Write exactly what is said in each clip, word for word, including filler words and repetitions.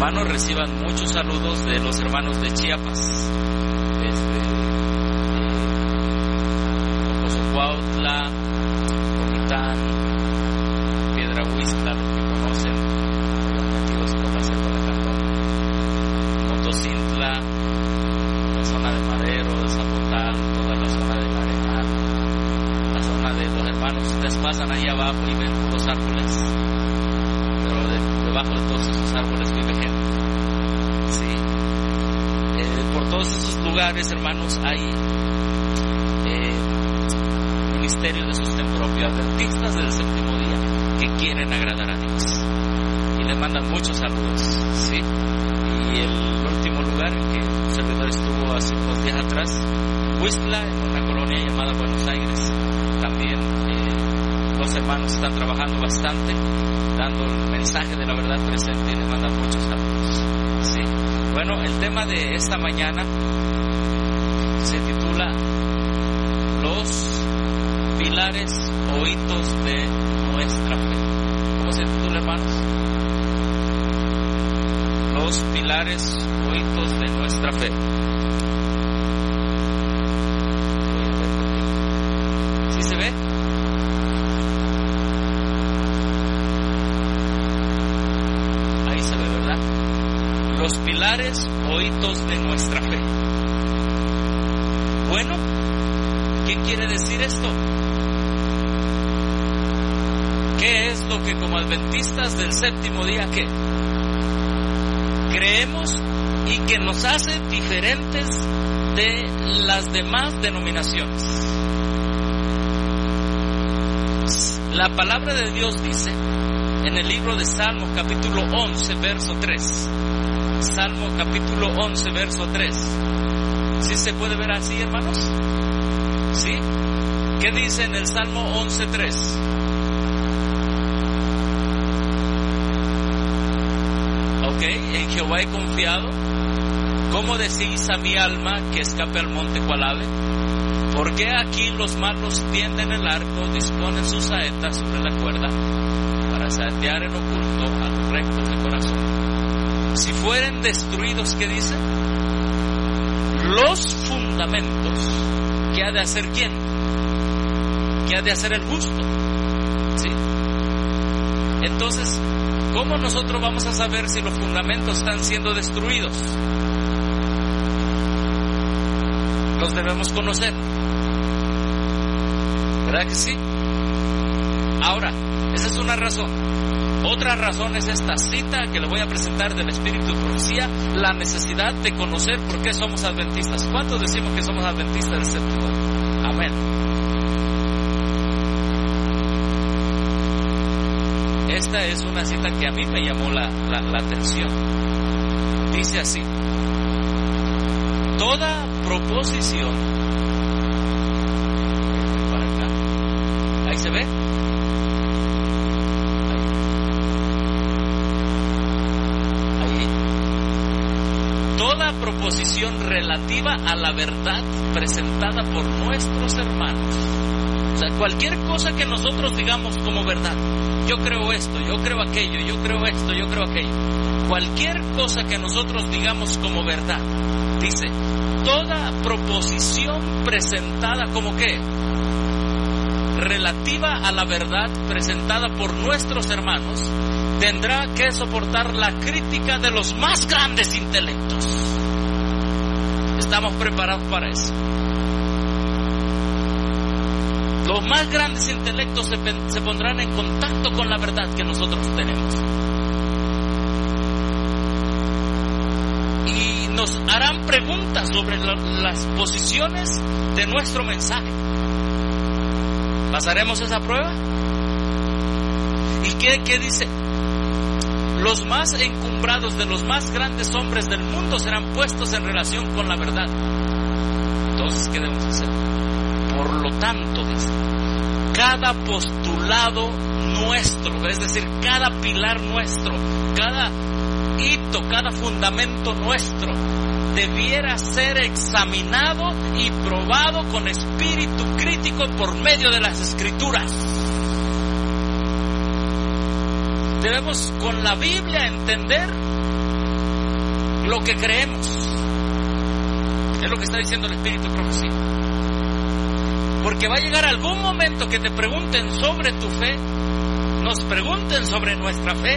Hermanos, reciban muchos saludos de los hermanos de Chiapas, este, eh, Ocosocuautla, Comitán, Piedra Huiztla, los que conocen, los nativos por la selva de Cantón, Motocintla, la zona de Madero, de Zapotal, toda la zona del Arenal, la zona de los hermanos. Ustedes pasan ahí abajo y ven puros árboles, pero de, debajo de todos esos árboles vive gente. Sí. Eh, por todos esos lugares, hermanos, hay eh, ministerio de sostén propio, adventistas del séptimo día que quieren agradar a Dios y le mandan muchos saludos, ¿sí? Y el último lugar en que el servidor estuvo hace unos días atrás, Huiztla, en una colonia llamada Buenos Aires, también eh, los hermanos están trabajando bastante, dando el mensaje de la verdad presente y le mandan muchos saludos, ¿sí? Bueno, el tema de esta mañana se titula Los pilares o hitos de nuestra fe. ¿Cómo se titula, hermanos? Los pilares o hitos de nuestra fe. ¿Sí se ve? Ahí se ve, ¿verdad? Los pilares o hitos de nuestra fe. Bueno, ¿qué quiere decir esto? ¿Qué es lo que como adventistas del séptimo día qué? Creemos y que nos hace diferentes de las demás denominaciones? La palabra de Dios dice en el libro de Salmo capítulo once verso tres. Salmo capítulo once verso tres. ¿Sí se puede ver así, hermanos? ¿Sí? ¿Qué dice en el Salmo once tres? Ok, en Jehová he confiado. ¿Cómo decís a mi alma que escape al monte cual ave? Porque aquí los malos tienden el arco, disponen sus saetas sobre la cuerda para saetear en oculto a los rectos de corazón. Si fueren destruidos, ¿qué dice? Los fundamentos, ¿qué ha de hacer quién? ¿Qué ha de hacer el justo? ¿Sí? Entonces, ¿cómo nosotros vamos a saber si los fundamentos están siendo destruidos? Los debemos conocer, ¿verdad que sí? Ahora, esa es una razón. Otra razón es esta cita que le voy a presentar del Espíritu de Profecía, la necesidad de conocer por qué somos adventistas. ¿Cuántos decimos que somos adventistas del séptimo día? Amén. Esta es una cita que a mí me llamó la, la, la atención. Dice así: toda proposición, para acá, ahí se ve, ahí, ahí, toda proposición relativa a la verdad presentada por nuestros hermanos. O sea, cualquier cosa que nosotros digamos como verdad, yo creo esto, yo creo aquello, yo creo esto, yo creo aquello, cualquier cosa que nosotros digamos como verdad, dice, toda proposición presentada como qué, relativa a la verdad presentada por nuestros hermanos, tendrá que soportar la crítica de los más grandes intelectos. Estamos preparados para eso. Los más grandes intelectos se, se pondrán en contacto con la verdad que nosotros tenemos y nos harán preguntas sobre la, las posiciones de nuestro mensaje. ¿Pasaremos esa prueba? ¿Y qué, qué dice? Los más encumbrados de los más grandes hombres del mundo serán puestos en relación con la verdad. Entonces, ¿qué debemos hacer? Por lo tanto, dice, cada postulado nuestro, es decir, cada pilar nuestro, cada hito, cada fundamento nuestro, debiera ser examinado y probado con espíritu crítico por medio de las Escrituras. Debemos con la Biblia entender lo que creemos. Es lo que está diciendo el Espíritu de Profecía. Porque va a llegar algún momento que te pregunten sobre tu fe, nos pregunten sobre nuestra fe.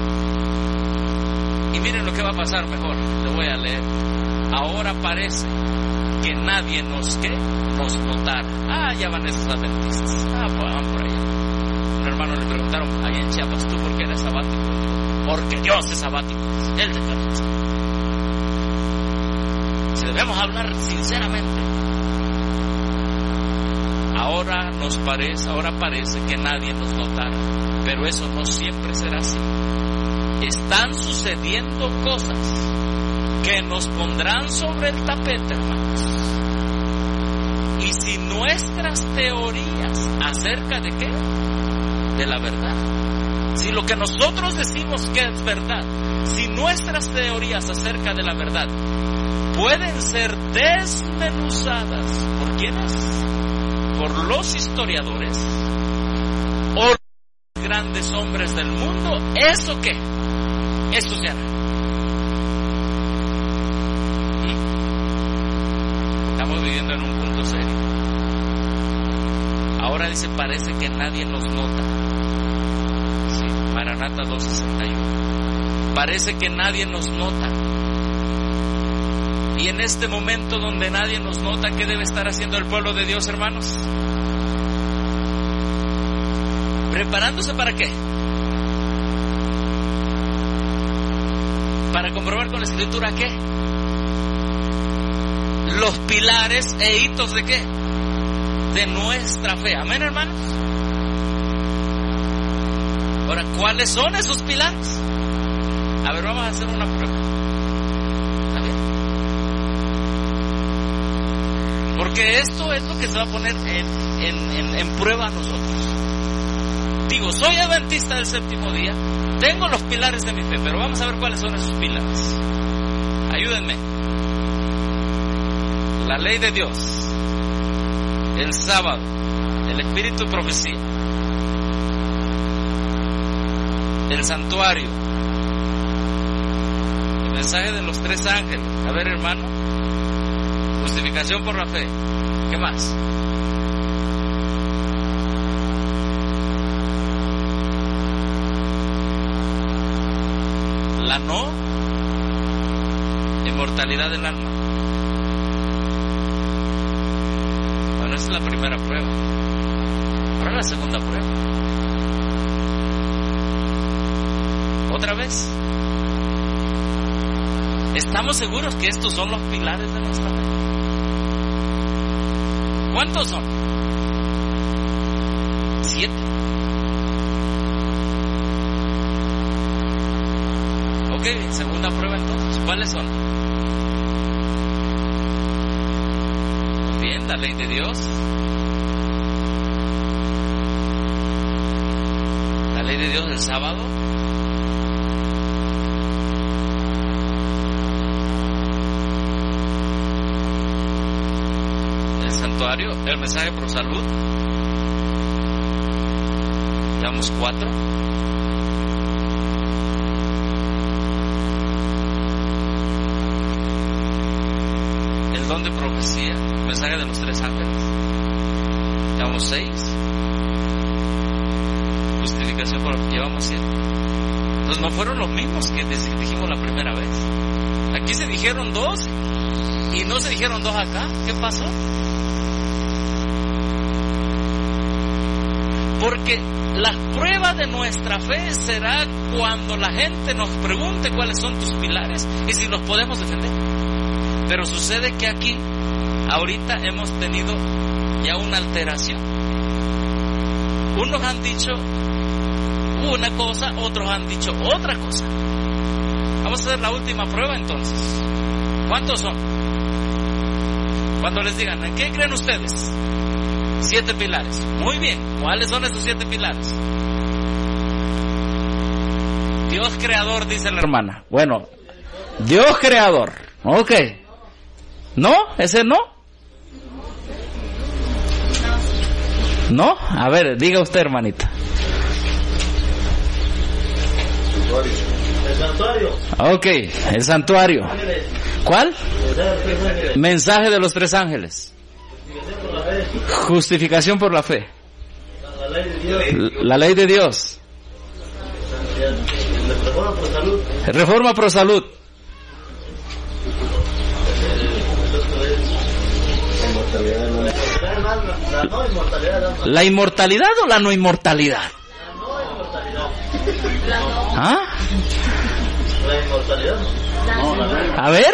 Y miren lo que va a pasar mejor. Lo voy a leer. Ahora parece que nadie nos, ¿qué? Nos notara. Ah, ya van esos adventistas. Ah, pues van por allá. Un hermano le preguntaron, ahí en Chiapas, ¿tú por qué eres sabático? Porque Dios es sabático. Él declaró. Si debemos hablar sinceramente. Ahora nos parece, ahora parece que nadie nos notara, pero eso no siempre será así. Están sucediendo cosas que nos pondrán sobre el tapete, hermanos. Y si nuestras teorías acerca de qué, de la verdad, si lo que nosotros decimos que es verdad, si nuestras teorías acerca de la verdad pueden ser desmenuzadas, ¿por quiénes? Por los historiadores o los grandes hombres del mundo, ¿eso qué? Eso se hará. Estamos viviendo en un punto serio. Ahora dice, parece que nadie nos nota. Sí, Maranata dos sesenta y uno. Parece que nadie nos nota. Y en este momento donde nadie nos nota, ¿qué debe estar haciendo el pueblo de Dios, hermanos? ¿Preparándose para qué? Para comprobar con la Escritura ¿qué? Los pilares e hitos de ¿qué? De nuestra fe. Amén, hermanos. Ahora, ¿cuáles son esos pilares? A ver, vamos a hacer una prueba. ¿Está bien? Porque esto es lo que se va a poner en, en, en, en prueba a nosotros. Digo, soy adventista del séptimo día, tengo los pilares de mi fe, pero vamos a ver cuáles son esos pilares. Ayúdenme. La ley de Dios, el sábado, el Espíritu de Profecía, el santuario, el mensaje de los tres ángeles. A ver, hermano, justificación por la fe. ¿Qué más? La no inmortalidad del alma. Bueno, esa es la primera prueba. Ahora la segunda prueba. Otra vez. ¿Estamos seguros que estos son los pilares de nuestra fe? ¿Cuántos son? Siete. Ok, segunda prueba entonces. ¿Cuáles son? Bien, la ley de Dios. La ley de Dios del sábado. El santuario, el mensaje por salud. Llevamos cuatro. Don de profecía, mensaje de los tres ángeles. Llevamos seis. Justificación por llevamos siete. Entonces no fueron los mismos que dijimos la primera vez. Aquí se dijeron dos y no se dijeron dos acá. ¿Qué pasó? Porque la prueba de nuestra fe será cuando la gente nos pregunte cuáles son tus pilares y si los podemos defender. Pero sucede que aquí, ahorita hemos tenido ya una alteración. Unos han dicho una cosa, otros han dicho otra cosa. Vamos a hacer la última prueba entonces. ¿Cuántos son? Cuando les digan, ¿en qué creen ustedes? Siete pilares. Muy bien, ¿cuáles son esos siete pilares? Dios creador, dice la hermana. Bueno, Dios creador. Ok. ¿No? ¿Ese no? ¿No? A ver, diga usted, hermanita. El santuario. Ok, el santuario. ¿Cuál? Mensaje de los tres ángeles. Justificación por la fe. La ley de Dios. La ley de Dios. Reforma por salud. Reforma pro salud. ¿La inmortalidad o la no inmortalidad? ¿Ah? La inmortalidad. A ver.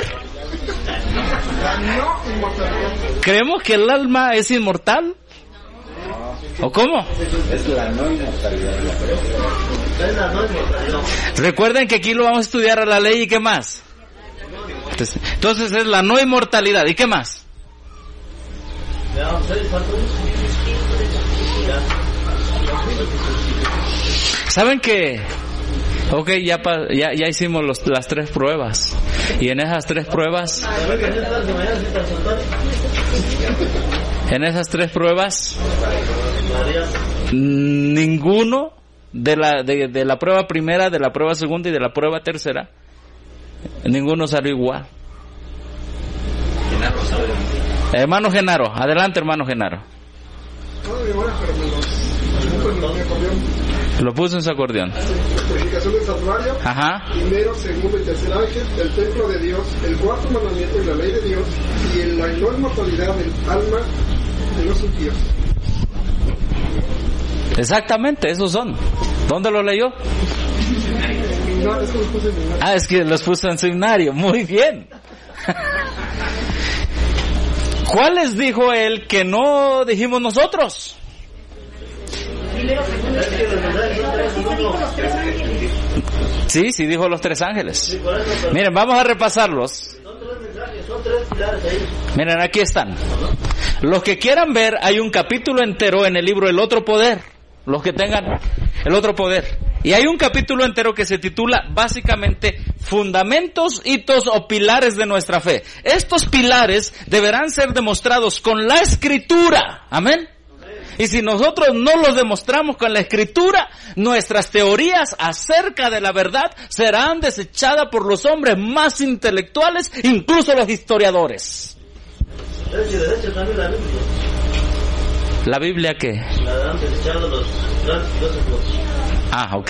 ¿Creemos que el alma es inmortal? ¿O cómo? Es la no inmortalidad. Es la no inmortalidad. Recuerden que aquí lo vamos a estudiar a la ley y qué más. Entonces, entonces es la no inmortalidad. ¿Y qué más? ¿Saben que? Ok, ya, ya, ya hicimos los, las tres pruebas. Y en esas tres pruebas... En esas tres pruebas... Ninguno de la, de, de la prueba primera, de la prueba segunda y de la prueba tercera, ninguno salió igual. Hermano Genaro, adelante hermano Genaro. Lo puso en su acordeón. Purificación del santuario. Ajá. Primero, segundo y tercer ángel, el templo de Dios, el cuarto mandamiento y la ley de Dios, y el, la no inmortalidad del alma de los impíos. Exactamente, esos son. ¿Dónde lo leyó? No, es que los puse en el... Ah, es que los puso en su himnario. Muy bien. ¿Cuáles dijo él que no dijimos nosotros? Sí, sí dijo los tres ángeles. Miren, vamos a repasarlos. Miren, aquí están. Los que quieran ver, hay un capítulo entero en el libro El Otro Poder. Los que tengan El Otro Poder. Y hay un capítulo entero que se titula básicamente Fundamentos, hitos o pilares de nuestra fe. Estos pilares deberán ser demostrados con la Escritura. Amén. Y si nosotros no los demostramos con la Escritura, nuestras teorías acerca de la verdad serán desechadas por los hombres más intelectuales, incluso los historiadores. ¿La Biblia qué? La han desechado los grandes filósofos. Ah, ok.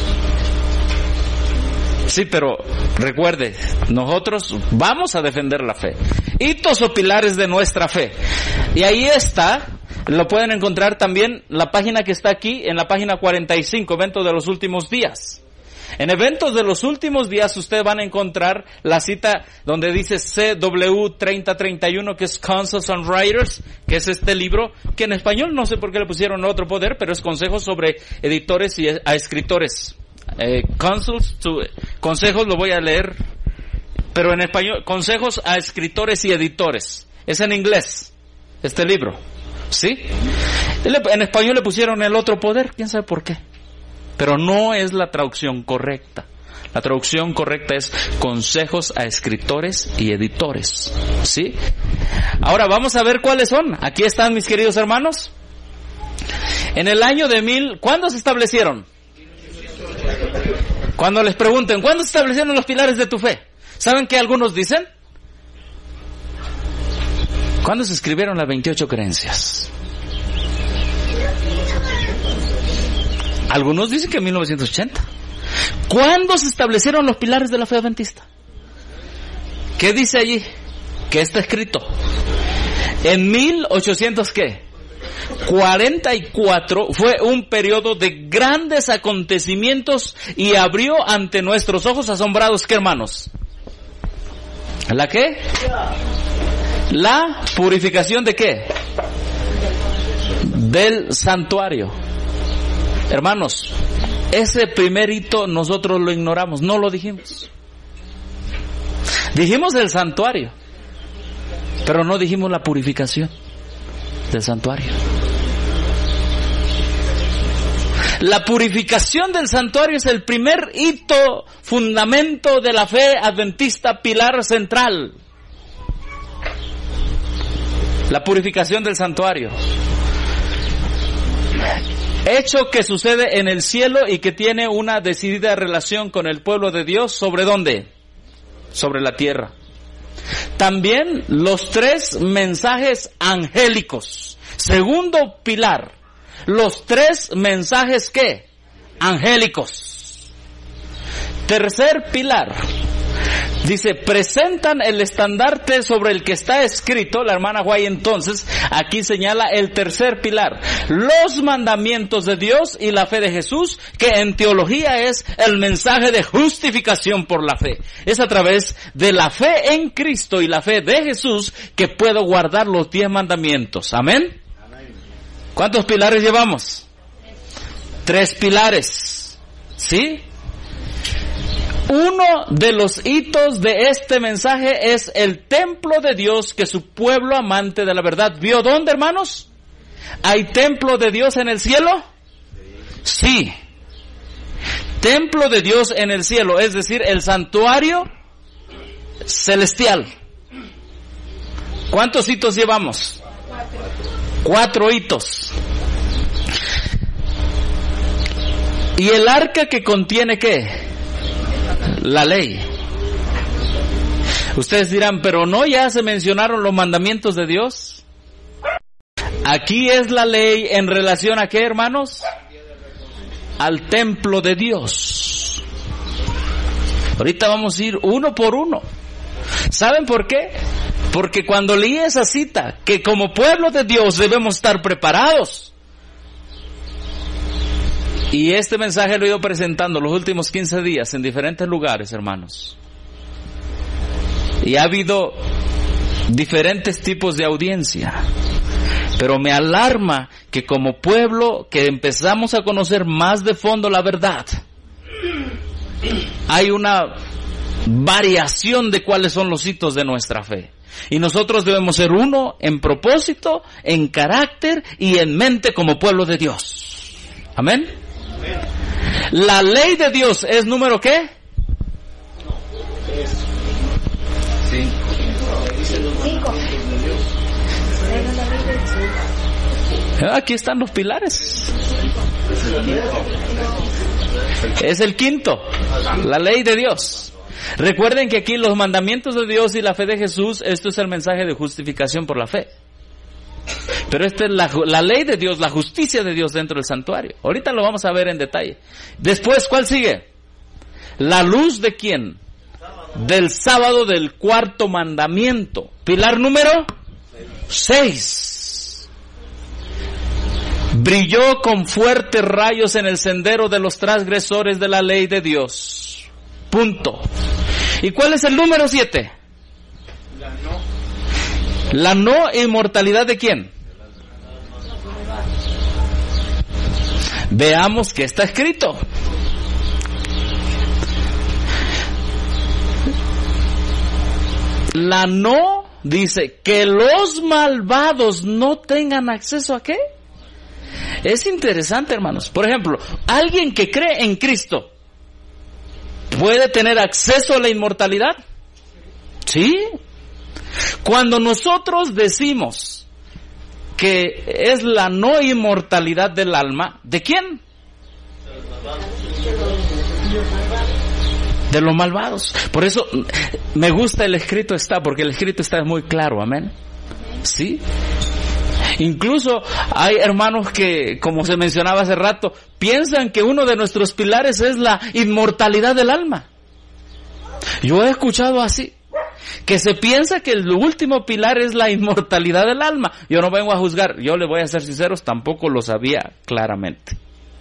Sí, pero recuerde, nosotros vamos a defender la fe. Hitos o pilares de nuestra fe. Y ahí está, lo pueden encontrar también, la página que está aquí, en la página cuarenta y cinco, Eventos de los Últimos Días. En Eventos de los Últimos Días ustedes van a encontrar la cita donde dice C W treinta treinta y uno, que es Counsels on Writers, que es este libro, que en español no sé por qué le pusieron Otro Poder, pero es consejos sobre editores y a escritores. Eh, counsels to, consejos lo voy a leer, pero en español, consejos a escritores y editores. Es en inglés, este libro. ¿Sí? En español le pusieron El Otro Poder, quién sabe por qué. Pero no es la traducción correcta. La traducción correcta es consejos a escritores y editores. ¿Sí? Ahora vamos a ver cuáles son. Aquí están, mis queridos hermanos. En el año de mil, ¿cuándo se establecieron? Cuando les pregunten, ¿cuándo se establecieron los pilares de tu fe? ¿Saben qué algunos dicen? ¿Cuándo se escribieron las veintiocho creencias? Algunos dicen que en mil novecientos ochenta. ¿Cuándo se establecieron los pilares de la fe adventista? ¿Qué dice allí? ¿Qué está escrito? En mil ochocientos ¿qué? cuarenta y cuatro fue un periodo de grandes acontecimientos y abrió ante nuestros ojos asombrados, ¿qué hermanos? ¿La qué? La purificación de qué? Del santuario. Hermanos, ese primer hito nosotros lo ignoramos, no lo dijimos. Dijimos el santuario, pero no dijimos la purificación del santuario. La purificación del santuario es el primer hito, fundamento de la fe adventista, pilar central. La purificación del santuario. Hecho que sucede en el cielo y que tiene una decidida relación con el pueblo de Dios. ¿Sobre dónde? Sobre la tierra. También los tres mensajes angélicos. Segundo pilar. Los tres mensajes ¿qué? Angélicos. Tercer pilar. Dice, presentan el estandarte sobre el que está escrito. La hermana Guay entonces aquí señala el tercer pilar. Los mandamientos de Dios y la fe de Jesús, que en teología es el mensaje de justificación por la fe. Es a través de la fe en Cristo y la fe de Jesús que puedo guardar los diez mandamientos. Amén. ¿Cuántos pilares llevamos? Tres pilares. ¿Sí? Uno de los hitos de este mensaje es el templo de Dios que su pueblo amante de la verdad vio. ¿Dónde, hermanos? ¿Hay templo de Dios en el cielo? Sí. Templo de Dios en el cielo, es decir, el santuario celestial. ¿Cuántos hitos llevamos? Cuatro hitos. ¿Y el arca que contiene qué? La ley. Ustedes dirán, pero no, ya se mencionaron los mandamientos de Dios. Aquí es la ley en relación a qué, hermanos? Al templo de Dios. Ahorita vamos a ir uno por uno. ¿Saben por qué? Porque cuando leí esa cita, que como pueblo de Dios debemos estar preparados. Y este mensaje lo he ido presentando los últimos quince días en diferentes lugares, hermanos. Y ha habido diferentes tipos de audiencia. Pero me alarma que como pueblo que empezamos a conocer más de fondo la verdad, hay una variación de cuáles son los hitos de nuestra fe. Y nosotros debemos ser uno en propósito, en carácter y en mente como pueblo de Dios. Amén. La ley de Dios es número ¿qué? Cinco. Aquí están los pilares. Es el quinto, la ley de Dios. Recuerden que aquí los mandamientos de Dios y la fe de Jesús, esto es el mensaje de justificación por la fe. Pero esta es la, la ley de Dios, la justicia de Dios dentro del santuario. Ahorita lo vamos a ver en detalle. Después, ¿cuál sigue? La luz de quién? Del sábado del cuarto mandamiento. Pilar número seis. Brilló con fuertes rayos en el sendero de los transgresores de la ley de Dios. Punto. ¿Y cuál es el número siete? La no. La no inmortalidad de quién? Veamos qué está escrito. La no dice que los malvados no tengan acceso a qué. Es interesante, hermanos. Por ejemplo, alguien que cree en Cristo ¿puede tener acceso a la inmortalidad? Sí. Cuando nosotros decimos que es la no inmortalidad del alma, ¿de quién? De los malvados. Por eso me gusta el escrito está, porque el escrito está muy claro, amén. ¿Sí? Incluso hay hermanos que, como se mencionaba hace rato, piensan que uno de nuestros pilares es la inmortalidad del alma. Yo he escuchado así, que se piensa que el último pilar es la inmortalidad del alma. Yo no vengo a juzgar, yo les voy a ser sinceros, tampoco lo sabía claramente.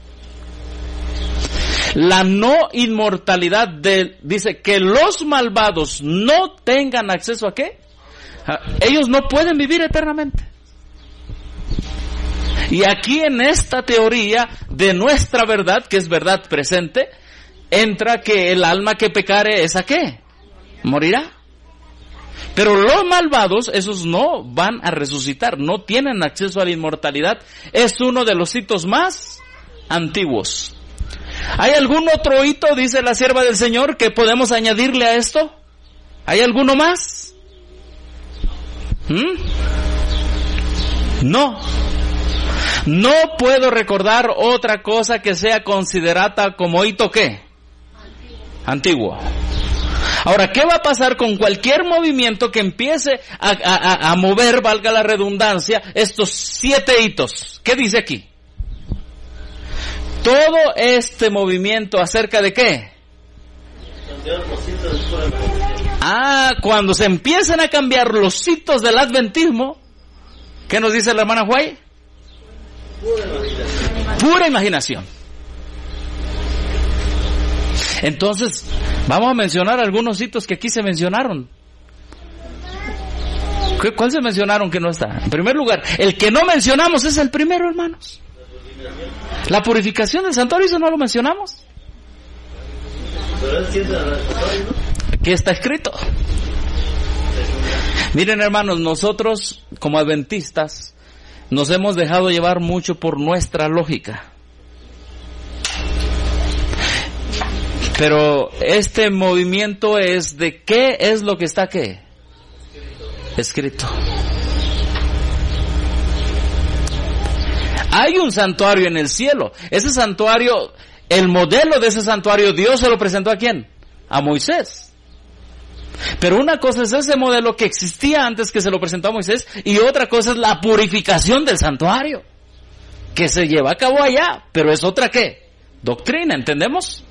La no inmortalidad de, dice que los malvados no tengan acceso a ¿qué? Ellos no pueden vivir eternamente. Y aquí en esta teoría de nuestra verdad, que es verdad presente, entra que el alma que pecare, ¿esa qué? Morirá. Pero los malvados, esos no van a resucitar, no tienen acceso a la inmortalidad. Es uno de los hitos más antiguos. ¿Hay algún otro hito, dice la sierva del Señor, que podemos añadirle a esto? ¿Hay alguno más? ¿Mm? No. No puedo recordar otra cosa que sea considerada como hito ¿qué? Antiguo. Ahora, ¿qué va a pasar con cualquier movimiento que empiece a, a, a mover, valga la redundancia, estos siete hitos? ¿Qué dice aquí? Todo este movimiento acerca de ¿qué? Ah, cuando se empiezan a cambiar los hitos del adventismo, ¿qué nos dice la hermana White? Pura imaginación. Pura imaginación. Entonces, vamos a mencionar algunos hitos que aquí se mencionaron. ¿Cuál se mencionaron que no está? En primer lugar, el que no mencionamos es el primero, hermanos. La purificación del santuario, eso no lo mencionamos. Pero es cierto, ¿no? Aquí está escrito. Miren, hermanos, nosotros como adventistas nos hemos dejado llevar mucho por nuestra lógica. Pero este movimiento es de qué es lo que está qué? Escrito. Hay un santuario en el cielo. Ese santuario, el modelo de ese santuario, Dios se lo presentó ¿a quién? A Moisés. Pero una cosa es ese modelo que existía antes que se lo presentó a Moisés, y otra cosa es la purificación del santuario, que se lleva a cabo allá, pero es otra ¿qué? Doctrina, ¿entendemos?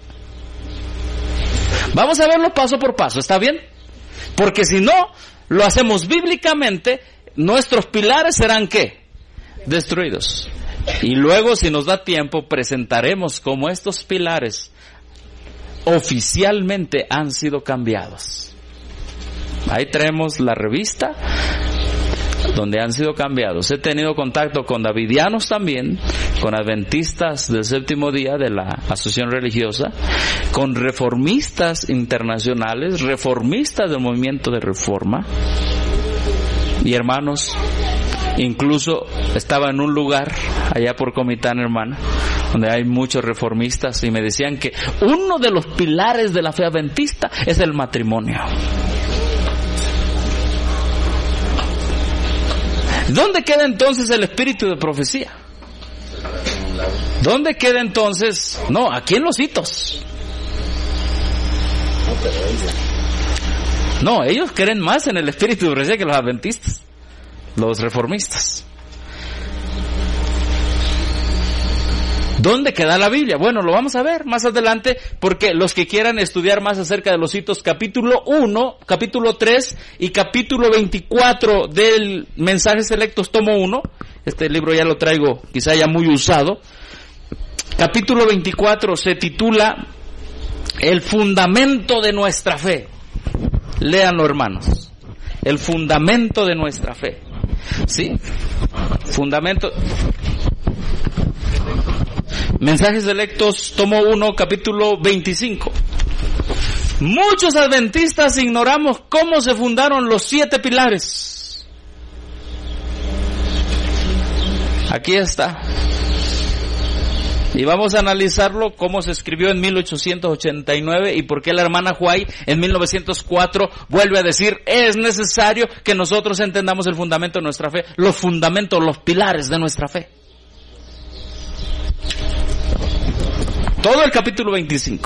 Vamos a verlo paso por paso, ¿está bien? Porque si no lo hacemos bíblicamente, nuestros pilares serán ¿qué? Destruidos. Y luego, si nos da tiempo, presentaremos cómo estos pilares oficialmente han sido cambiados. Ahí traemos la revista donde han sido cambiados. He tenido contacto con davidianos también, con adventistas del séptimo día de la asociación religiosa, con reformistas internacionales, reformistas del movimiento de reforma. Y hermanos, incluso estaba en un lugar allá por Comitán, hermana, donde hay muchos reformistas, y me decían que uno de los pilares de la fe adventista es el matrimonio. ¿Dónde queda entonces el espíritu de profecía? ¿Dónde queda entonces? No, aquí en los hitos. No, ellos creen más en el espíritu de profecía que los adventistas, los reformistas. ¿Dónde queda la Biblia? Bueno, lo vamos a ver más adelante, porque los que quieran estudiar más acerca de los hitos, capítulo uno, capítulo tres y capítulo veinticuatro del Mensajes Selectos, tomo uno, este libro ya lo traigo quizá ya muy usado. Capítulo veinticuatro se titula El fundamento de nuestra fe. Léanlo, hermanos. El fundamento de nuestra fe. ¿Sí? Fundamento. Mensajes Selectos, tomo uno, capítulo veinticinco. Muchos adventistas ignoramos cómo se fundaron los siete pilares. Aquí está. Y vamos a analizarlo, cómo se escribió en mil ochocientos ochenta y nueve y por qué la hermana White en mil novecientos cuatro vuelve a decir, es necesario que nosotros entendamos el fundamento de nuestra fe, los fundamentos, los pilares de nuestra fe. Todo el capítulo veinticinco.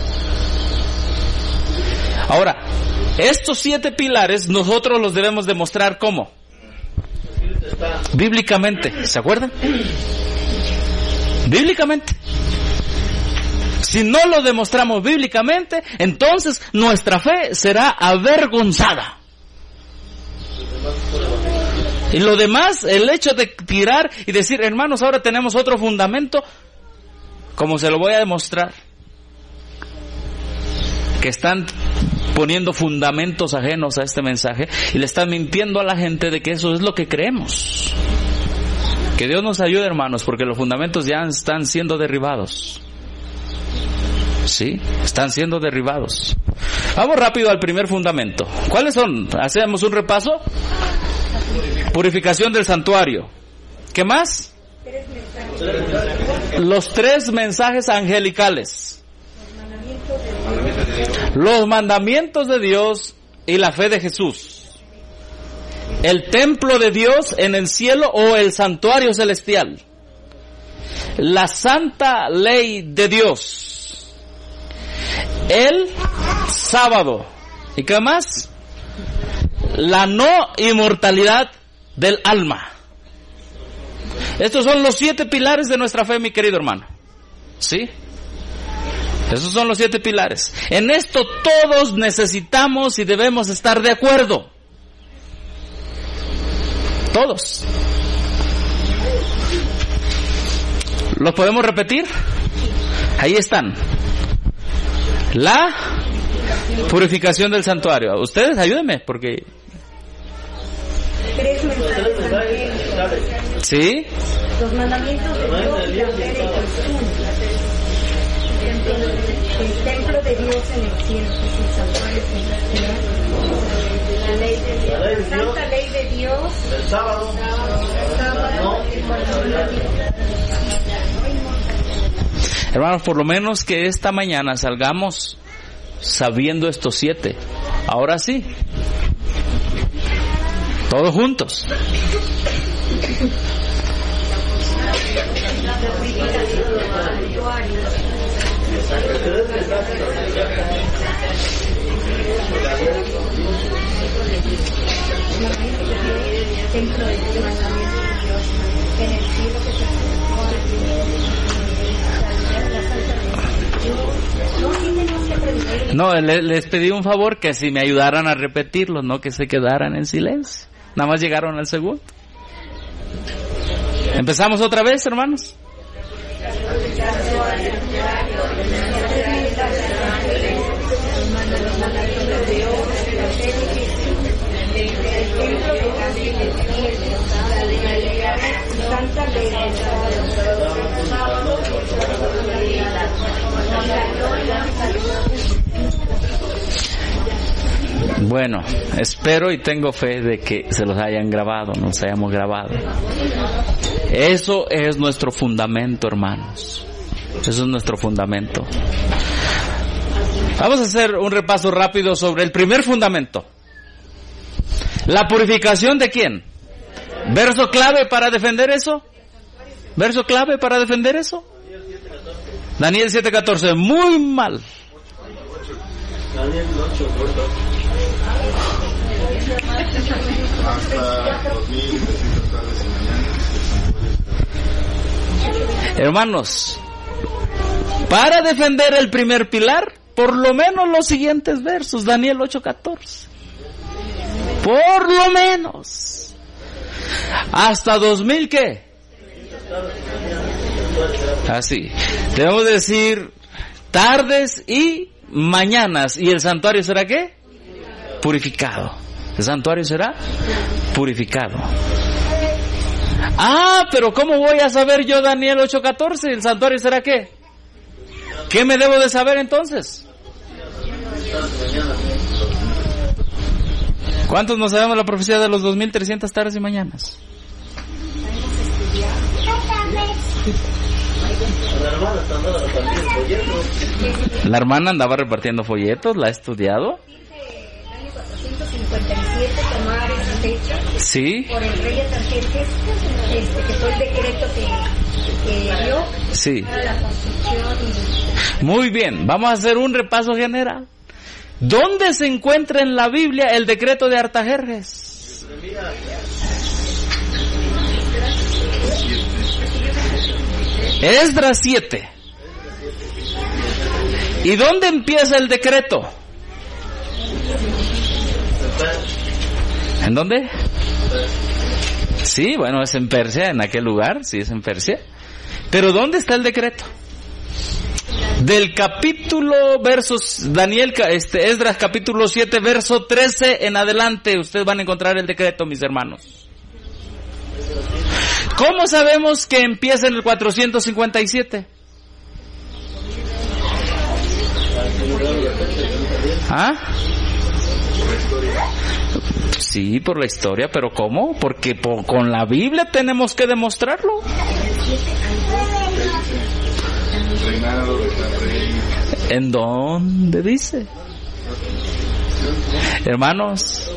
Ahora, estos siete pilares nosotros los debemos demostrar ¿cómo? Bíblicamente, ¿se acuerdan? Bíblicamente. Si no lo demostramos bíblicamente, entonces nuestra fe será avergonzada. Y lo demás, el hecho de tirar y decir, hermanos, ahora tenemos otro fundamento, como se lo voy a demostrar, que están poniendo fundamentos ajenos a este mensaje y le están mintiendo a la gente de que eso es lo que creemos. Que Dios nos ayude, hermanos, porque los fundamentos ya están siendo derribados. Sí, están siendo derribados. Vamos rápido al primer fundamento. ¿Cuáles son? Hacemos un repaso. Purificación del santuario. ¿Qué más? Los tres mensajes angelicales. Los mandamientos de Dios y la fe de Jesús. El templo de Dios en el cielo o el santuario celestial. la santa ley de Dios, el sábado, ¿y qué más? La no inmortalidad del alma. Estos son los siete pilares de nuestra fe, mi querido hermano. ¿Sí? Esos son los siete pilares. En esto todos necesitamos y debemos estar de acuerdo. Todos. ¿Los podemos repetir? Ahí están. La purificación del santuario. Ustedes ayúdenme porque... Tres mensajes también. ¿Sí? Los mandamientos de Dios y la fe de Jesús. El templo de Dios en el cielo, que es el santuario celestial. La ley de Dios, la santa ley de Dios. El sábado. El sábado. Hermanos, por lo menos que esta mañana salgamos sabiendo estos siete. Ahora sí. Todos juntos. No, les, les pedí un favor que si me ayudaran a repetirlo, no que se quedaran en silencio. Nada más llegaron al segundo. ¿Empezamos otra vez, hermanos? Bueno, espero y tengo fe de que se los hayan grabado, nos hayamos grabado. Eso es nuestro fundamento, hermanos. Eso es nuestro fundamento. Vamos a hacer un repaso rápido sobre el primer fundamento. ¿La purificación de quién? ¿Verso clave para defender eso? ¿Verso clave para defender eso? Daniel siete catorce. Muy mal. Daniel ocho, corto. Hasta dos mil trescientas tardes y mañanas. Hermanos, para defender el primer pilar, por lo menos los siguientes versos, Daniel ocho catorce. Por lo menos. ¿Hasta dos mil qué? Así. Debemos decir tardes y mañanas. ¿Y el santuario será qué? Purificado. El santuario será purificado. Ah, pero ¿cómo voy a saber yo Daniel ocho catorce? ¿El santuario será qué? ¿Qué me debo de saber entonces? ¿Cuántos no sabemos la profecía de los dos mil trescientas tardes y mañanas? La hermana andaba repartiendo folletos, ¿la ha estudiado? cincuenta y siete tomar esa fecha, sí, por el rey Artajerjes, este, que fue el decreto que, que dio, sí, para la construcción. Y... Muy bien, vamos a hacer un repaso general. ¿Dónde se encuentra en la Biblia el decreto de Artajerjes? Esdras siete. ¿Y dónde empieza el decreto? ¿En dónde? Sí, bueno, es en Persia, en aquel lugar, sí es en Persia. Pero ¿dónde está el decreto? Del capítulo, versos, Daniel, este, Esdras capítulo siete, verso trece en adelante, ustedes van a encontrar el decreto, mis hermanos. ¿Cómo sabemos que empieza en el cuatrocientos cincuenta y siete? ¿Ah? Sí, por la historia, pero ¿cómo? Porque por, con la Biblia tenemos que demostrarlo. ¿En dónde dice? Hermanos,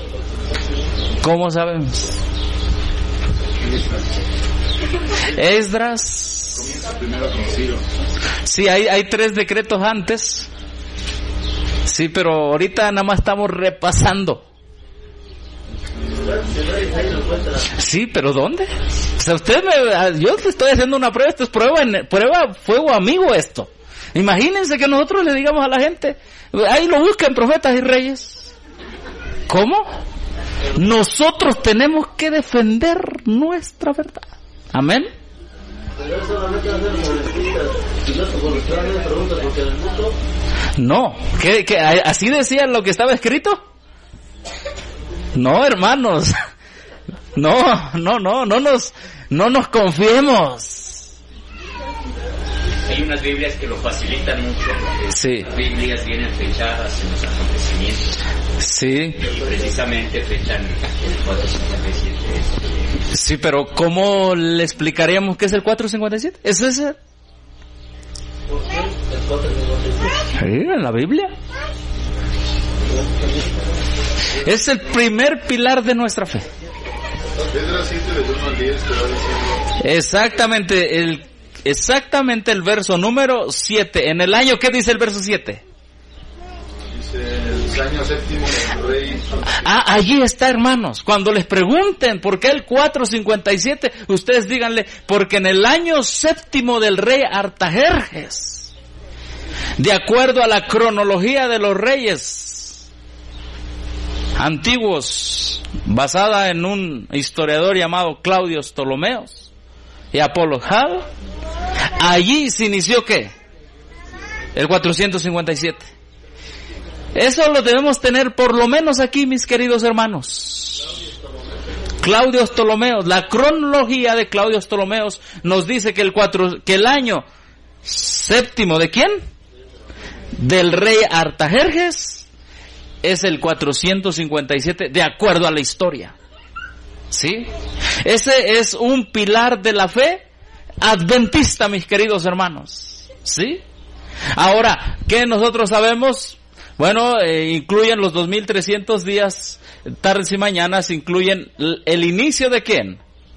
¿cómo sabemos? Esdras Comienza primero con Ciro. Sí, hay, hay tres decretos antes. Sí, pero ahorita nada más estamos repasando. Sí, pero ¿dónde? O sea, usted me, yo te estoy haciendo una prueba, esto es prueba, en, prueba fuego amigo esto. Imagínense que nosotros le digamos a la gente, ahí lo busquen profetas y reyes. ¿Cómo? Nosotros tenemos que defender nuestra verdad. Amén. No, ¿qué, qué, así decía lo que estaba escrito? No, hermanos. No, no, no, no nos, no nos confiemos. Hay unas Biblias que lo facilitan mucho. Sí. Las Biblias vienen fechadas en los acontecimientos. Sí. Y precisamente fechan el cuatrocientos cincuenta y siete. Sí, pero ¿cómo le explicaríamos qué es el cuatrocientos cincuenta y siete? ¿Es ese? ¿Por qué el cuatrocientos cincuenta y siete? Sí, en la Biblia. Es el primer pilar de nuestra fe. Pedro siete del uno al diez te va diciendo. Exactamente, el, exactamente el verso número siete. En el año, ¿qué dice el verso siete? Dice el año séptimo del rey. Ah, allí está, hermanos. Cuando les pregunten por qué el cuatrocientos cincuenta y siete, ustedes díganle, porque en el año séptimo del rey Artajerjes, de acuerdo a la cronología de los reyes antiguos, basada en un historiador llamado Claudio Ptolomeos y Apolo Hall, allí se inició ¿qué? El cuatrocientos cincuenta y siete. Eso lo debemos tener por lo menos aquí, mis queridos hermanos. Claudio Ptolomeos, la cronología de Claudio Ptolomeos nos dice que el cuatro, que el año séptimo ¿de quién? Del rey Artajerjes es el cuatrocientos cincuenta y siete, de acuerdo a la historia. ¿Sí? Ese es un pilar de la fe adventista, mis queridos hermanos. ¿Sí? Ahora, ¿qué nosotros sabemos? Bueno, eh, incluyen los dos mil trescientos días, tardes y mañanas, incluyen el, el inicio de quién?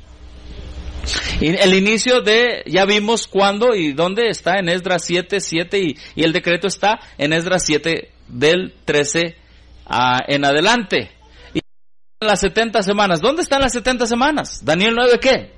Y el inicio de, ya vimos cuándo y dónde está en Esdras siete, siete y, y el decreto está en Esdras siete del trece a, en adelante. Y las setenta semanas, ¿dónde están las setenta semanas? Daniel nueve, ¿qué?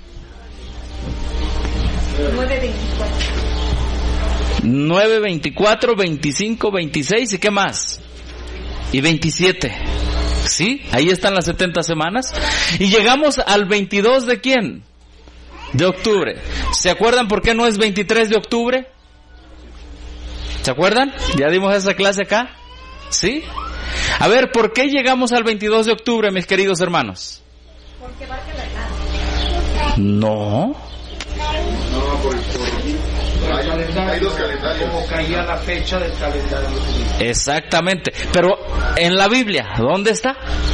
nueve veinticuatro. nueve, veinticuatro, veinticinco, veintiséis y ¿qué más? Y veintisiete. ¿Sí? Ahí están las setenta semanas. Y llegamos al veintidós de quién? De octubre. ¿Se acuerdan por qué no es veintitrés de octubre? ¿Se acuerdan? Ya dimos esa clase acá. ¿Sí? A ver, ¿por qué llegamos al veintidós de octubre, mis queridos hermanos? Porque va a quedar. No. No, por, por, hay, hay dos calendarios. Como caía la fecha del calendario. Exactamente. Pero en la Biblia, ¿dónde está?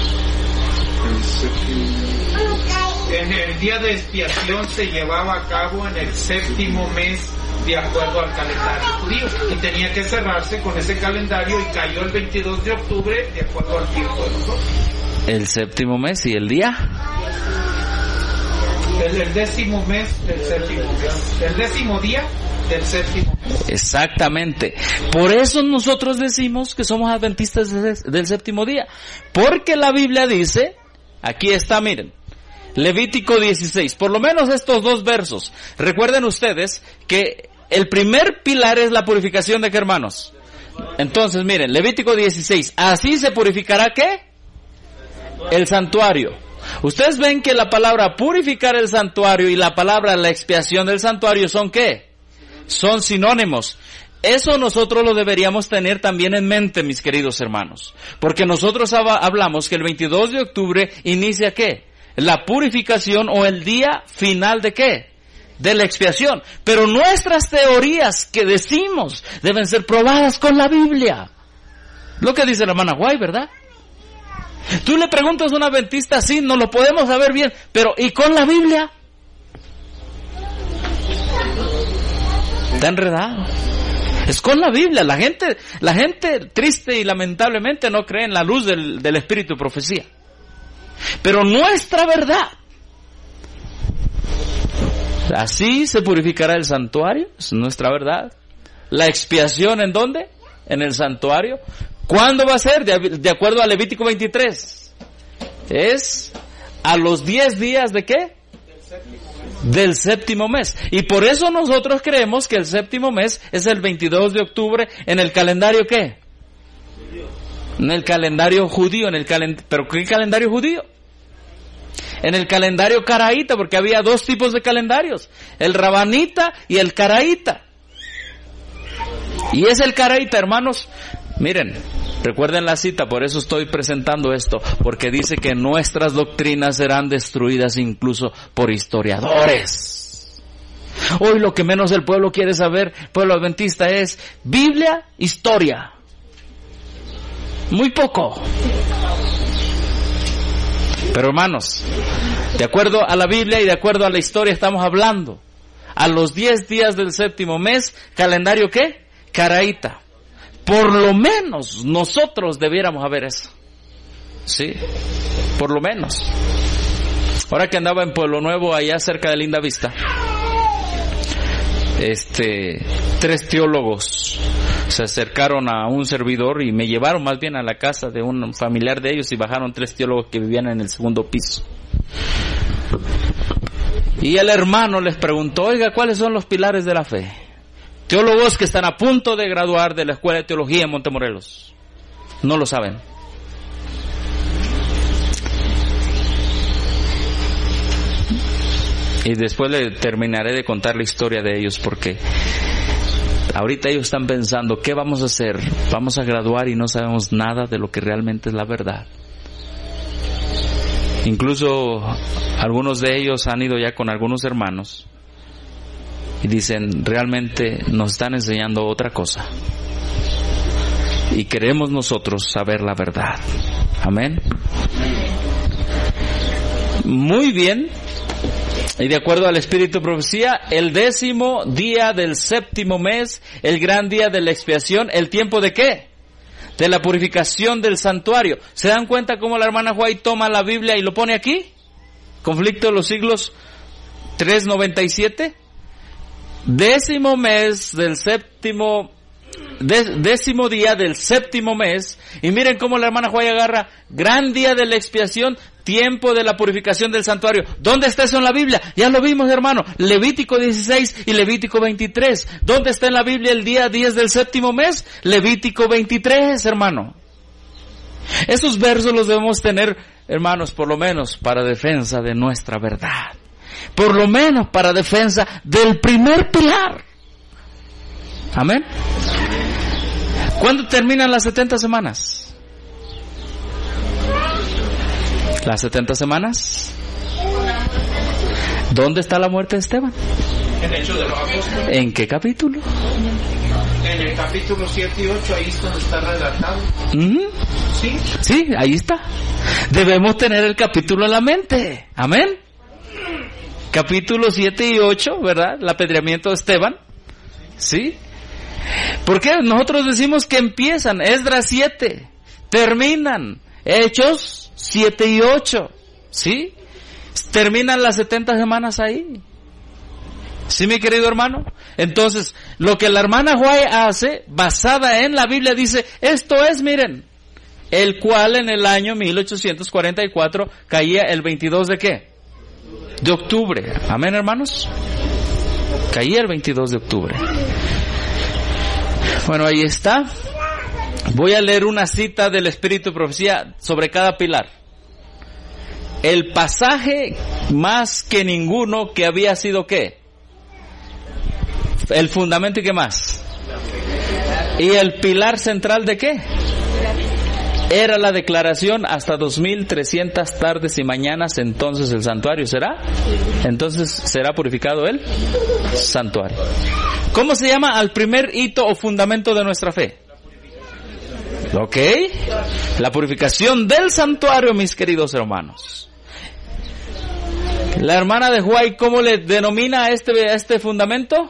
En el día de expiación se llevaba a cabo en el séptimo mes de acuerdo al calendario judío y tenía que cerrarse con ese calendario y cayó el veintidós de octubre de acuerdo al tiempo de nosotros. El séptimo mes y el día. El, el décimo mes del séptimo mes. El décimo día del séptimo mes. Exactamente. Por eso nosotros decimos que somos adventistas del séptimo día. Porque la Biblia dice, aquí está, miren, Levítico dieciséis, por lo menos estos dos versos. Recuerden ustedes que el primer pilar es la purificación de qué, hermanos. Entonces, miren, Levítico dieciséis, así se purificará ¿qué? El santuario. Ustedes ven que la palabra purificar el santuario y la palabra la expiación del santuario son ¿qué? Son sinónimos. Eso nosotros lo deberíamos tener también en mente, mis queridos hermanos. Porque nosotros hablamos que el veintidós de octubre inicia ¿qué? La purificación o el día final de ¿qué? De la expiación. Pero nuestras teorías que decimos deben ser probadas con la Biblia. Lo que dice la hermana Guay, ¿verdad? Tú le preguntas a un adventista, sí, no lo podemos saber bien, pero ¿y con la Biblia? Está enredado. Es con la Biblia. La gente, la gente triste y lamentablemente no cree en la luz del, del Espíritu de profecía. Pero nuestra verdad Así se purificará el santuario, es nuestra verdad. La expiación, ¿en dónde? En el santuario. ¿Cuándo va a ser? De, de acuerdo a Levítico veintitrés. Es a los diez días de ¿qué? Del séptimo mes. Y por eso nosotros creemos que el séptimo mes es el veintidós de octubre en el calendario ¿qué? En el calendario judío, en el calen... ¿pero qué calendario judío? En el calendario caraíta, porque había dos tipos de calendarios, el rabanita y el caraíta. Y es el caraíta, hermanos, miren, recuerden la cita, por eso estoy presentando esto, porque dice que nuestras doctrinas serán destruidas incluso por historiadores. Hoy lo que menos el pueblo quiere saber, pueblo adventista, es Biblia, historia. Muy poco. Pero hermanos, de acuerdo a la Biblia y de acuerdo a la historia estamos hablando. A los diez días del séptimo mes, calendario ¿qué? Caraíta. Por lo menos nosotros debiéramos haber eso. Sí, por lo menos. Ahora que andaba en Pueblo Nuevo, allá cerca de Linda Vista, este, tres teólogos se acercaron a un servidor y me llevaron más bien a la casa de un familiar de ellos y bajaron tres teólogos que vivían en el segundo piso. Y el hermano les preguntó, oiga, ¿cuáles son los pilares de la fe? Teólogos que están a punto de graduar de la Escuela de Teología en Montemorelos. No lo saben. Y después le terminaré de contar la historia de ellos porque ahorita ellos están pensando, ¿qué vamos a hacer? Vamos a graduar y no sabemos nada de lo que realmente es la verdad. Incluso algunos de ellos han ido ya con algunos hermanos y dicen, realmente nos están enseñando otra cosa. Y queremos nosotros saber la verdad. Amén. Muy bien. Y de acuerdo al Espíritu de Profecía, el décimo día del séptimo mes, el gran día de la expiación, ¿el tiempo de qué? De la purificación del santuario. ¿Se dan cuenta cómo la hermana White toma la Biblia y lo pone aquí? Conflicto de los siglos trescientos noventa y siete. Décimo mes del séptimo, de, décimo día del séptimo mes. Y miren cómo la hermana White agarra, gran día de la expiación, tiempo de la purificación del santuario. ¿Dónde está eso en la Biblia? Ya lo vimos, hermano. Levítico dieciséis y Levítico veintitrés. ¿Dónde está en la Biblia el día diez del séptimo mes? Levítico veintitrés, hermano. Esos versos los debemos tener, hermanos, por lo menos para defensa de nuestra verdad. Por lo menos para defensa del primer pilar. Amén. ¿Cuándo terminan las setenta semanas? Las setenta semanas. ¿Dónde está la muerte de Esteban? En Hechos de los Apóstoles. ¿En qué capítulo? En el capítulo siete y ocho, ahí es donde está relatado. Uh-huh. Sí. Sí, ahí está. Debemos tener el capítulo en la mente. Amén. Capítulo siete y ocho, ¿verdad? El apedreamiento de Esteban. ¿Sí? Porque nosotros decimos que empiezan Esdras siete, terminan Hechos siete y ocho, ¿sí? Terminan las setenta semanas ahí. ¿Sí, mi querido hermano? Entonces, lo que la hermana White hace, basada en la Biblia, dice, esto es, miren, el cual en el año mil ochocientos cuarenta y cuatro caía el veintidós de ¿qué? De octubre. Amén, hermanos. Caía el veintidós de octubre. Bueno, ahí está. Voy a leer una cita del Espíritu de Profecía sobre cada pilar. El pasaje más que ninguno que había sido ¿qué? El fundamento y ¿qué más? ¿Y el pilar central de qué? Era la declaración hasta dos mil trescientas tardes y mañanas, entonces el santuario será, entonces será purificado el santuario. ¿Cómo se llama al primer hito o fundamento de nuestra fe? ¿Ok? La purificación del santuario, mis queridos hermanos. La hermana de White, ¿cómo le denomina a este, a este fundamento?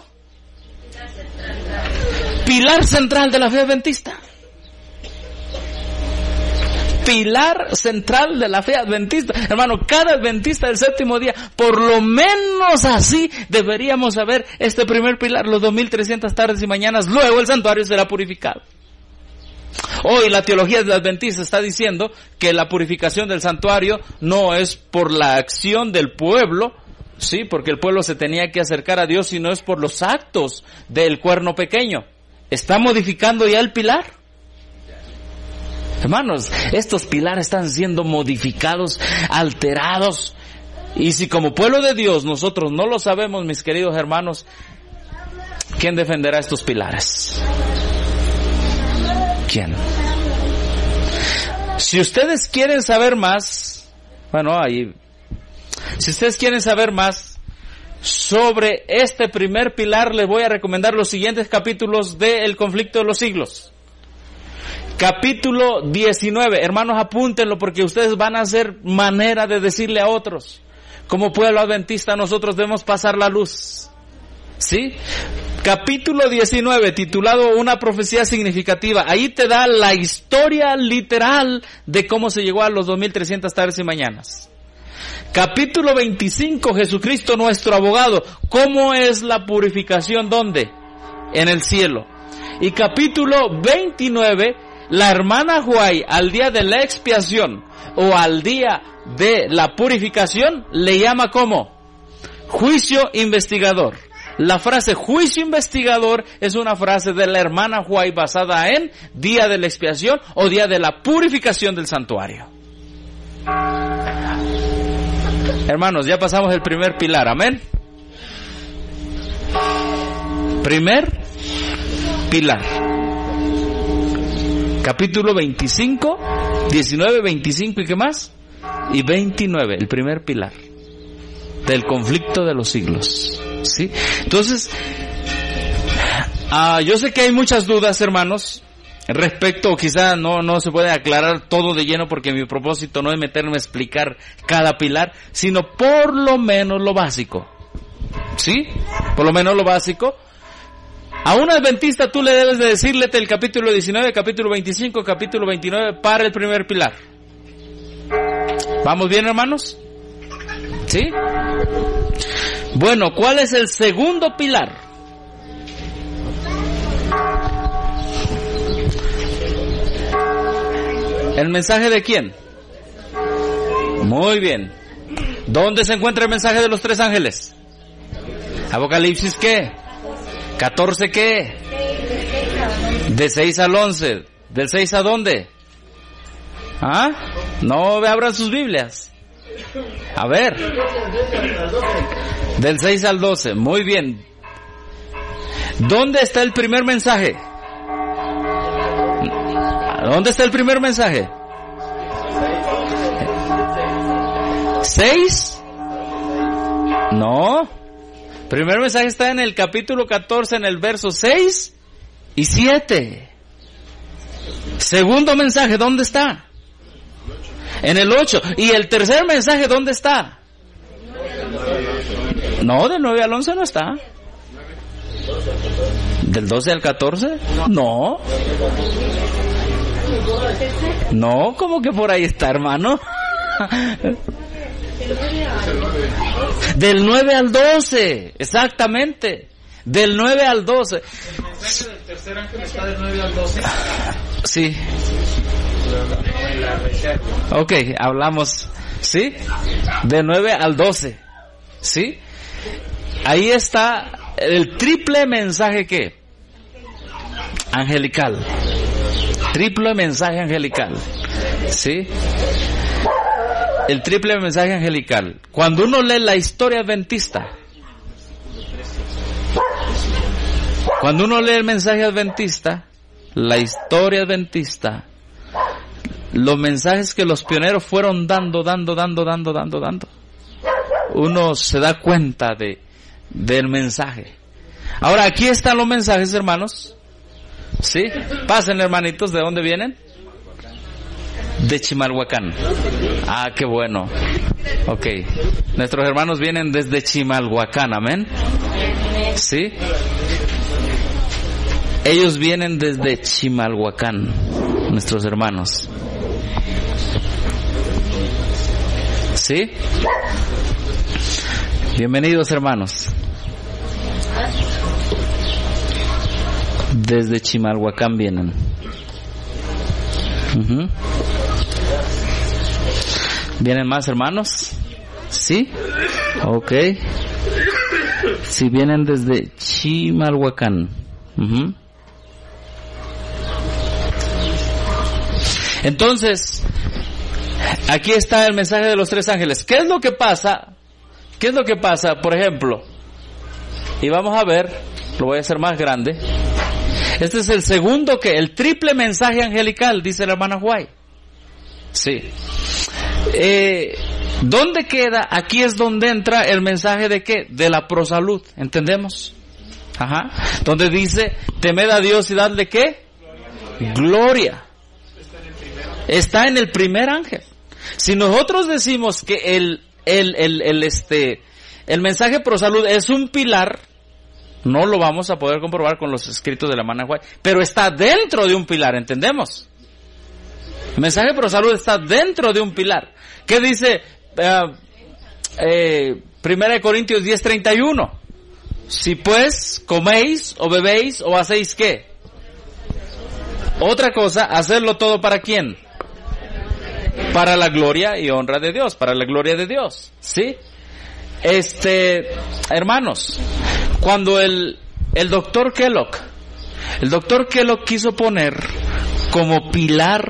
Pilar central de la fe adventista. pilar central de la fe adventista. Hermano, cada adventista del séptimo día, por lo menos así, deberíamos saber este primer pilar, los dos mil trescientas tardes y mañanas, luego el santuario será purificado. Hoy la teología del adventista está diciendo que la purificación del santuario no es por la acción del pueblo, sí, porque el pueblo se tenía que acercar a Dios, sino es por los actos del cuerno pequeño. ¿Está modificando ya el pilar? Hermanos, estos pilares están siendo modificados, alterados. Y si como pueblo de Dios nosotros no lo sabemos, mis queridos hermanos, ¿quién defenderá estos pilares? ¿Quién? Si ustedes quieren saber más, bueno, ahí, si ustedes quieren saber más sobre este primer pilar, les voy a recomendar los siguientes capítulos de El conflicto de los siglos. Capítulo diecinueve, hermanos, apúntenlo porque ustedes van a hacer manera de decirle a otros. Como pueblo adventista nosotros debemos pasar la luz. ¿Sí? Capítulo diecinueve, titulado Una profecía significativa. Ahí te da la historia literal de cómo se llegó a los dos mil trescientas tardes y mañanas. Capítulo veinticinco, Jesucristo nuestro abogado. ¿Cómo es la purificación? ¿Dónde? En el cielo. Y capítulo veintinueve, la hermana Huay, al día de la expiación o al día de la purificación, le llama como juicio investigador. La frase juicio investigador es una frase de la hermana Huay basada en día de la expiación o día de la purificación del santuario. Hermanos, ya pasamos el primer pilar, amén. Primer pilar. Capítulo veinticinco, diecinueve, veinticinco y qué más? Y veintinueve, el primer pilar del conflicto de los siglos. ¿Sí? Entonces, uh, yo sé que hay muchas dudas, hermanos, respecto, quizá no, no se puede aclarar todo de lleno porque mi propósito no es meterme a explicar cada pilar, sino por lo menos lo básico. ¿Sí? Por lo menos lo básico. A un adventista tú le debes de decirle el capítulo diecinueve, capítulo veinticinco, capítulo veintinueve para el primer pilar. ¿Vamos bien, hermanos? ¿Sí? Bueno, ¿cuál es el segundo pilar? ¿El mensaje de quién? Muy bien. ¿Dónde se encuentra el mensaje de los tres ángeles? Apocalipsis ¿qué? catorce ¿qué? De seis al once. ¿Del seis a dónde? ¿Ah? No abran sus Biblias. A ver. Del seis al doce. Muy bien. ¿Dónde está el primer mensaje? ¿Dónde está el primer mensaje? ¿Seis? No. El primer mensaje está en el capítulo catorce, en el verso seis y siete. Segundo mensaje, ¿dónde está? En el ocho. ¿Y el tercer mensaje dónde está? No, del nueve al once no está. ¿Del doce al catorce? No. No, ¿cómo que por ahí está, hermano? Del nueve al doce, exactamente. Del nueve al doce. ¿El mensaje del tercer ángel está del nueve al doce? Sí. Ok, hablamos, ¿sí? De nueve al doce, ¿sí? Ahí está el triple mensaje, ¿qué? Angelical. Triple mensaje angelical, ¿sí? El triple mensaje angelical. Cuando uno lee la historia adventista, cuando uno lee el mensaje adventista, la historia adventista, los mensajes que los pioneros fueron dando, dando, dando, dando, dando, dando, uno se da cuenta de del mensaje. Ahora, aquí están los mensajes, hermanos. ¿Sí? Pasen, hermanitos, ¿de dónde vienen? De Chimalhuacán. Ah, qué bueno. Ok. Nuestros hermanos vienen desde Chimalhuacán, amén. ¿Sí? Ellos vienen desde Chimalhuacán, nuestros hermanos. ¿Sí? Bienvenidos, hermanos. Desde Chimalhuacán vienen. Uh-huh. ¿Vienen más hermanos? ¿Sí? Ok. Si vienen desde Chimalhuacán. Uh-huh. Entonces, aquí está el mensaje de los tres ángeles. ¿Qué es lo que pasa? ¿Qué es lo que pasa? Por ejemplo, y vamos a ver, lo voy a hacer más grande. Este es el segundo, que el triple mensaje angelical, dice la hermana White. Sí. Eh, ¿Dónde queda? Aquí es donde entra el mensaje de qué? De la prosalud, ¿entendemos? Ajá. Donde dice, temed a Dios y dadle ¿qué? Gloria. Está en el primer ángel. Si nosotros decimos que el, el, el, el, este, el mensaje prosalud es un pilar, no lo vamos a poder comprobar con los escritos de la hermana White, pero está dentro de un pilar, ¿entendemos? El mensaje prosalud está dentro de un pilar. ¿Qué dice uh, eh, Primera de Corintios diez treinta y uno? Si pues coméis o bebéis o hacéis ¿qué? Otra cosa, hacerlo todo ¿para quién? Para la gloria y honra de Dios, para la gloria de Dios, ¿sí? Este, hermanos, cuando el, el doctor Kellogg, el doctor Kellogg quiso poner como pilar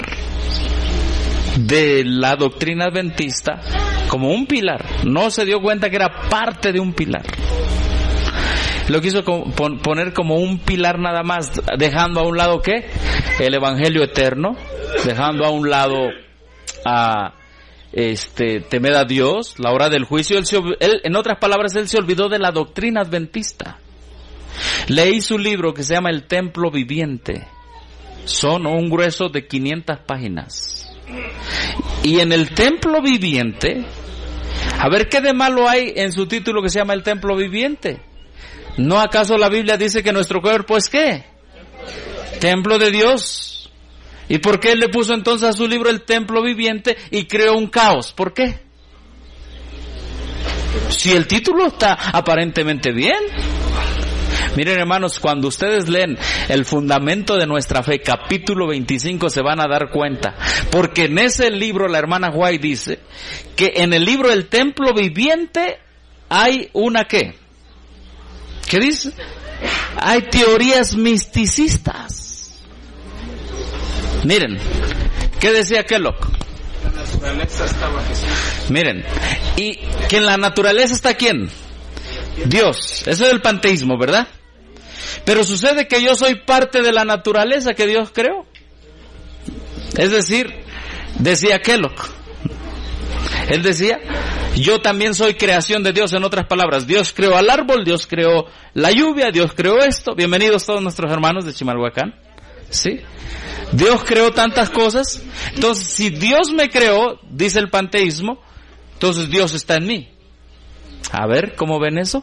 de la doctrina adventista, como un pilar, no se dio cuenta que era parte de un pilar. Lo quiso poner como un pilar nada más, dejando a un lado ¿qué? El evangelio eterno, dejando a un lado a este temer a Dios, la hora del juicio. Él, se, él, en otras palabras, él se olvidó de la doctrina adventista. Leí su libro que se llama El Templo Viviente. Son un grueso de quinientas páginas. Y en el Templo Viviente, a ver qué de malo hay en su título que se llama El Templo Viviente. ¿No acaso la Biblia dice que nuestro cuerpo es qué? Templo de Dios. ¿Y por qué él le puso entonces a su libro El Templo Viviente y creó un caos? ¿Por qué? Si el título está aparentemente bien. Miren, hermanos, cuando ustedes leen el fundamento de nuestra fe, capítulo veinticinco, se van a dar cuenta. Porque en ese libro la hermana White dice que en el libro El Templo Viviente hay una ¿qué? ¿Qué dice? Hay teorías misticistas. Miren, ¿qué decía Kellogg? La naturaleza está bajo Jesús. Miren, y que en la naturaleza está ¿quién? Dios. Eso es el panteísmo, ¿verdad? Pero sucede que yo soy parte de la naturaleza que Dios creó. Es decir, decía Kellogg, él decía, yo también soy creación de Dios. En otras palabras, Dios creó al árbol, Dios creó la lluvia, Dios creó esto. Bienvenidos todos nuestros hermanos de Chimalhuacán. ¿Sí? Dios creó tantas cosas. Entonces, si Dios me creó, dice el panteísmo, entonces Dios está en mí. A ver, ¿cómo ven eso?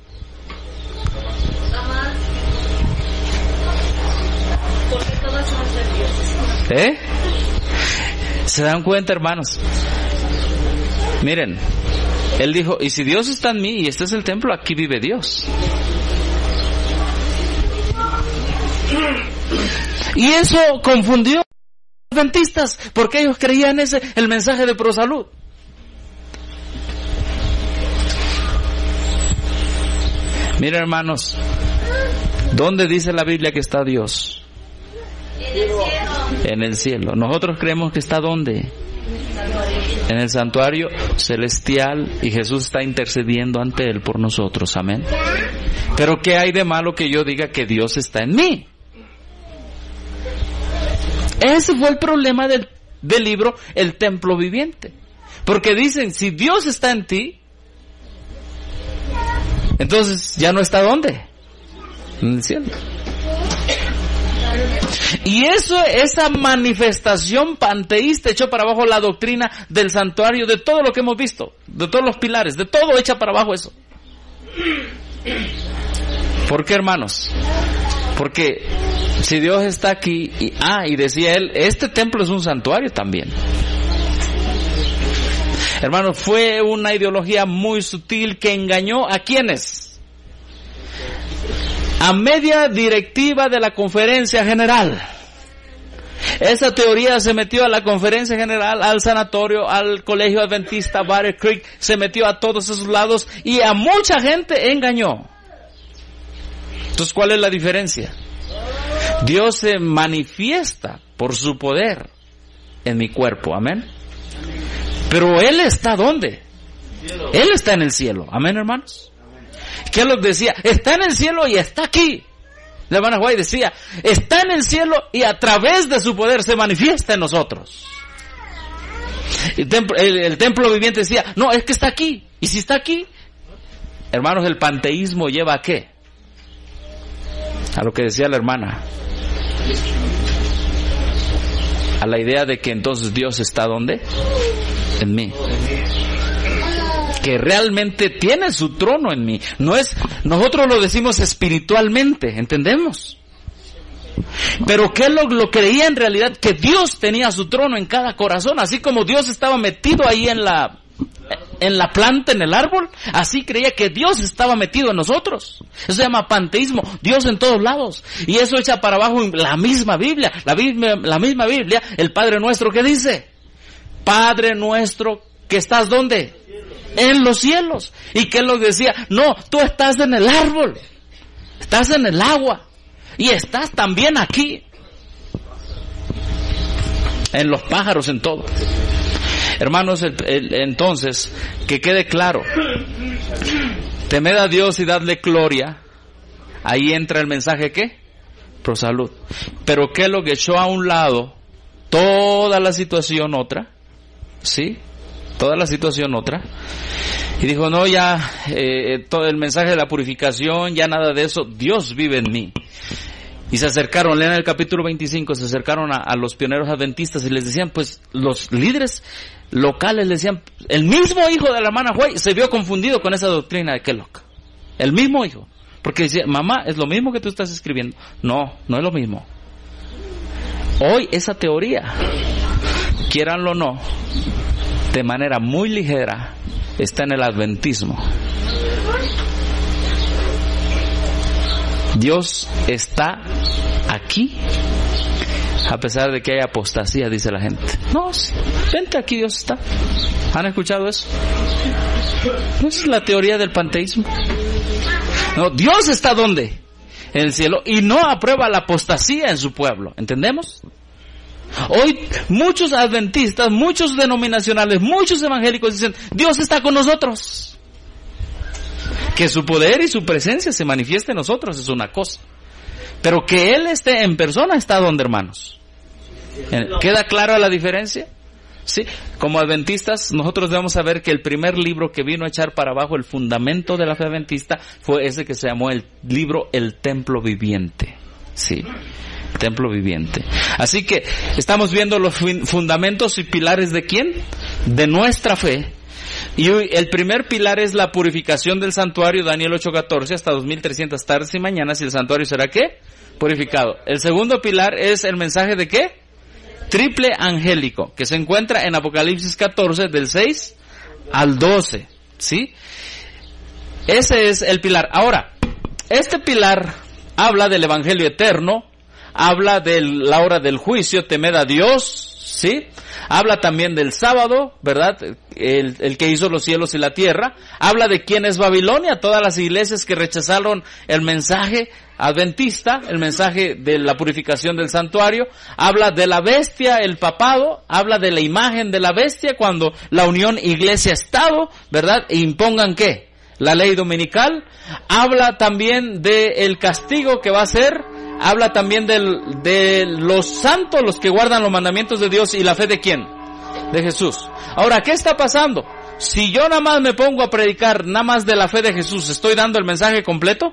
¿Eh? ¿Se dan cuenta, hermanos? Miren, él dijo, y si Dios está en mí y este es el templo, aquí vive Dios. Y eso confundió a los adventistas, porque ellos creían ese, el mensaje de prosalud. Miren, hermanos, ¿dónde dice la Biblia que está Dios? En el cielo. En el cielo. Nosotros creemos que está ¿dónde? En el santuario celestial, y Jesús está intercediendo ante Él por nosotros. Amén. Pero ¿qué hay de malo que yo diga que Dios está en mí? Ese fue el problema del, del libro El Templo Viviente. Porque dicen, si Dios está en ti, entonces ya no está ¿dónde? En el cielo. Y eso, esa manifestación panteísta echó para abajo la doctrina del santuario, de todo lo que hemos visto, de todos los pilares, de todo echa para abajo eso. ¿Por qué, hermanos? Porque si Dios está aquí, y, ah, y decía él, este templo es un santuario también. Hermanos, fue una ideología muy sutil que engañó a quienes, a media directiva de la Conferencia General. Esa teoría se metió a la Conferencia General, al sanatorio, al Colegio Adventista, Battle Creek, se metió a todos esos lados y a mucha gente engañó. Entonces, ¿cuál es la diferencia? Dios se manifiesta por su poder en mi cuerpo, amén. Pero Él está ¿dónde? Él está en el cielo, amén, hermanos. ¿Qué es lo que decía? Está en el cielo y está aquí. La hermana White decía, está en el cielo y a través de su poder se manifiesta en nosotros. El templo, el, el templo viviente decía, no, es que está aquí. Y si está aquí, hermanos, el panteísmo lleva a ¿qué? A lo que decía la hermana, a la idea de que entonces Dios está ¿dónde? En mí. Que realmente tiene su trono en mí. No es, nosotros lo decimos espiritualmente, ¿entendemos? Pero que lo, lo creía en realidad, que Dios tenía su trono en cada corazón, así como Dios estaba metido ahí en la, en la planta, en el árbol, así creía que Dios estaba metido en nosotros. Eso se llama panteísmo, Dios en todos lados. Y eso echa para abajo la misma Biblia, la misma, la misma Biblia, el Padre Nuestro, ¿qué dice? Padre Nuestro, que estás ¿dónde? En los cielos. ¿Y qué es lo que decía? No, tú estás en el árbol, estás en el agua y estás también aquí, en los pájaros, en todo. Hermanos, el, el, entonces, que quede claro, temed a Dios y dadle gloria. Ahí entra el mensaje, ¿qué? Pro salud. Pero ¿qué es lo que echó a un lado toda la situación otra? ¿Sí? Toda la situación otra. Y dijo, no, ya, eh, todo el mensaje de la purificación, ya nada de eso, Dios vive en mí. Y se acercaron, lean el capítulo veinticinco, se acercaron a, a los pioneros adventistas y les decían, pues, los líderes locales les decían, el mismo hijo de la hermana White se vio confundido con esa doctrina de Kellogg. El mismo hijo. Porque decía, mamá, ¿es lo mismo que tú estás escribiendo? No, no es lo mismo. Hoy esa teoría, quieranlo o no, de manera muy ligera, está en el adventismo. Dios está aquí, a pesar de que hay apostasía, dice la gente. No, sí, vente aquí, Dios está. ¿Han escuchado eso? ¿No es la teoría del panteísmo? No, Dios está ¿dónde? En el cielo, y no aprueba la apostasía en su pueblo, ¿entendemos? Hoy muchos adventistas, muchos denominacionales, muchos evangélicos dicen, Dios está con nosotros. Que su poder y su presencia se manifieste en nosotros es una cosa. Pero que Él esté en persona está donde, hermanos. ¿Queda clara la diferencia? Sí. Como adventistas, nosotros debemos saber que el primer libro que vino a echar para abajo el fundamento de la fe adventista fue ese que se llamó el libro El Templo Viviente. Sí. Templo viviente. Así que estamos viendo los fundamentos y pilares de ¿quién? De nuestra fe. Y el primer pilar es la purificación del santuario, Daniel ocho catorce, hasta dos mil trescientas tardes y mañanas, y el santuario será ¿qué? Purificado. El segundo pilar es el mensaje de ¿qué? Triple angélico, que se encuentra en Apocalipsis catorce, del seis al doce. ¿Sí? Ese es el pilar. Ahora, este pilar habla del evangelio eterno, habla de la hora del juicio, temed a Dios, ¿sí? Habla también del sábado, ¿verdad? El, el que hizo los cielos y la tierra. Habla de quién es Babilonia, todas las iglesias que rechazaron el mensaje adventista, el mensaje de la purificación del santuario. Habla de la bestia, el papado. Habla de la imagen de la bestia cuando la unión iglesia-estado, ¿verdad? E impongan ¿qué? La ley dominical. Habla también del castigo que va a ser. Habla también del, de los santos, los que guardan los mandamientos de Dios, y la fe de ¿quién? De Jesús. Ahora, ¿qué está pasando? Si yo nada más me pongo a predicar nada más de la fe de Jesús, ¿estoy dando el mensaje completo?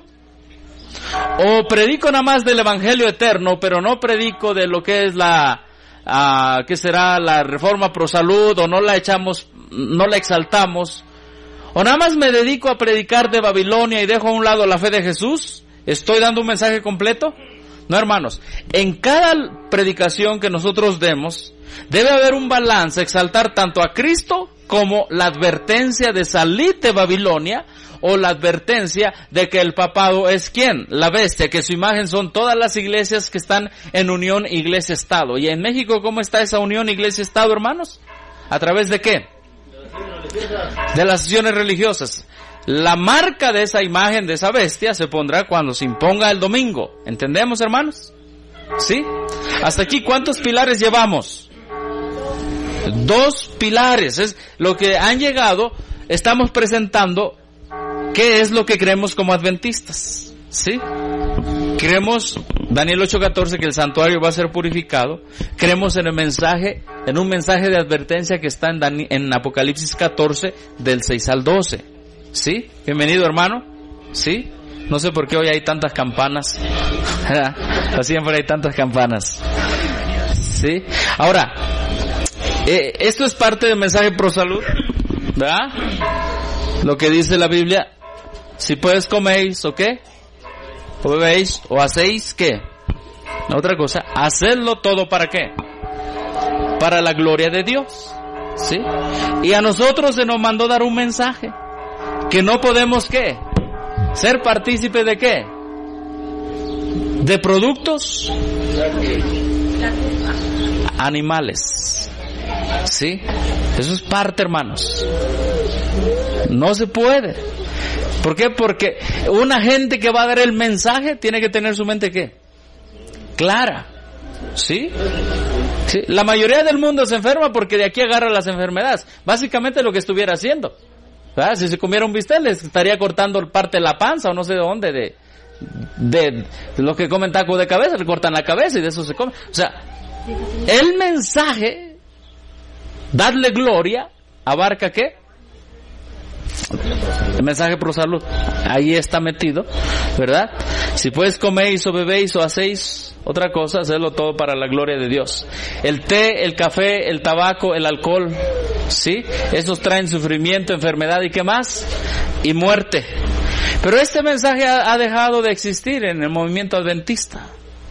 ¿O predico nada más del evangelio eterno, pero no predico de lo que es la, uh, ¿qué será? La reforma pro salud, o no la echamos, no la exaltamos? ¿O nada más me dedico a predicar de Babilonia y dejo a un lado la fe de Jesús? ¿Estoy dando un mensaje completo? No, hermanos, en cada predicación que nosotros demos, debe haber un balance, exaltar tanto a Cristo como la advertencia de salir de Babilonia, o la advertencia de que el papado es ¿quién? La bestia, que su imagen son todas las iglesias que están en unión iglesia-estado. ¿Y en México cómo está esa unión iglesia-estado, hermanos? ¿A través de qué? De las sesiones religiosas. La marca de esa imagen, de esa bestia, se pondrá cuando se imponga el domingo. ¿Entendemos, hermanos? ¿Sí? Hasta aquí, ¿cuántos pilares llevamos? Dos pilares. Es lo que han llegado. Estamos presentando qué es lo que creemos como adventistas. ¿Sí? Creemos, Daniel ocho catorce, que el santuario va a ser purificado. Creemos en el mensaje, en un mensaje de advertencia que está en, Dan- en Apocalipsis catorce, del seis al doce. ¿Sí? Bienvenido, hermano. ¿Sí? No sé por qué hoy hay tantas campanas. Siempre hay tantas campanas. ¿Sí? Ahora, eh, esto es parte del mensaje pro salud, ¿verdad? Lo que dice la Biblia, si puedes coméis, ¿o qué? O bebéis, o hacéis, ¿qué? Otra cosa, hacedlo todo, ¿para qué? Para la gloria de Dios. ¿Sí? Y a nosotros se nos mandó dar un mensaje. Que no podemos, ¿qué? Ser partícipe de qué? De productos animales. ¿Sí? Eso es parte, hermanos. No se puede. ¿Por qué? Porque una gente que va a dar el mensaje tiene que tener su mente, ¿qué? Clara. ¿Sí? ¿Sí? La mayoría del mundo se enferma porque de aquí agarra las enfermedades. Básicamente lo que estuviera haciendo. ¿Verdad? Si se comiera un bistec, les estaría cortando parte de la panza o no sé de dónde, de, de, de los que comen taco de cabeza, le cortan la cabeza y de eso se come. O sea, el mensaje, darle gloria, abarca ¿qué? El mensaje pro salud. Ahí está metido, ¿verdad? Si pues coméis o bebéis o hacéis otra cosa, hacedlo todo para la gloria de Dios. El té, el café, el tabaco, el alcohol, ¿sí? Esos traen sufrimiento, enfermedad y ¿qué más? Y muerte. Pero este mensaje ha, ha dejado de existir en el movimiento adventista.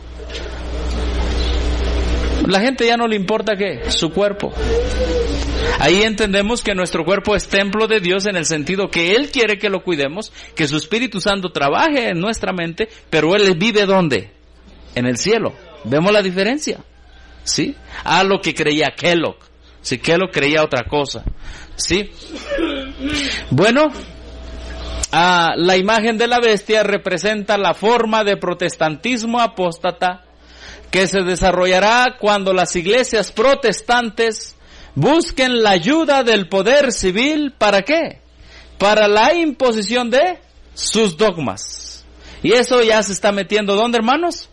La gente ya no le importa ¿qué? Su cuerpo. Ahí entendemos que nuestro cuerpo es templo de Dios en el sentido que Él quiere que lo cuidemos, que su Espíritu Santo trabaje en nuestra mente, pero Él vive ¿dónde? En el cielo. ¿Vemos la diferencia? ¿Sí? A lo que creía Kellogg. Si Kellogg creía otra cosa. ¿Sí? Bueno, ah, la imagen de la bestia representa la forma de protestantismo apóstata que se desarrollará cuando las iglesias protestantes busquen la ayuda del poder civil, ¿para qué? Para la imposición de sus dogmas. Y eso ya se está metiendo, ¿dónde, hermanos?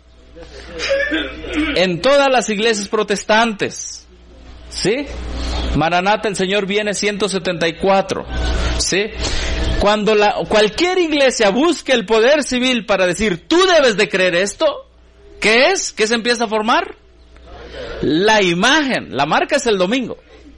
En todas las iglesias protestantes. ¿Sí? Maranata, el Señor viene, ciento setenta y cuatro. ¿Sí? Cuando la, cualquier iglesia busque el poder civil para decir, tú debes de creer esto, ¿qué es? ¿Qué se empieza a formar? La imagen. La marca es el domingo.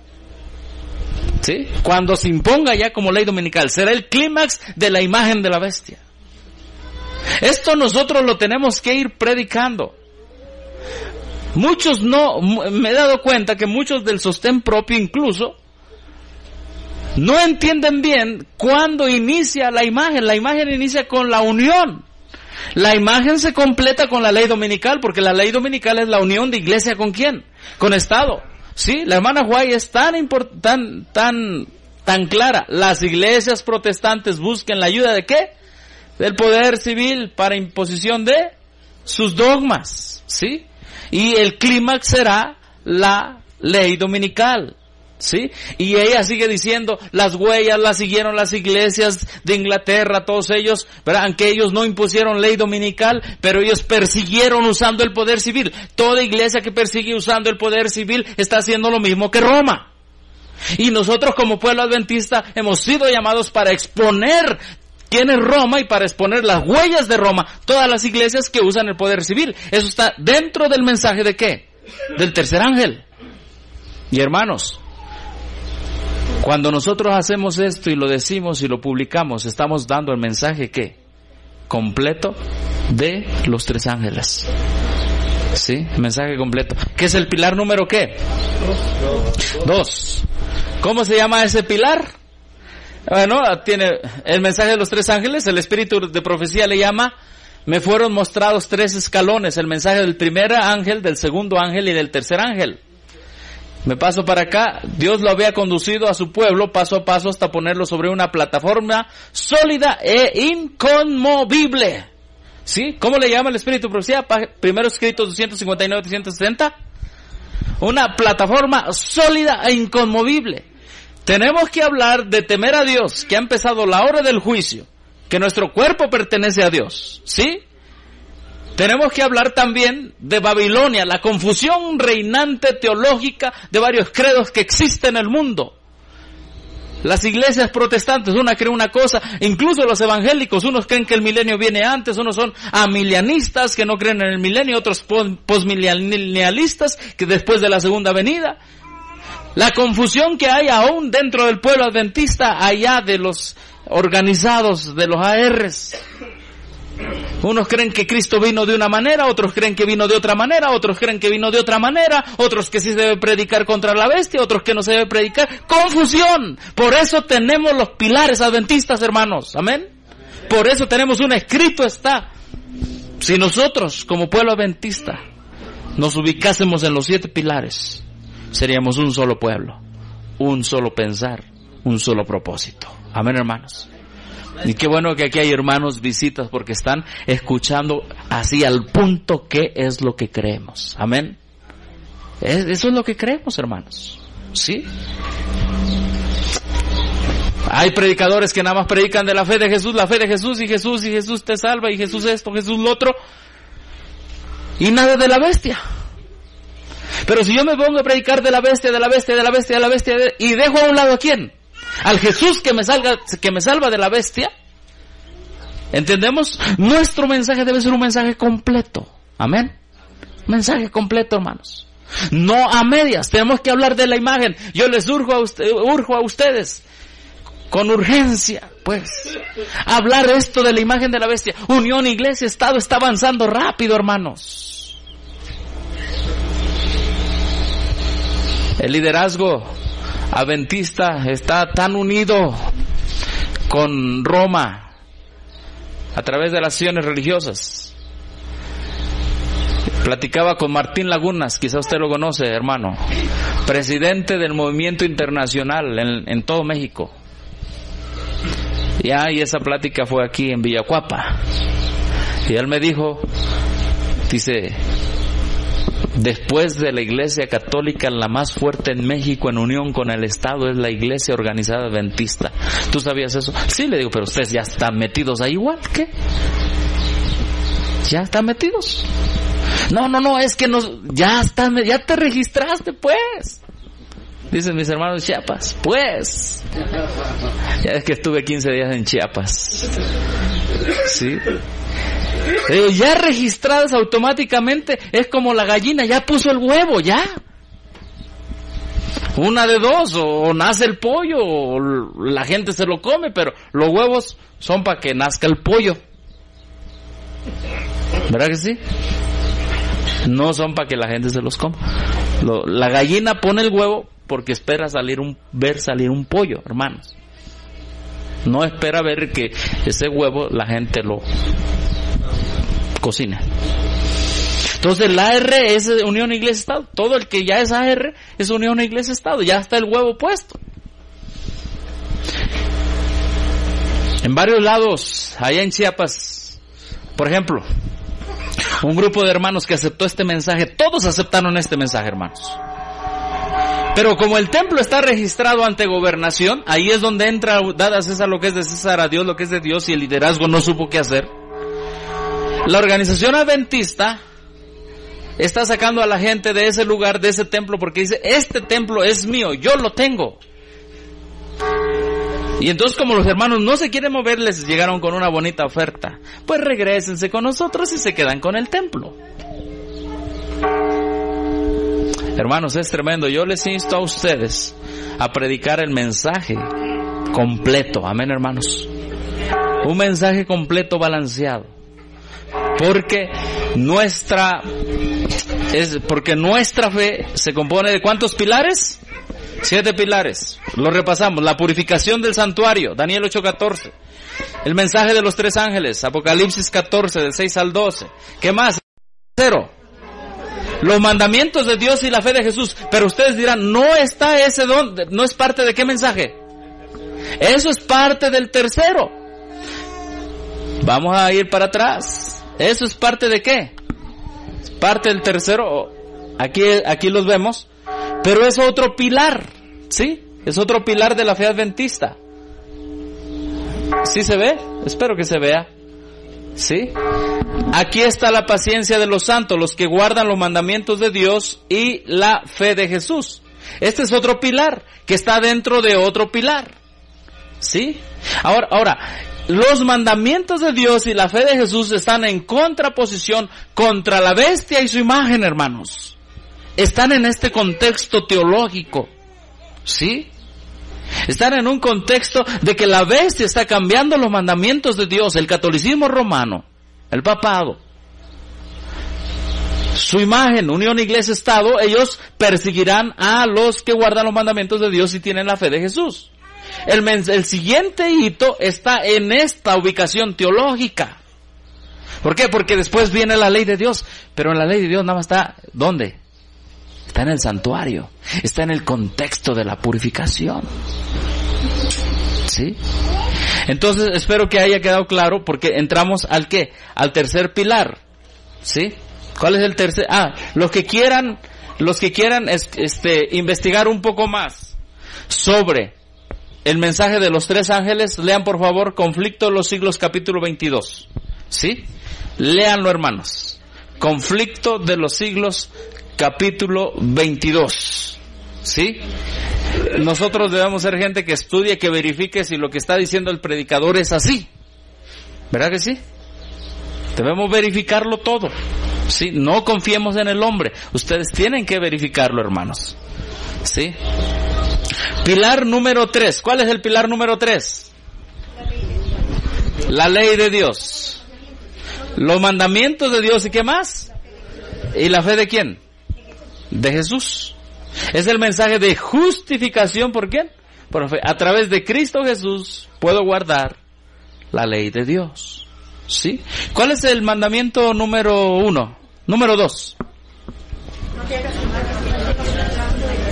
¿Sí? Cuando se imponga ya como ley dominical, será el clímax de la imagen de la bestia. Esto nosotros lo tenemos que ir predicando. Muchos no, me he dado cuenta que muchos del sostén propio incluso no entienden bien cuándo inicia la imagen. La imagen inicia con la unión. La imagen se completa con la ley dominical, porque la ley dominical es la unión de iglesia ¿con quién? Con Estado. Sí, la hermana White es tan import- tan, tan, tan clara. Las iglesias protestantes busquen la ayuda de ¿qué? Del poder civil para imposición de sus dogmas, ¿sí? Y el clímax será la ley dominical, ¿sí? Y ella sigue diciendo, las huellas las siguieron las iglesias de Inglaterra, todos ellos, ¿verdad? Aunque ellos no impusieron ley dominical, pero ellos persiguieron usando el poder civil. Toda iglesia que persigue usando el poder civil está haciendo lo mismo que Roma. Y nosotros como pueblo adventista hemos sido llamados para exponer quién es Roma y para exponer las huellas de Roma, todas las iglesias que usan el poder civil. Eso está dentro del mensaje de ¿qué? Del tercer ángel. Y hermanos, cuando nosotros hacemos esto y lo decimos y lo publicamos, estamos dando el mensaje ¿qué? Completo de los tres ángeles. ¿Sí? Mensaje completo. ¿Qué es el pilar número qué? Dos. Dos. ¿Cómo se llama ese pilar? Bueno, tiene el mensaje de los tres ángeles. El espíritu de profecía le llama: me fueron mostrados tres escalones. El mensaje del primer ángel, del segundo ángel y del tercer ángel. Me paso para acá. Dios lo había conducido a su pueblo paso a paso hasta ponerlo sobre una plataforma sólida e inconmovible. ¿Sí? ¿Cómo le llama el espíritu de profecía? Primero escritos doscientos cincuenta y nueve a trescientos sesenta. Una plataforma sólida e inconmovible. Tenemos que hablar de temer a Dios, que ha empezado la hora del juicio, que nuestro cuerpo pertenece a Dios. ¿Sí? Tenemos que hablar también de Babilonia, la confusión reinante teológica de varios credos que existen en el mundo. Las iglesias protestantes, una cree una cosa, incluso los evangélicos, unos creen que el milenio viene antes, unos son amilianistas que no creen en el milenio, otros posmilenialistas que después de la segunda venida. La confusión que hay aún dentro del pueblo adventista, allá de los organizados, de los A Rs. Unos creen que Cristo vino de una manera, otros creen que vino de otra manera, otros creen que vino de otra manera, otros que sí se debe predicar contra la bestia, otros que no se debe predicar. ¡Confusión! Por eso tenemos los pilares adventistas, hermanos. ¿Amén? Por eso tenemos un escrito está. Si nosotros, como pueblo adventista, nos ubicásemos en los siete pilares, seríamos un solo pueblo, un solo pensar, un solo propósito. Amén, hermanos. Y qué bueno que aquí hay hermanos visitas porque están escuchando así al punto qué es lo que creemos. Amén. Eso es lo que creemos, hermanos. ¿Sí? Hay predicadores que nada más predican de la fe de Jesús, la fe de Jesús y Jesús y Jesús te salva y Jesús esto, Jesús lo otro. Y nada de la bestia. Pero si yo me pongo a predicar de la bestia, de la bestia, de la bestia, de la bestia de... y dejo a un lado a quién, al Jesús que me salga, que me salva de la bestia, ¿entendemos? Nuestro mensaje debe ser un mensaje completo. Amén. Mensaje completo, hermanos. No a medias. Tenemos que hablar de la imagen. Yo les urjo a, usted, urjo a ustedes con urgencia, pues, hablar esto de la imagen de la bestia. Unión, iglesia, Estado está avanzando rápido, hermanos. El liderazgo adventista está tan unido con Roma a través de las acciones religiosas. Platicaba con Martín Lagunas, quizá usted lo conoce, hermano, presidente del movimiento internacional en, en todo México. Ya, y esa plática fue aquí en Villacuapa. Y él me dijo, dice, después de la iglesia católica, la más fuerte en México en unión con el Estado es la iglesia organizada adventista. ¿Tú sabías eso? Sí, le digo, pero ustedes ya están metidos ahí igual, ¿qué? ¿Ya están metidos? No, no, no, es que nos, ya están, ya te registraste, pues. Dicen mis hermanos Chiapas, pues. Ya es que estuve quince días en Chiapas. ¿Sí? Digo, ya registradas automáticamente, es como la gallina, ya puso el huevo, ya. Una de dos, o, o nace el pollo, o la gente se lo come, pero los huevos son para que nazca el pollo. ¿Verdad que sí? No son para que la gente se los coma. Lo, la gallina pone el huevo porque espera salir un, ver salir un pollo, hermanos. No espera ver que ese huevo la gente lo cocina. Entonces la A R es Unión Iglesia-Estado. Todo el que ya es A R es Unión Iglesia-Estado. Ya está el huevo puesto. En varios lados, allá en Chiapas, por ejemplo, un grupo de hermanos que aceptó este mensaje, todos aceptaron este mensaje, hermanos. Pero como el templo está registrado ante gobernación, ahí es donde entra, dada a César lo que es de César, a Dios lo que es de Dios, y el liderazgo no supo qué hacer. La organización adventista está sacando a la gente de ese lugar, de ese templo, porque dice, este templo es mío, yo lo tengo. Y entonces, como los hermanos no se quieren mover, les llegaron con una bonita oferta. Pues regrésense con nosotros y se quedan con el templo. Hermanos, es tremendo. Yo les insto a ustedes a predicar el mensaje completo. Amén, hermanos. Un mensaje completo, balanceado. Porque nuestra es porque nuestra fe se compone de ¿cuántos pilares? Siete pilares. Lo repasamos. La purificación del santuario, Daniel ocho catorce. El mensaje de los tres ángeles, Apocalipsis catorce, del seis al doce. ¿Qué más? Cero. Los mandamientos de Dios y la fe de Jesús. Pero ustedes dirán, no está ese don, no es parte de qué mensaje. Eso es parte del tercero. Vamos a ir para atrás. ¿Eso es parte de qué? Es parte del tercero. Aquí, aquí los vemos. Pero es otro pilar, ¿sí? Es otro pilar de la fe adventista. ¿Sí se ve? Espero que se vea. ¿Sí? Aquí está la paciencia de los santos, los que guardan los mandamientos de Dios y la fe de Jesús. Este es otro pilar que está dentro de otro pilar. ¿Sí? Ahora, ahora, los mandamientos de Dios y la fe de Jesús están en contraposición contra la bestia y su imagen, hermanos. Están en este contexto teológico. ¿Sí? Están en un contexto de que la bestia está cambiando los mandamientos de Dios, el catolicismo romano, el papado, su imagen, unión iglesia-estado. Ellos perseguirán a los que guardan los mandamientos de Dios y tienen la fe de Jesús. El, el siguiente hito está en esta ubicación teológica. ¿Por qué? Porque después viene la ley de Dios, pero en la ley de Dios nada más está, ¿dónde? Está en el santuario, está en el contexto de la purificación. ¿Sí? Entonces espero que haya quedado claro, porque entramos al ¿qué? Al tercer pilar. ¿Sí? ¿Cuál es el tercer? Ah, los que quieran, los que quieran este, investigar un poco más sobre el mensaje de los tres ángeles, lean por favor Conflicto de los Siglos capítulo veintidós. ¿Sí? Léanlo, hermanos. Conflicto de los Siglos capítulo veintidós. ¿Sí? Nosotros debemos ser gente que estudie, que verifique si lo que está diciendo el predicador es así. ¿Verdad que sí? Debemos verificarlo todo. ¿Sí? No confiemos en el hombre. Ustedes tienen que verificarlo, hermanos. ¿Sí? Pilar número tres. ¿Cuál es el pilar número tres? La ley de Dios. Los mandamientos de Dios, ¿y qué más? ¿Y la fe de quién? De Jesús. Es el mensaje de justificación. ¿Por quién? Por fe. A través de Cristo Jesús puedo guardar la ley de Dios. ¿Sí? ¿Cuál es el mandamiento número uno? Número dos. No te hagas imagen, no te hagas tratando de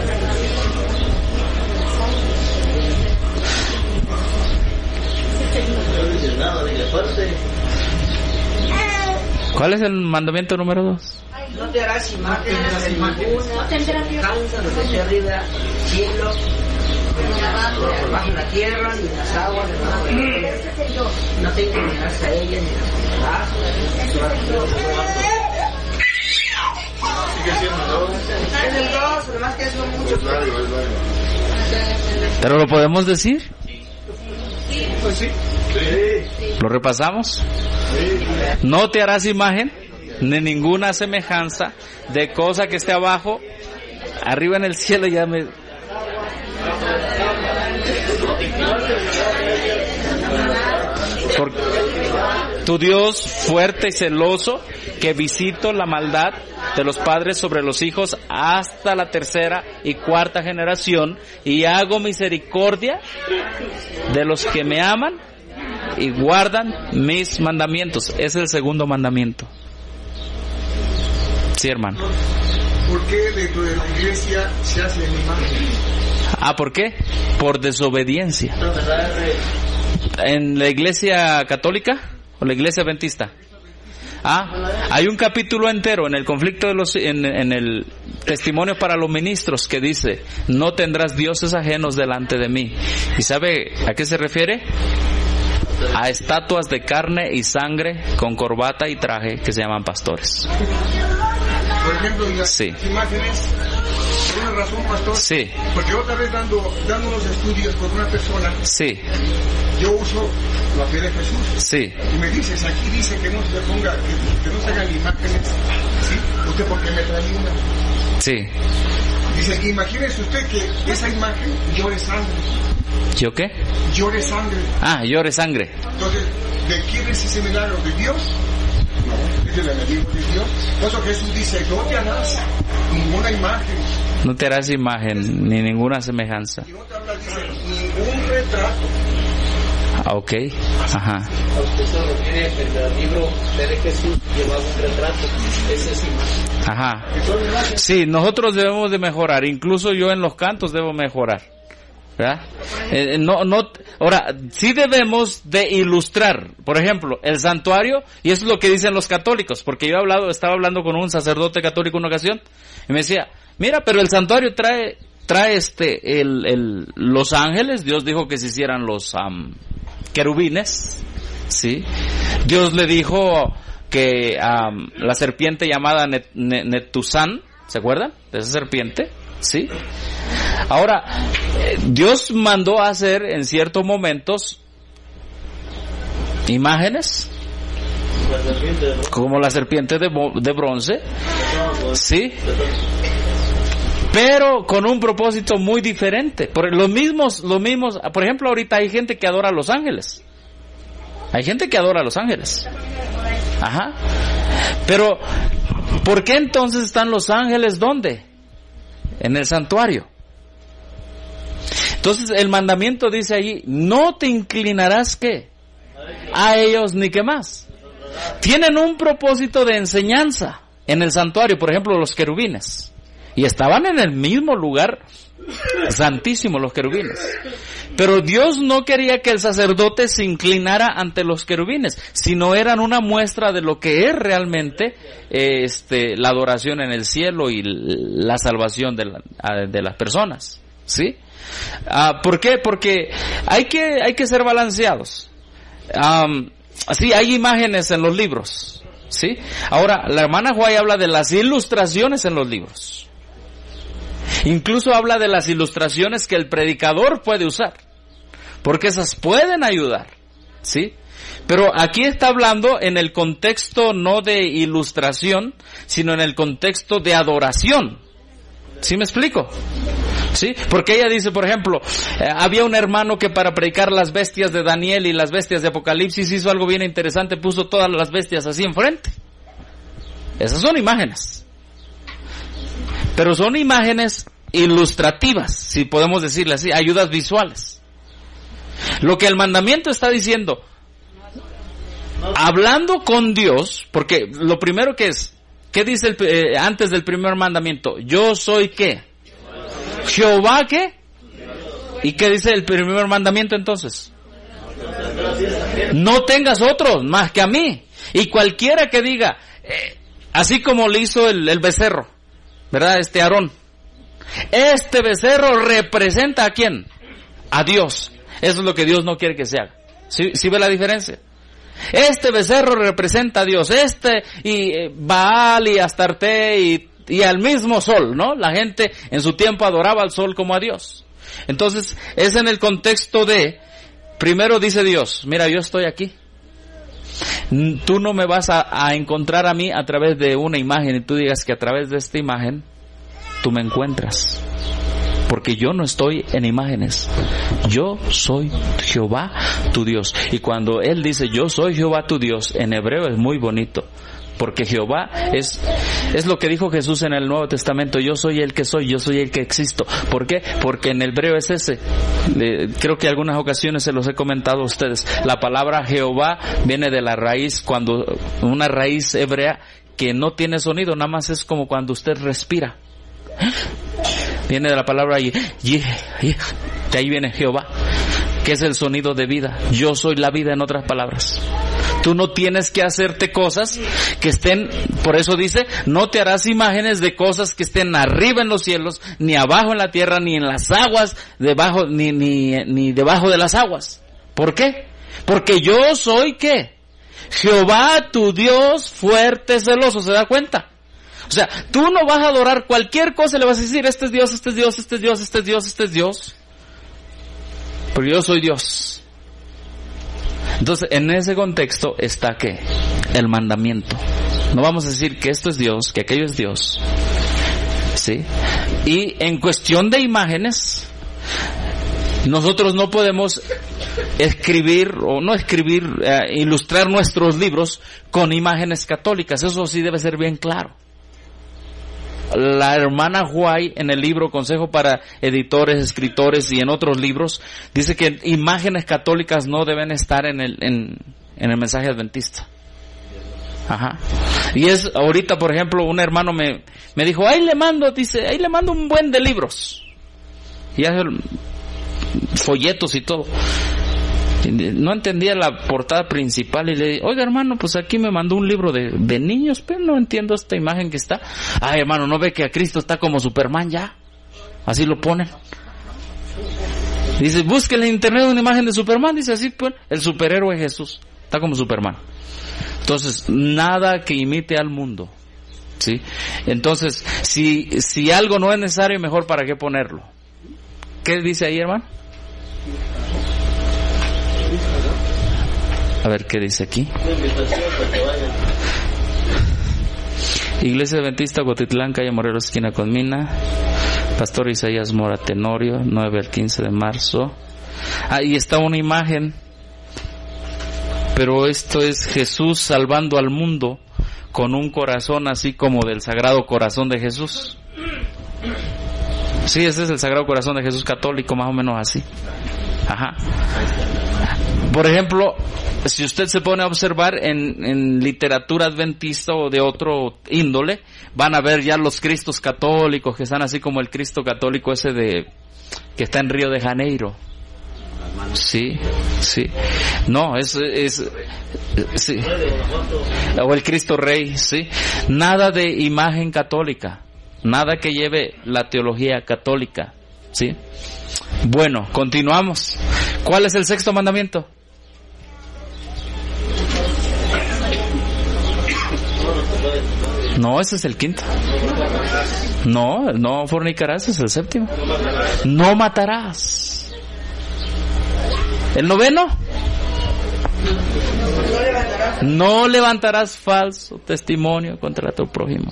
¿Cuál es el mandamiento número dos? No te harás imágenes de ninguna, cansa desde arriba, cielo, bajo la tierra, ni en las aguas, debajo de la tierra. No te inclinarás a ella, ni a Sigue siendo dos. Es el dos, además que es lo mucho. Es largo, es largo. ¿Pero lo podemos decir? Pues sí. ¿Lo repasamos? No te harás imagen ni ninguna semejanza de cosa que esté abajo, arriba en el cielo. Ya me... Por tu Dios fuerte y celoso, que visito la maldad de los padres sobre los hijos hasta la tercera y cuarta generación, y hago misericordia de los que me aman y guardan mis mandamientos. Ese es el segundo mandamiento. Sí, hermano. ¿Por qué dentro de la iglesia se hace la imagen? Ah, ¿por qué? Por desobediencia. ¿En la iglesia católica o la iglesia adventista? Ah, hay un capítulo entero en el conflicto de los, en, en el testimonio para los ministros, que dice: no tendrás dioses ajenos delante de mí. ¿Y sabe a qué se refiere? A estatuas de carne y sangre con corbata y traje que se llaman pastores. Por ejemplo, las Sí. imágenes, por una razón, pastor. Sí, Porque otra vez dando, dando unos estudios con una persona, sí, yo uso la fe de Jesús. sí. Y me dices, aquí dice que no se ponga, que, que no se hagan imágenes, ¿sí? ¿Usted por qué me trae una? Sí. Dice, imagínese usted que esa imagen llore sangre, ¿Yo qué? llore sangre. Ah, llore sangre. Entonces, ¿de quién es ese milagro? ¿De Dios? No. que el enemigo de Dios. Por eso Jesús dice, no te harás ninguna imagen. No te harás imagen ni ninguna semejanza. Y no te habla, dice, ningún retrato. Ah, ok, ajá. A usted se refiere en el libro de Jesús llevaba un retrato, esa es imagen. Ajá. Sí, nosotros debemos de mejorar, incluso yo en los cantos debo mejorar, ¿verdad? Eh, no, no, ahora, sí debemos de ilustrar, por ejemplo, el santuario, y eso es lo que dicen los católicos, porque yo he hablado, estaba hablando con un sacerdote católico una ocasión, y me decía, mira, pero el santuario trae, trae este, el, el, los ángeles, Dios dijo que se hicieran los, um, querubines, ¿sí? Dios le dijo que um, la serpiente llamada Net, Net, Netusán, ¿se acuerdan de esa serpiente? ¿Sí? Ahora, eh, Dios mandó a hacer en ciertos momentos imágenes como la serpiente de, de bronce, ¿sí? Pero con un propósito muy diferente. Por los mismos, los mismos, por ejemplo, ahorita hay gente que adora a los ángeles. Hay gente que adora a los ángeles. Ajá. Pero, ¿por qué entonces están los ángeles dónde? En el santuario. Entonces, el mandamiento dice allí, no te inclinarás, ¿qué? A ellos ni qué más. Tienen un propósito de enseñanza en el santuario, por ejemplo, los querubines. Y estaban en el mismo lugar santísimo los querubines. Pero Dios no quería que el sacerdote se inclinara ante los querubines, sino eran una muestra de lo que es realmente eh, este, la adoración en el cielo y la salvación de, la, de las personas. ¿Sí? Ah, ¿por qué? Porque hay que, hay que ser balanceados. Um, sí, hay imágenes en los libros. ¿Sí? Ahora, la hermana Juay habla de las ilustraciones en los libros. Incluso habla de las ilustraciones que el predicador puede usar, porque esas pueden ayudar, ¿sí? Pero aquí está hablando en el contexto no de ilustración, sino en el contexto de adoración. ¿Sí me explico? ¿Sí? Porque ella dice, por ejemplo, eh, había un hermano que para predicar las bestias de Daniel y las bestias de Apocalipsis hizo algo bien interesante, puso todas las bestias así enfrente. Esas son imágenes. Pero son imágenes ilustrativas, si podemos decirle así, ayudas visuales. Lo que el mandamiento está diciendo, hablando con Dios, porque lo primero que es, ¿qué dice el, eh, antes del primer mandamiento? Yo soy ¿qué? Jehová ¿qué? ¿Y qué dice el primer mandamiento entonces? No tengas otros más que a mí. Y cualquiera que diga, eh, así como le hizo el, el becerro, ¿verdad? Este Aarón. Este becerro representa ¿a quién? A Dios. Eso es lo que Dios no quiere que se haga. ¿Sí, sí ve la diferencia? Este becerro representa a Dios. Este y eh, Baal y Astarte y, y al mismo sol, ¿no? La gente en su tiempo adoraba al sol como a Dios. Entonces, es en el contexto de, primero dice Dios, mira, yo estoy aquí. Tú no me vas a, a encontrar a mí a través de una imagen y tú digas que a través de esta imagen tú me encuentras, porque yo no estoy en imágenes. Yo soy Jehová tu Dios. Y cuando él dice yo soy Jehová tu Dios, en hebreo es muy bonito, porque Jehová es es lo que dijo Jesús en el Nuevo Testamento, yo soy el que soy, yo soy el que existo. ¿Por qué? Porque en hebreo es ese. Le, creo que algunas ocasiones se los he comentado a ustedes. La palabra Jehová viene de la raíz, cuando una raíz hebrea que no tiene sonido, nada más es como cuando usted respira. Viene de la palabra y de ahí viene Jehová, que es el sonido de vida. Yo soy la vida, en otras palabras. Tú no tienes que hacerte cosas que estén, por eso dice, no te harás imágenes de cosas que estén arriba en los cielos, ni abajo en la tierra, ni en las aguas, debajo, ni, ni, ni debajo de las aguas. ¿Por qué? Porque yo soy ¿qué? Jehová tu Dios fuerte, celoso. ¿Se da cuenta? O sea, tú no vas a adorar cualquier cosa y le vas a decir, este es Dios, este es Dios, este es Dios, este es Dios, este es Dios. Pero yo soy Dios. Entonces, en ese contexto está ¿qué? El mandamiento. No vamos a decir que esto es Dios, que aquello es Dios. ¿Sí? Y en cuestión de imágenes, Nosotros no podemos escribir, o no escribir, eh, ilustrar nuestros libros con imágenes católicas. Eso sí debe ser bien claro. La hermana White, en el libro Consejo para Editores, Escritores y en otros libros, dice que imágenes católicas no deben estar en el, en, en el mensaje adventista. Ajá. Y es, ahorita por ejemplo, un hermano me, me dijo, ahí le mando, dice, ahí le mando un buen de libros. Y hace folletos y todo. No entendía la portada principal y le dije, oiga hermano, pues aquí me mandó un libro de, de niños, pero no entiendo esta imagen que está. Ay hermano, ¿no ve que a Cristo está como Superman ya? Así lo ponen. Dice, búsquenle en internet una imagen de Superman, dice así, pues, el superhéroe Jesús, está como Superman. Entonces, nada que imite al mundo, ¿sí? Entonces, si, si algo no es necesario, mejor para qué ponerlo. ¿Qué dice ahí, hermano? A ver qué dice aquí. Iglesia Adventista Cotitlán, calle Morelos, esquina con Mina. Pastor Isaías Mora Tenorio, nueve al quince de marzo. Ahí está una imagen, pero esto es Jesús salvando al mundo con un corazón así como del Sagrado Corazón de Jesús. Sí, ese es el Sagrado Corazón de Jesús católico, más o menos así. Ajá. Por ejemplo, si usted se pone a observar en, en literatura adventista o de otro índole, van a ver ya los Cristos católicos que están así como el Cristo católico ese de que está en Río de Janeiro. Sí, sí. No, es, es, sí. O el Cristo Rey, sí. Nada de imagen católica, nada que lleve la teología católica, sí. Bueno, continuamos. ¿Cuál es el sexto mandamiento? No, ese es el quinto. No, no fornicarás, ese es el séptimo. No matarás. ¿El noveno? No levantarás falso testimonio contra tu prójimo.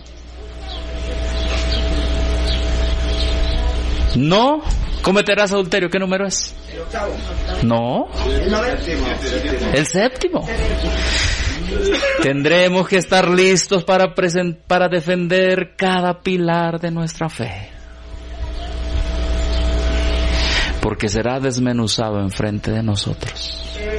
No cometerás adulterio. ¿Qué número es? No. El séptimo. Tendremos que estar listos para present- para defender cada pilar de nuestra fe, porque será desmenuzado enfrente de nosotros.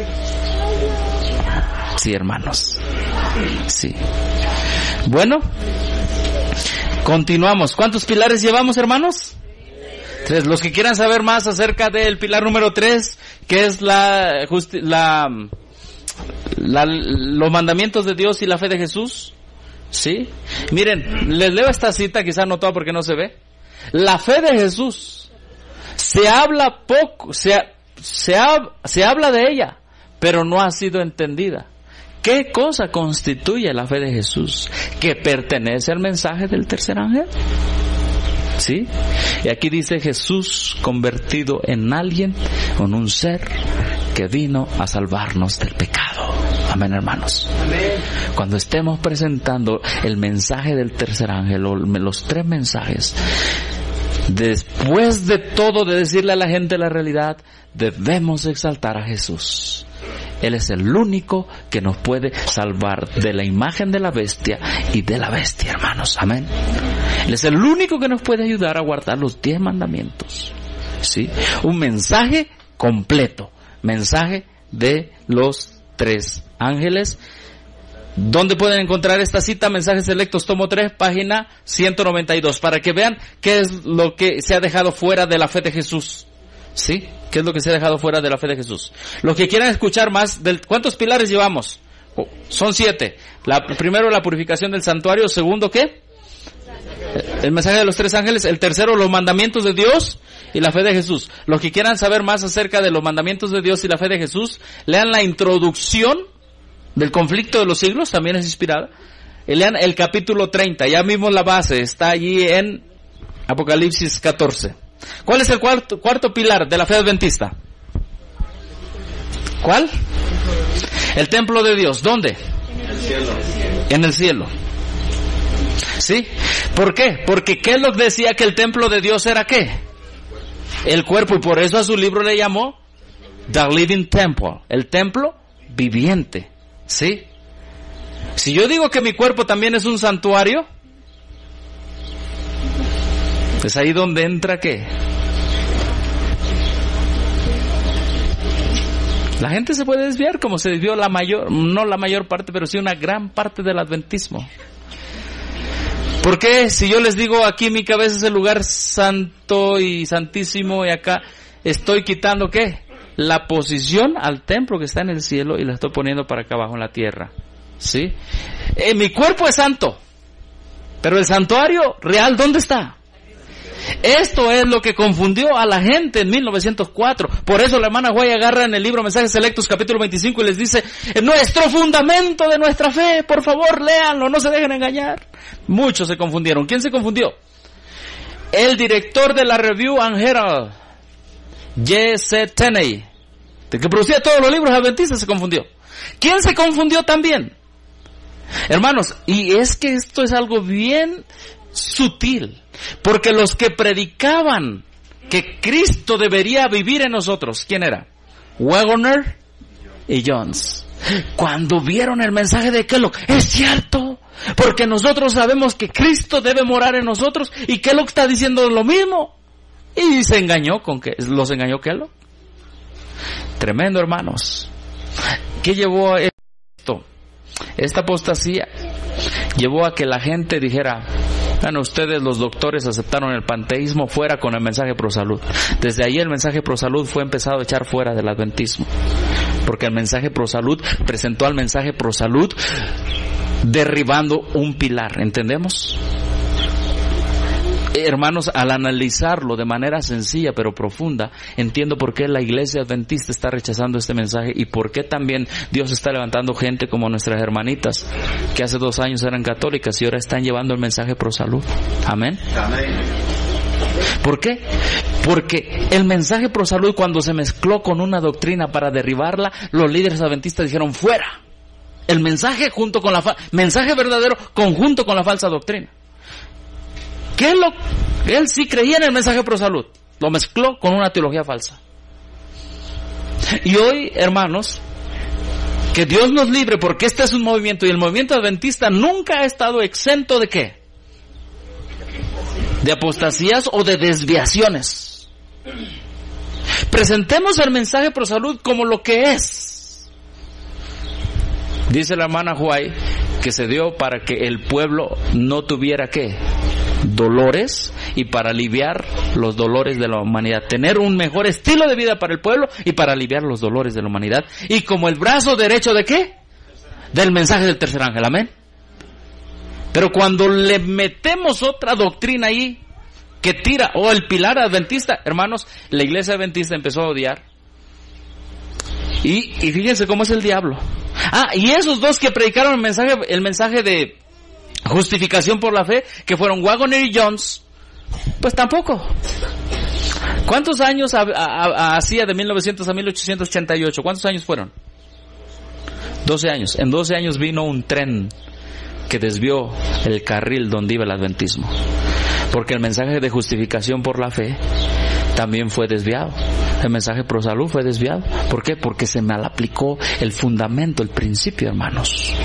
Sí, hermanos. Sí. Bueno, continuamos. ¿Cuántos pilares llevamos, hermanos? Tres. Los que quieran saber más acerca del pilar número tres, que es la, justi- la La, los mandamientos de Dios y la fe de Jesús, ¿sí? Miren, les leo esta cita, quizás no toda porque no se ve. La fe de Jesús se habla poco, se, se, se habla de ella, pero no ha sido entendida. ¿Qué cosa constituye la fe de Jesús? Que pertenece al mensaje del tercer ángel, ¿sí? Y aquí dice Jesús convertido en alguien, en un ser que vino a salvarnos del pecado. Amén, hermanos. Amén. Cuando estemos presentando el mensaje del tercer ángel, o los tres mensajes, después de todo de decirle a la gente la realidad, debemos exaltar a Jesús. Él es el único que nos puede salvar de la imagen de la bestia y de la bestia, hermanos. Amén. Él es el único que nos puede ayudar a guardar los diez mandamientos. ¿Sí? Un mensaje completo. Mensaje de los tres ángeles. ¿Dónde pueden encontrar esta cita? Mensajes Selectos, tomo tres, página ciento noventa y dos, para que vean qué es lo que se ha dejado fuera de la fe de Jesús. ¿Sí? ¿Qué es lo que se ha dejado fuera de la fe de Jesús? Los que quieran escuchar más, del, ¿cuántos pilares llevamos? Oh, son siete. La, primero, la purificación del santuario. Segundo, ¿qué? El mensaje de los tres ángeles. El tercero, los mandamientos de Dios y la fe de Jesús. Los que quieran saber más acerca de los mandamientos de Dios y la fe de Jesús, lean la introducción del conflicto de los siglos, también es inspirada. Y lean el capítulo treinta, ya mismo la base está allí en Apocalipsis catorce. ¿Cuál es el cuarto, cuarto pilar de la fe adventista? ¿Cuál? El templo de Dios. ¿Dónde? En el cielo. En el cielo. ¿Sí? ¿Por qué? Porque Kellogg decía que el templo de Dios era ¿qué? el cuerpo, y por eso a su libro le llamó The Living Temple, el templo viviente, ¿sí? Si yo digo que mi cuerpo también es un santuario, pues ahí donde entra ¿qué? La gente se puede desviar como se desvió la mayor, no la mayor parte, pero sí una gran parte del adventismo. ¿Por qué? Si yo les digo aquí mi cabeza es el lugar santo y santísimo y acá estoy quitando ¿qué? La posición al templo que está en el cielo y la estoy poniendo para acá abajo en la tierra, ¿sí? Eh, mi cuerpo es santo, pero el santuario real ¿dónde está? Esto es lo que confundió a la gente en mil novecientos cuatro. Por eso la hermana White agarra en el libro Mensajes Selectos capítulo veinticinco y les dice: nuestro fundamento de nuestra fe, por favor léanlo, no se dejen engañar. Muchos se confundieron. ¿Quién se confundió? El director de la Review and Herald, J C Tenney, el que producía todos los libros adventistas, se confundió. ¿Quién se confundió también? Hermanos, y es que esto es algo bien sutil, porque los que predicaban que Cristo debería vivir en nosotros, ¿quién era? Waggoner y Jones. Cuando vieron el mensaje de Kellogg, es cierto, porque nosotros sabemos que Cristo debe morar en nosotros, y Kellogg está diciendo lo mismo, y se engañó con que los engañó Kellogg. Tremendo, hermanos. ¿Qué llevó a esto? Esta apostasía llevó a que la gente dijera: bueno, ustedes los doctores aceptaron el panteísmo, fuera con el mensaje pro salud. Desde ahí el mensaje pro salud fue empezado a echar fuera del adventismo, porque el mensaje pro salud presentó al mensaje pro salud derribando un pilar, ¿entendemos? Hermanos, al analizarlo de manera sencilla pero profunda, entiendo por qué la iglesia adventista está rechazando este mensaje y por qué también Dios está levantando gente como nuestras hermanitas que hace dos años eran católicas y ahora están llevando el mensaje pro salud. Amén. Amén. ¿Por qué? Porque el mensaje pro salud, cuando se mezcló con una doctrina para derribarla, los líderes adventistas dijeron: fuera. El mensaje junto con la fa- mensaje verdadero conjunto con la falsa doctrina. ¿Qué es lo? Él sí creía en el mensaje pro salud, lo mezcló con una teología falsa. Y hoy, hermanos, que Dios nos libre, porque este es un movimiento, y el movimiento adventista nunca ha estado exento de ¿qué? De apostasías o de desviaciones. Presentemos el mensaje pro salud como lo que es. Dice la hermana White que se dio para que el pueblo no tuviera ¿qué? Dolores, y para aliviar los dolores de la humanidad, tener un mejor estilo de vida para el pueblo y para aliviar los dolores de la humanidad, y como el brazo derecho de ¿qué? Del mensaje del tercer ángel. Amén. Pero cuando le metemos otra doctrina ahí que tira, o oh, el pilar adventista, hermanos, la iglesia adventista empezó a odiar. Y, y fíjense cómo es el diablo. Ah, y esos dos que predicaron el mensaje, el mensaje de justificación por la fe, que fueron Waggoner y Jones, pues tampoco. ¿Cuántos años hacía de mil novecientos a mil ochocientos ochenta y ocho? ¿Cuántos años fueron? doce años. En doce años vino un tren que desvió el carril donde iba el adventismo, porque el mensaje de justificación por la fe también fue desviado. El mensaje pro salud fue desviado. ¿Por qué? Porque se mal aplicó el fundamento, el principio, hermanos.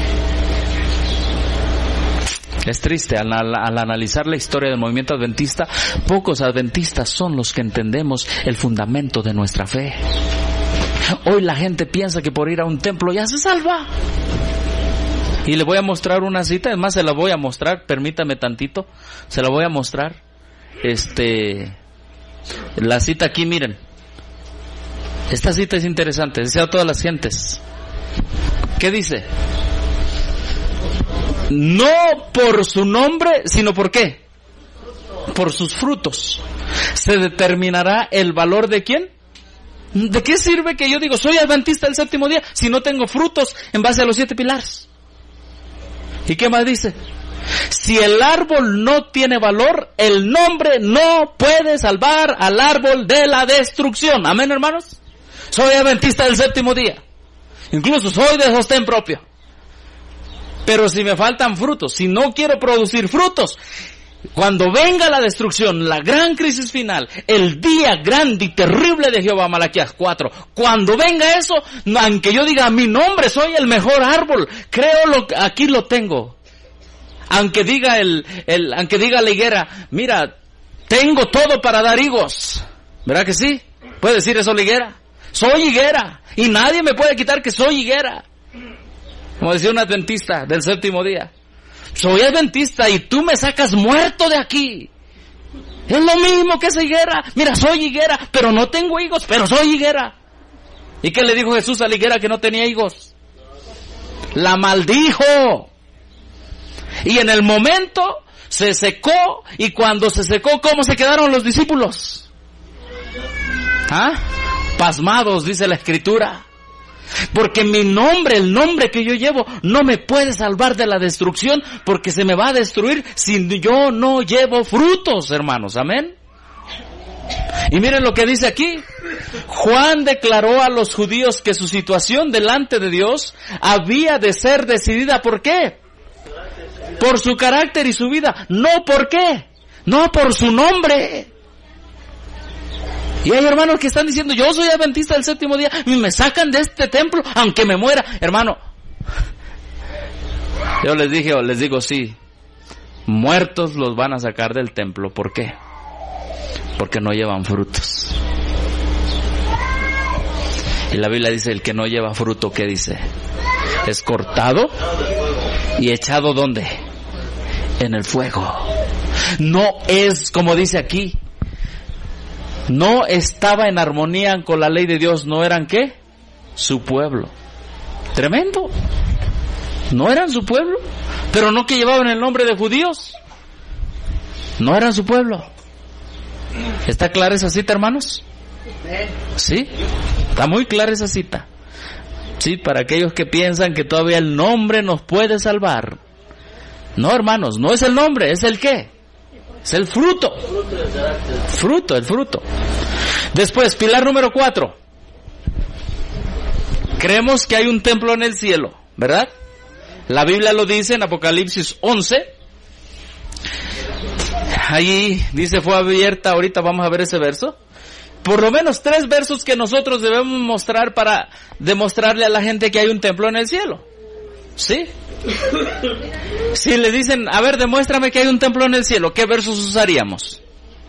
Es triste, al, al, al analizar la historia del movimiento adventista, pocos adventistas son los que entendemos el fundamento de nuestra fe. Hoy la gente piensa que por ir a un templo ya se salva. Y le voy a mostrar una cita, además se la voy a mostrar, permítame tantito, se la voy a mostrar. Este, la cita aquí, miren. Esta cita es interesante, desea a todas las gentes. ¿Qué dice? No por su nombre, sino por qué. Por sus frutos se determinará el valor de quién. ¿De qué sirve que yo digo soy adventista del séptimo día si no tengo frutos en base a los siete pilares? ¿Y qué más dice? Si el árbol no tiene valor, el nombre no puede salvar al árbol de la destrucción. Amén, hermanos. Soy adventista del séptimo día, incluso soy de sostén propio. Pero si me faltan frutos, si no quiero producir frutos, Cuando venga la destrucción, la gran crisis final, el día grande y terrible de Jehová, Malaquías cuatro, cuando venga eso, aunque yo diga mi nombre, soy el mejor árbol, creo lo, aquí lo tengo. Aunque diga el, el, aunque diga la higuera, mira, tengo todo para dar higos. ¿Verdad que sí? ¿Puede decir eso la higuera? Soy higuera y nadie me puede quitar que soy higuera. Como decía un adventista del séptimo día. Soy adventista y tú me sacas muerto de aquí. Es lo mismo que esa higuera. Mira, soy higuera, pero no tengo higos, pero soy higuera. ¿Y qué le dijo Jesús a la higuera que no tenía higos? La maldijo. Y en el momento se secó, y cuando se secó, ¿cómo se quedaron los discípulos? ¿Ah? Pasmados, dice la Escritura. Porque mi nombre, el nombre que yo llevo, no me puede salvar de la destrucción, porque se me va a destruir si yo no llevo frutos, hermanos. Amén. Y miren lo que dice aquí. Juan declaró a los judíos que su situación delante de Dios había de ser decidida. ¿Por qué? Por su carácter y su vida. No, ¿por qué? No, por su nombre. Y hay hermanos que están diciendo, yo soy adventista del séptimo día y me sacan de este templo aunque me muera. Hermano, yo les dije o les digo, sí, muertos los van a sacar del templo. ¿Por qué? Porque no llevan frutos. Y la Biblia dice, el que no lleva fruto, ¿qué dice? Es cortado y echado ¿dónde? En el fuego. No es como dice aquí. No estaba en armonía con la ley de Dios. ¿No eran qué? Su pueblo. Tremendo. No eran su pueblo. Pero no que llevaban el nombre de judíos. No eran su pueblo. ¿Está clara esa cita, hermanos? ¿Sí? Está muy clara esa cita. Sí, para aquellos que piensan que todavía el nombre nos puede salvar. No, hermanos, no es el nombre, es el qué. Es el fruto. Fruto, el fruto. Después, pilar número cuatro. Creemos que hay un templo en el cielo, ¿verdad? La Biblia lo dice en Apocalipsis once. Ahí dice, fue abierta, ahorita vamos a ver ese verso. Por lo menos tres versos que nosotros debemos mostrar para demostrarle a la gente que hay un templo en el cielo. ¿Sí? Si le dicen, a ver, demuéstrame que hay un templo en el cielo, ¿qué versos usaríamos?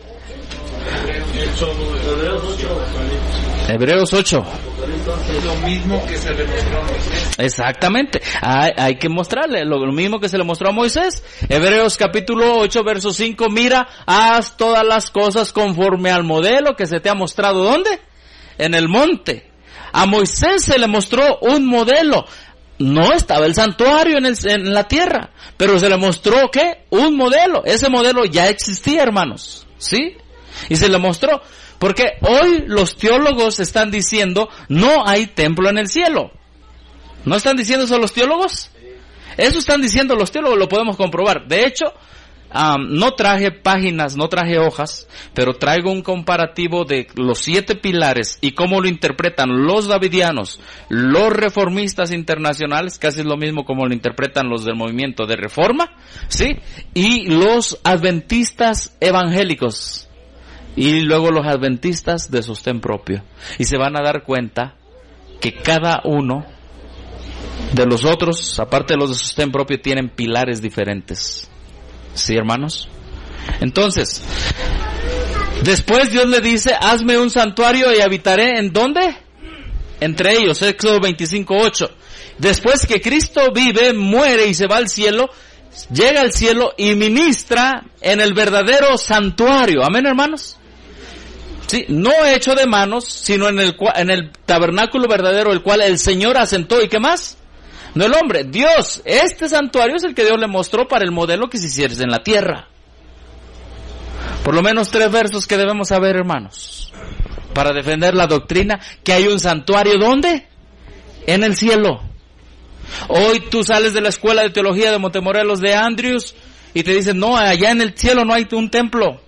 Hebreos ocho. Es lo mismo que se le mostró a Moisés. Exactamente, hay, hay que mostrarle lo, lo mismo que se le mostró a Moisés. Hebreos capítulo ocho, verso cinco, mira, haz todas las cosas conforme al modelo que se te ha mostrado. ¿Dónde? En el monte. A Moisés se le mostró un modelo. No estaba el santuario en, el, en la tierra, pero se le mostró, ¿qué? Un modelo. Ese modelo ya existía, hermanos, ¿sí? Y se le mostró, porque hoy los teólogos están diciendo, no hay templo en el cielo. ¿No están diciendo eso los teólogos? Eso están diciendo los teólogos, lo podemos comprobar. De hecho, Um, no traje páginas, no traje hojas, pero traigo un comparativo de los siete pilares y cómo lo interpretan los davidianos, los reformistas internacionales, casi es lo mismo como lo interpretan los del movimiento de reforma, ¿sí? Y los adventistas evangélicos, y luego los adventistas de sostén propio. Y se van a dar cuenta que cada uno de los otros, aparte de los de sostén propio, tienen pilares diferentes. ¿Sí, hermanos? Entonces, después Dios le dice, hazme un santuario y habitaré, ¿en dónde? Entre ellos, Éxodo veinticinco, ocho. Después que Cristo vive, muere y se va al cielo, llega al cielo y ministra en el verdadero santuario. ¿Amén, hermanos? Sí, no hecho de manos, sino en el, en el tabernáculo verdadero, el cual el Señor asentó. ¿Y qué más? No el hombre, Dios. Este santuario es el que Dios le mostró para el modelo que se hiciese en la tierra. Por lo menos tres versos que debemos saber, hermanos, para defender la doctrina que hay un santuario, ¿dónde? En el cielo. Hoy tú sales de la escuela de teología de Montemorelos de Andrews y te dicen, no, allá en el cielo no hay un templo.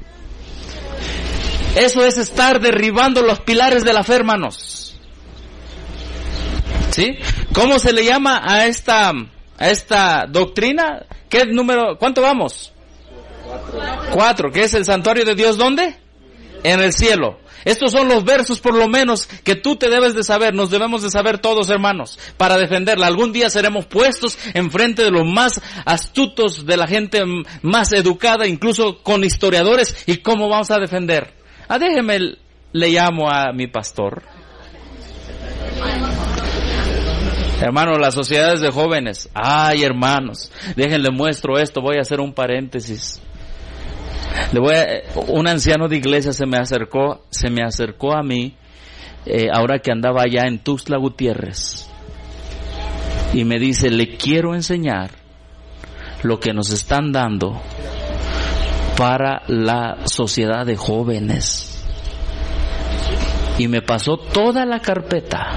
Eso es estar derribando los pilares de la fe, hermanos. ¿Sí? ¿Cómo se le llama a esta a esta doctrina? ¿Qué número? ¿Cuánto vamos? Cuatro. ¿Qué es el santuario de Dios? ¿Dónde? En el cielo. Estos son los versos por lo menos que tú te debes de saber, nos debemos de saber todos, hermanos, para defenderla. Algún día seremos puestos enfrente de los más astutos, de la gente más educada, incluso con historiadores. ¿Y cómo vamos a defender? Ah, déjeme, le llamo a mi pastor. Hermanos, las sociedades de jóvenes. Ay, hermanos, déjenle muestro esto, voy a hacer un paréntesis. Le voy a, un anciano de iglesia se me acercó, se me acercó a mí, eh, ahora que andaba allá en Tuxtla Gutiérrez, y me dice, le quiero enseñar lo que nos están dando para la sociedad de jóvenes. Y me pasó toda la carpeta.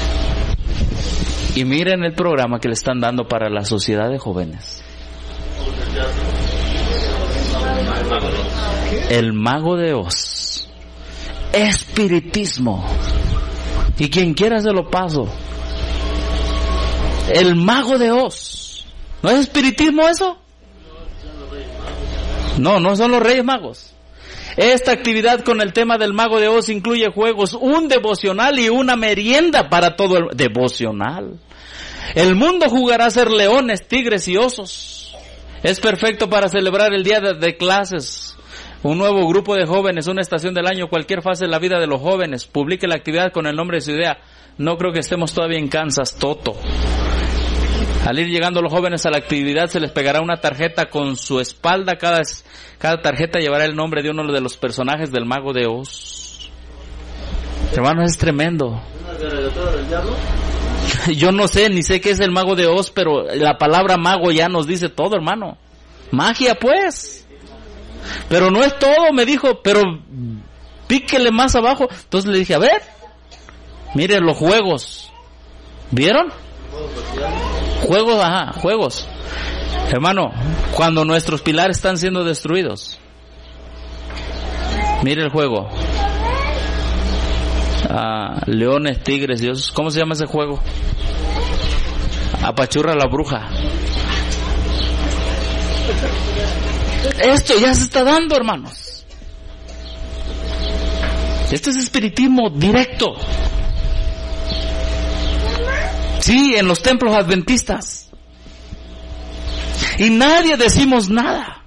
Y miren el programa que le están dando para la sociedad de jóvenes. El Mago de Oz. Espiritismo. Y quien quiera se lo paso. El Mago de Oz. ¿No es espiritismo eso? No, no son los Reyes Magos. Esta actividad con el tema del Mago de Oz incluye juegos, un devocional y una merienda para todo el devocional. El mundo jugará a ser leones, tigres y osos. Es perfecto para celebrar el día de, de clases. Un nuevo grupo de jóvenes, una estación del año, cualquier fase de la vida de los jóvenes. Publique la actividad con el nombre de su idea. No creo que estemos todavía en Kansas, Toto. Al ir llegando los jóvenes a la actividad, se les pegará una tarjeta con su espalda. Cada, cada tarjeta llevará el nombre de uno de los personajes del Mago de Oz. Hermanos, es tremendo. Yo no sé, ni sé qué es el Mago de Oz, pero la palabra mago ya nos dice todo, hermano. Magia, pues. Pero no es todo, me dijo, pero píquele más abajo. Entonces le dije, a ver, mire los juegos. ¿Vieron? Juegos, ajá, juegos. Hermano, cuando nuestros pilares están siendo destruidos, mire el juego. Ah, leones, tigres, dioses. ¿Cómo se llama ese juego? Apachurra la bruja. Esto ya se está dando, hermanos. Esto es espiritismo directo. Sí, en los templos adventistas. Y nadie decimos nada.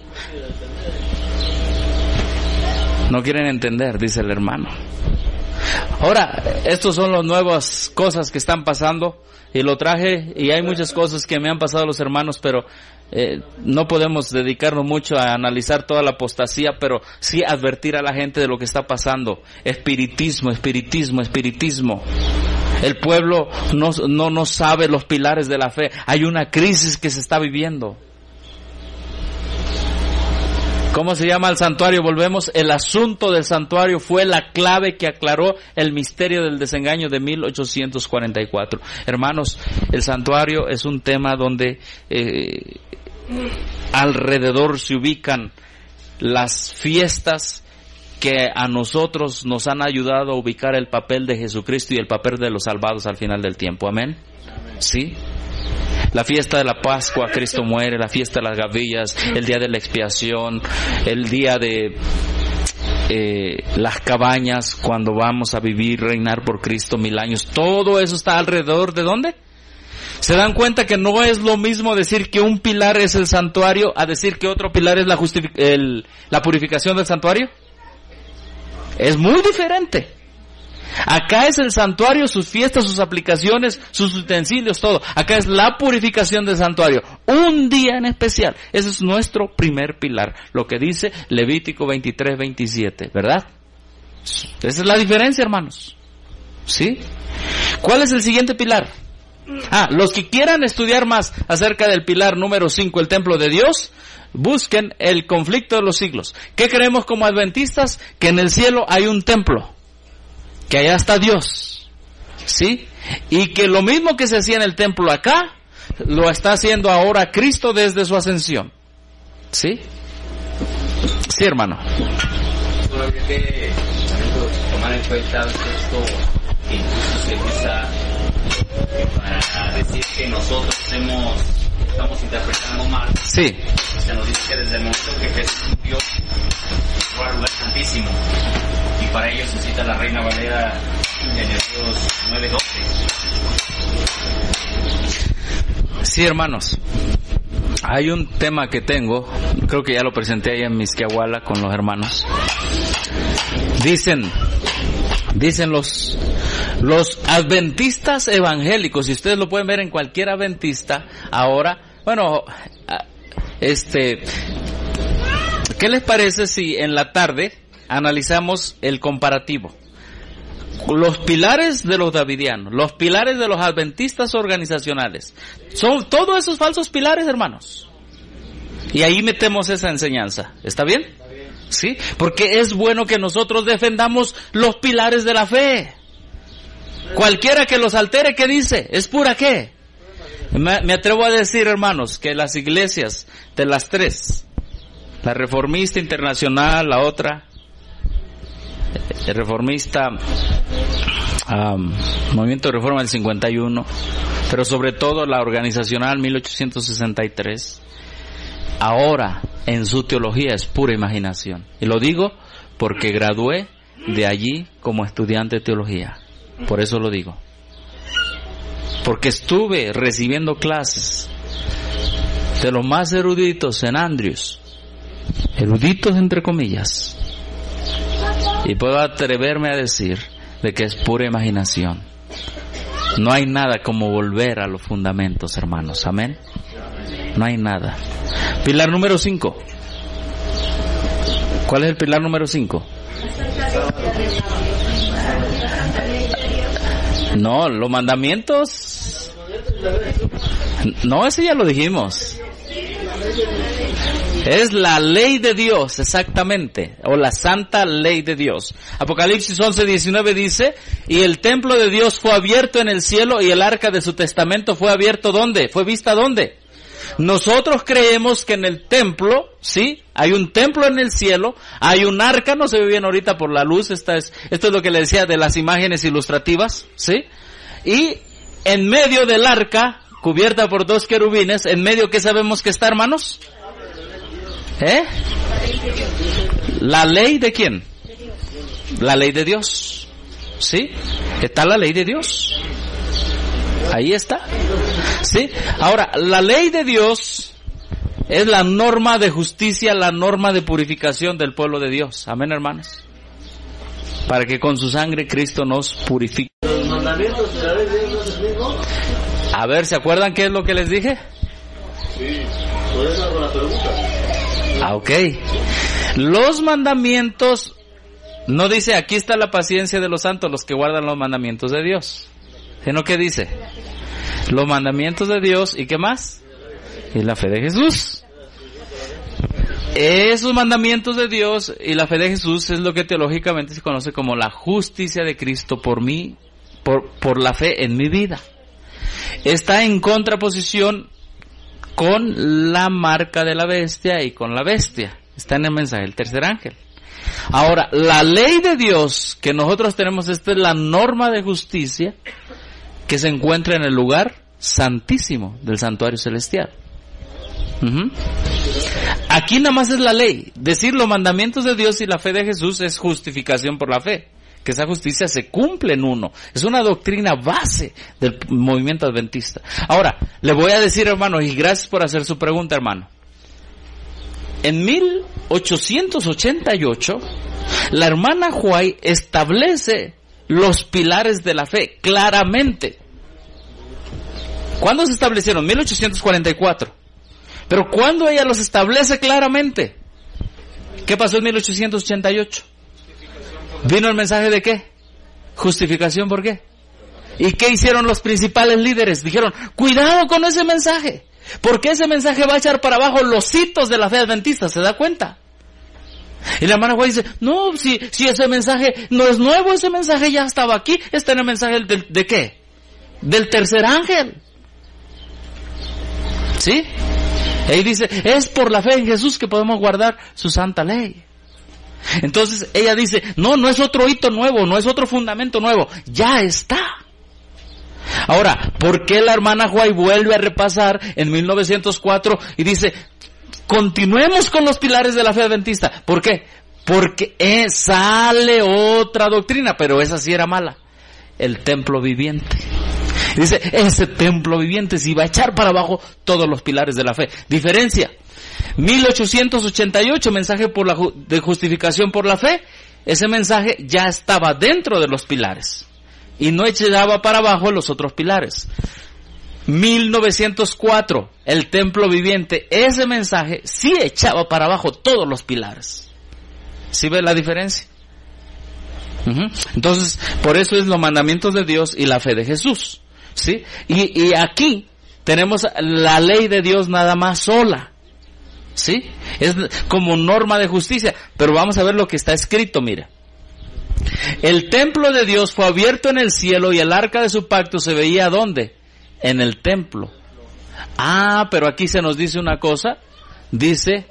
No quieren entender, dice el hermano. Ahora, estos son las nuevas cosas que están pasando. Y lo traje, y hay muchas cosas que me han pasado los hermanos, pero eh, no podemos dedicarnos mucho a analizar toda la apostasía, pero sí advertir a la gente de lo que está pasando. Espiritismo, espiritismo, espiritismo. El pueblo no, no, no sabe los pilares de la fe. Hay una crisis que se está viviendo. ¿Cómo se llama el santuario? Volvemos. El asunto del santuario fue la clave que aclaró el misterio del desengaño de mil ochocientos cuarenta y cuatro. Hermanos, el santuario es un tema donde eh, alrededor se ubican las fiestas que a nosotros nos han ayudado a ubicar el papel de Jesucristo y el papel de los salvados al final del tiempo. Amén. ¿Sí? La fiesta de la Pascua, Cristo muere, la fiesta de las gavillas, el día de la expiación, el día de eh, las cabañas, cuando vamos a vivir, reinar por Cristo mil años. Todo eso está alrededor de ¿dónde? ¿Se dan cuenta que no es lo mismo decir que un pilar es el santuario a decir que otro pilar es la, justific- el, la purificación del santuario? Es muy diferente. Acá es el santuario, sus fiestas, sus aplicaciones, sus utensilios, todo. Acá es la purificación del santuario. Un día en especial. Ese es nuestro primer pilar. Lo que dice Levítico veintitrés, veintisiete, ¿verdad? Esa es la diferencia, hermanos. ¿Sí? ¿Cuál es el siguiente pilar? Ah, los que quieran estudiar más acerca del pilar número cinco, el templo de Dios, busquen el conflicto de los siglos. ¿Qué creemos como adventistas? Que en el cielo hay un templo. Que allá está Dios, ¿sí? Y que lo mismo que se hacía en el templo acá, lo está haciendo ahora Cristo desde su ascensión, ¿sí? Sí, hermano. Solamente tomar en cuenta esto que incluso se usa para decir que nosotros hemos estamos interpretando mal. Sí. Se nos dice que desde el momento que Jesús Dios fue al lugar santísimo, y para ello se cita la Reina Valera en Hebreos nueve doce. Sí, hermanos. Hay un tema que tengo, creo que ya lo presenté ahí en Misquiahuala con los hermanos. Dicen, dicen los, los adventistas evangélicos, y ustedes lo pueden ver en cualquier adventista ahora, bueno, este, ¿qué les parece si en la tarde analizamos el comparativo? Los pilares de los davidianos, los pilares de los adventistas organizacionales, son todos esos falsos pilares, hermanos. Y ahí metemos esa enseñanza. ¿Está bien? ¿Sí? Porque es bueno que nosotros defendamos los pilares de la fe. Cualquiera que los altere, ¿qué dice? ¿Es pura qué? Me, me atrevo a decir, hermanos, que las iglesias de las tres, la Reformista Internacional, la otra, el Reformista, um, Movimiento de Reforma del cincuenta y uno, pero sobre todo la Organizacional mil ochocientos sesenta y tres, ahora en su teología es pura imaginación. Y lo digo porque gradué de allí como estudiante de teología. Por eso lo digo. Porque estuve recibiendo clases de los más eruditos en Andrews, eruditos entre comillas, y puedo atreverme a decir de que es pura imaginación. No hay nada como volver a los fundamentos, hermanos. Amén. No hay nada. Pilar número cinco. ¿Cuál es el pilar número cinco? No, los mandamientos. No, ese ya lo dijimos. Es la ley de Dios, exactamente, o la santa ley de Dios. Apocalipsis once diecinueve dice, y el templo de Dios fue abierto en el cielo y el arca de su testamento fue abierto ¿dónde? ¿Fue vista dónde? Nosotros creemos que en el templo, sí, hay un templo en el cielo, hay un arca, no se ve bien ahorita por la luz, esta es, esto es lo que le decía de las imágenes ilustrativas, sí, y en medio del arca, cubierta por dos querubines, en medio, ¿qué sabemos que está, hermanos? ¿Eh? ¿La ley de quién? La ley de Dios. ¿Sí? Está la ley de Dios. Ahí está. ¿Sí? Ahora, la ley de Dios es la norma de justicia, la norma de purificación del pueblo de Dios. Amén, hermanos. Para que con su sangre Cristo nos purifique. ¿Los mandamientos de la ley de Dios no es el mismo? A ver, ¿se acuerdan qué es lo que les dije? Sí, por eso hago la pregunta. Ah, ok. Los mandamientos, no dice, aquí está la paciencia de los santos, los que guardan los mandamientos de Dios. Sino que dice, los mandamientos de Dios, ¿y qué más? Y la fe de Jesús. Esos mandamientos de Dios y la fe de Jesús es lo que teológicamente se conoce como la justicia de Cristo por mí, por, por la fe en mi vida. Está en contraposición con la marca de la bestia y con la bestia. Está en el mensaje del tercer ángel. Ahora, la ley de Dios que nosotros tenemos, esta es la norma de justicia que se encuentra en el lugar santísimo del santuario celestial. Uh-huh. Aquí nada más es la ley. Decir los mandamientos de Dios y la fe de Jesús es justificación por la fe. Que esa justicia se cumple en uno. Es una doctrina base del movimiento adventista. Ahora, le voy a decir, hermano, y gracias por hacer su pregunta, hermano. En mil ochocientos ochenta y ocho, la hermana White establece los pilares de la fe claramente. ¿Cuándo se establecieron? mil ochocientos cuarenta y cuatro. Pero ¿cuándo ella los establece claramente? ¿Qué pasó en mil ochocientos ochenta y ocho? ¿Vino el mensaje de qué? Justificación, ¿por qué? ¿Y qué hicieron los principales líderes? Dijeron, cuidado con ese mensaje, porque ese mensaje va a echar para abajo los hitos de la fe adventista, ¿se da cuenta? Y la hermana White dice, no, si, si ese mensaje no es nuevo, ese mensaje ya estaba aquí, está en el mensaje de, de qué? Del tercer ángel. ¿Sí? Ahí dice, es por la fe en Jesús que podemos guardar su santa ley. Entonces ella dice, no, no es otro hito nuevo, no es otro fundamento nuevo, ya está. Ahora, ¿por qué la hermana White vuelve a repasar en mil novecientos cuatro y dice, continuemos con los pilares de la fe adventista? ¿Por qué? Porque eh, sale otra doctrina, pero esa sí era mala. El templo viviente. Dice, ese templo viviente sí va a echar para abajo todos los pilares de la fe. Diferencia. mil ochocientos ochenta y ocho, mensaje por la ju- de justificación por la fe. Ese mensaje ya estaba dentro de los pilares. Y no echaba para abajo los otros pilares. mil novecientos cuatro, el templo viviente. Ese mensaje sí echaba para abajo todos los pilares. ¿Sí ve la diferencia? Uh-huh. Entonces, por eso es los mandamientos de Dios y la fe de Jesús. ¿Sí? Y, y aquí tenemos la ley de Dios nada más sola. ¿Sí? Es como norma de justicia. Pero vamos a ver lo que está escrito, mira. El templo de Dios fue abierto en el cielo y el arca de su pacto se veía ¿dónde? En el templo. Ah, pero aquí se nos dice una cosa. Dice,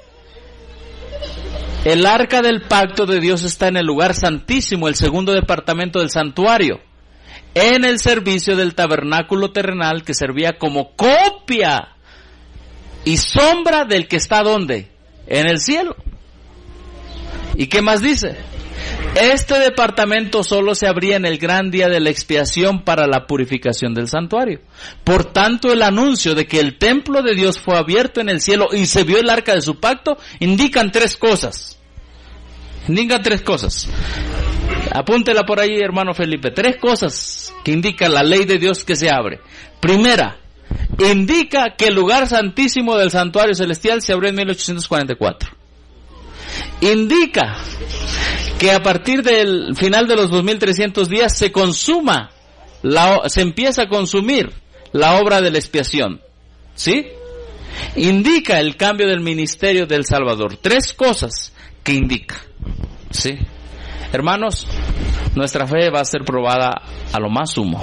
el arca del pacto de Dios está en el lugar santísimo, el segundo departamento del santuario, en el servicio del tabernáculo terrenal que servía como copia y sombra del que está ¿dónde? En el cielo. ¿Y qué más dice? Este departamento solo se abría en el gran día de la expiación para la purificación del santuario. Por tanto, el anuncio de que el templo de Dios fue abierto en el cielo y se vio el arca de su pacto indican tres cosas. Indican tres cosas. Apúntela por ahí, hermano Felipe. Tres cosas que indica la ley de Dios que se abre. Primera, indica que el lugar santísimo del santuario celestial se abrió en mil ochocientos cuarenta y cuatro. Indica que a partir del final de los dos mil trescientos días se consuma, la, se empieza a consumir la obra de la expiación. ¿Sí? Indica el cambio del ministerio del Salvador. Tres cosas que indica. ¿Sí? Hermanos, nuestra fe va a ser probada a lo más sumo.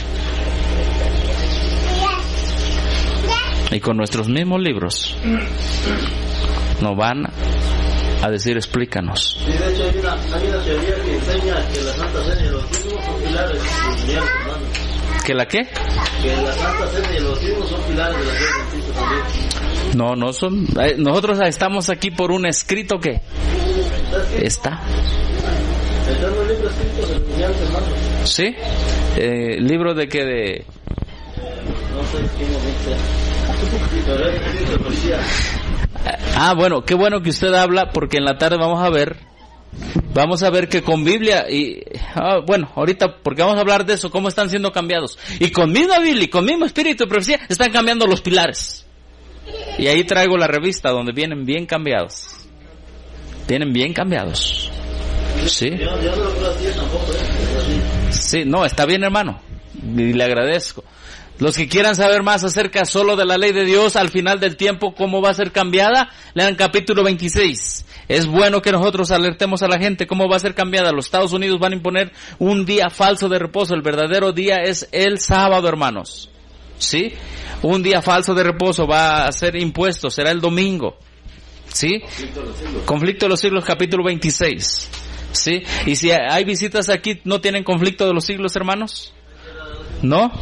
Y con nuestros mismos libros nos van a decir, explícanos. Sí, de hecho hay una, hay una teoría que enseña que la Santa Cena y los Bautismos son pilares mundiales, hermano. ¿Que la qué? Que la Santa Cena y los Bautismos son pilares de la fe adventista también. No, no son. Nosotros estamos aquí por un escrito que está. Está en un libro escrito de mundiales, hermano. ¿Sí? Eh, ¿Libro de qué? De... No sé quién lo dice. Pero es escrito de policía. Ah, bueno, qué bueno que usted habla, porque en la tarde vamos a ver, vamos a ver que con Biblia y, ah, bueno, ahorita, porque vamos a hablar de eso, cómo están siendo cambiados. Y con misma Biblia y con mismo espíritu de profecía, están cambiando los pilares. Y ahí traigo la revista donde vienen bien cambiados. Vienen bien cambiados. Sí. Yo, yo no lo creo así tampoco, ¿eh? Sí, no, está bien, hermano. Y le agradezco. Los que quieran saber más acerca solo de la ley de Dios al final del tiempo, cómo va a ser cambiada, lean capítulo veintiséis. Es bueno que nosotros alertemos a la gente cómo va a ser cambiada. Los Estados Unidos van a imponer un día falso de reposo. El verdadero día es el sábado, hermanos. ¿Sí? Un día falso de reposo va a ser impuesto, será el domingo. ¿Sí? Conflicto de los siglos, Conflicto de los siglos capítulo veintiséis. ¿Sí? Y si hay visitas aquí, ¿no tienen conflicto de los siglos, hermanos? ¿No?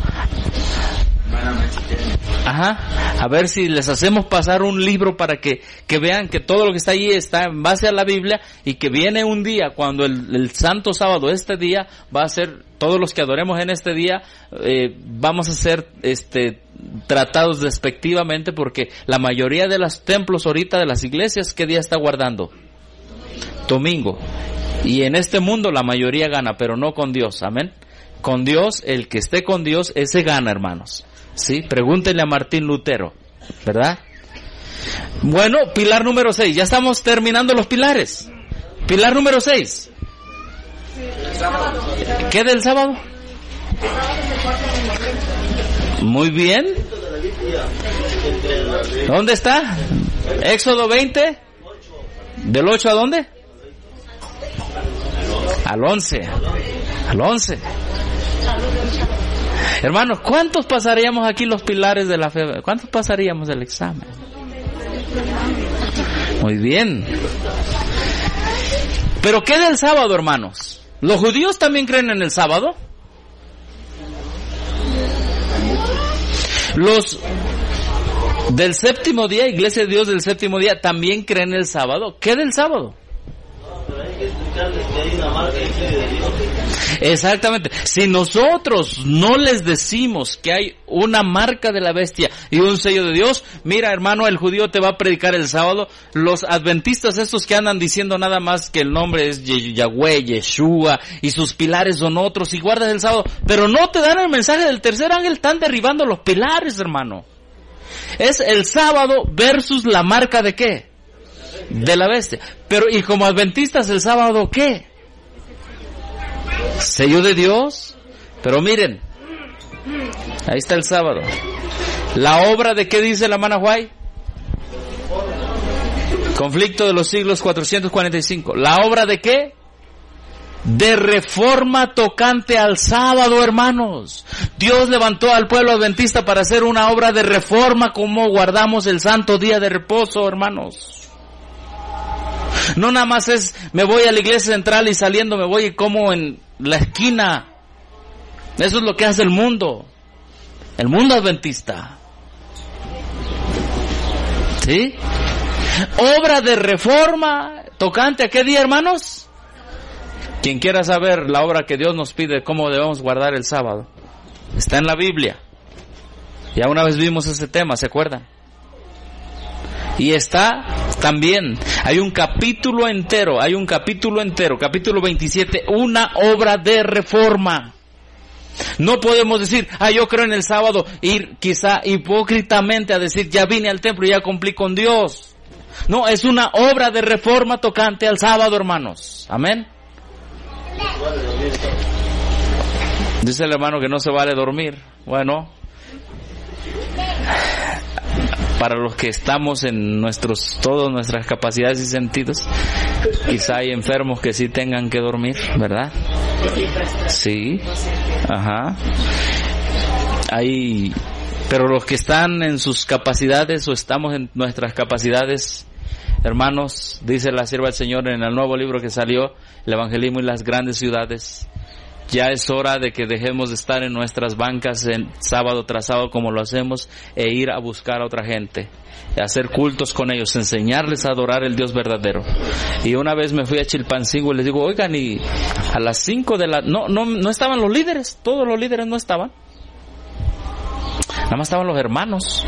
Ajá. A ver si les hacemos pasar un libro para que, que vean que todo lo que está ahí está en base a la Biblia, y que viene un día cuando el, el santo sábado, este día, va a ser, todos los que adoremos en este día, eh, vamos a ser este tratados despectivamente, porque la mayoría de los templos ahorita de las iglesias, ¿qué día está guardando? Domingo. Y en este mundo la mayoría gana, pero no con Dios. Amén. Con Dios, el que esté con Dios, ese gana, hermanos. Sí, pregúntenle a Martín Lutero, ¿verdad? Bueno, pilar número seis. Ya estamos terminando los pilares. Pilar número seis. ¿Qué del sábado? Muy bien. ¿Dónde está? Éxodo veinte. ¿Del ocho a dónde? Al once. Al once. Hermanos, ¿cuántos pasaríamos aquí los pilares de la fe? ¿Cuántos pasaríamos del examen? Muy bien. ¿Pero qué del sábado, hermanos? ¿Los judíos también creen en el sábado? Los del séptimo día, Iglesia de Dios del séptimo día, también creen el sábado. ¿Qué del sábado? Exactamente. Si nosotros no les decimos que hay una marca de la bestia y un sello de Dios, mira, hermano, el judío te va a predicar el sábado. Los adventistas estos que andan diciendo nada más que el nombre es Yahweh, Yeshua y sus pilares son otros y guardas el sábado, pero no te dan el mensaje del tercer ángel, están derribando los pilares, hermano. Es el sábado versus la marca de ¿qué? De la bestia. Pero y como adventistas, el sábado ¿qué? Sello de Dios. Pero miren, ahí está el sábado. La obra de ¿qué dice la Manahuay? Conflicto de los siglos cuatrocientos cuarenta y cinco. ¿La obra de qué? De reforma tocante al sábado, hermanos. Dios levantó al pueblo adventista para hacer una obra de reforma, como guardamos el santo día de reposo, hermanos. No nada más es, me voy a la iglesia central y saliendo me voy y como en la esquina. Eso es lo que hace el mundo. El mundo adventista. ¿Sí? Obra de reforma tocante a qué día, hermanos? Quien quiera saber la obra que Dios nos pide, cómo debemos guardar el sábado, está en la Biblia. Ya una vez vimos ese tema, ¿se acuerdan? Y está también, hay un capítulo entero, hay un capítulo entero, capítulo veintisiete, una obra de reforma. No podemos decir, ah, yo creo en el sábado, ir quizá hipócritamente a decir, ya vine al templo y ya cumplí con Dios. No, es una obra de reforma tocante al sábado, hermanos. Amén. Dice el hermano que no se vale dormir. Bueno, para los que estamos en nuestros, todas nuestras capacidades y sentidos, quizá hay enfermos que sí tengan que dormir, ¿verdad? Sí, ajá. Hay, pero los que están en sus capacidades o estamos en nuestras capacidades, hermanos, dice la sierva del Señor en el nuevo libro que salió, el evangelismo y las grandes ciudades, ya es hora de que dejemos de estar en nuestras bancas en sábado tras sábado como lo hacemos e ir a buscar a otra gente, a hacer cultos con ellos, enseñarles a adorar el Dios verdadero. Y una vez me fui a Chilpancingo y les digo, oigan, y a las cinco de la... No, no, no estaban los líderes, todos los líderes no estaban. Nada más estaban los hermanos.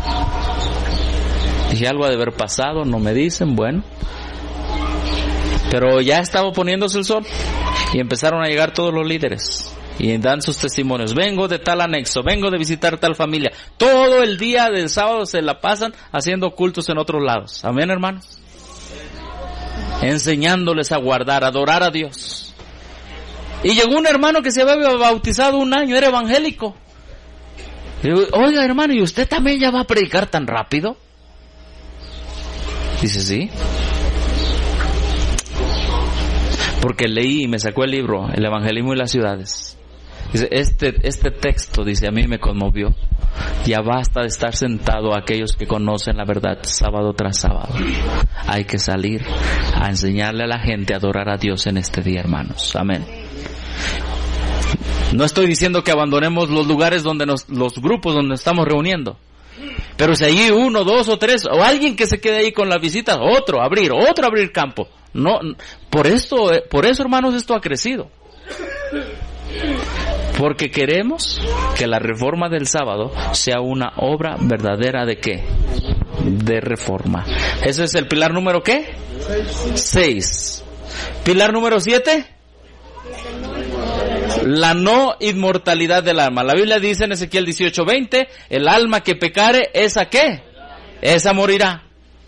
Dije, algo ha de haber pasado, no me dicen, bueno. Pero ya estaba poniéndose el sol y empezaron a llegar todos los líderes y dan sus testimonios. Vengo de tal anexo, vengo de visitar tal familia. Todo el día del sábado se la pasan haciendo cultos en otros lados. Amén, hermanos. Enseñándoles a guardar, a adorar a Dios. Y llegó un hermano que se había bautizado un año, era evangélico. Y digo, oiga, hermano, ¿y usted también ya va a predicar tan rápido? Dice, sí. Porque leí y me sacó el libro, El Evangelismo y las Ciudades. Dice, este, este texto, dice, a mí me conmovió. Ya basta de estar sentado aquellos que conocen la verdad sábado tras sábado. Hay que salir a enseñarle a la gente a adorar a Dios en este día, hermanos. Amén. No estoy diciendo que abandonemos los lugares donde nos, los grupos donde nos estamos reuniendo. Pero si hay uno, dos o tres, o alguien que se quede ahí con las visitas, otro abrir, otro abrir campo. No, por eso, por eso, hermanos, esto ha crecido. Porque queremos que la reforma del sábado sea una obra verdadera de ¿qué? De reforma. Ese es el pilar número ¿qué? Seis. Pilar número siete. La no inmortalidad del alma. La Biblia dice en Ezequiel dieciocho veinte, el alma que pecare, ¿esa qué? Esa morirá.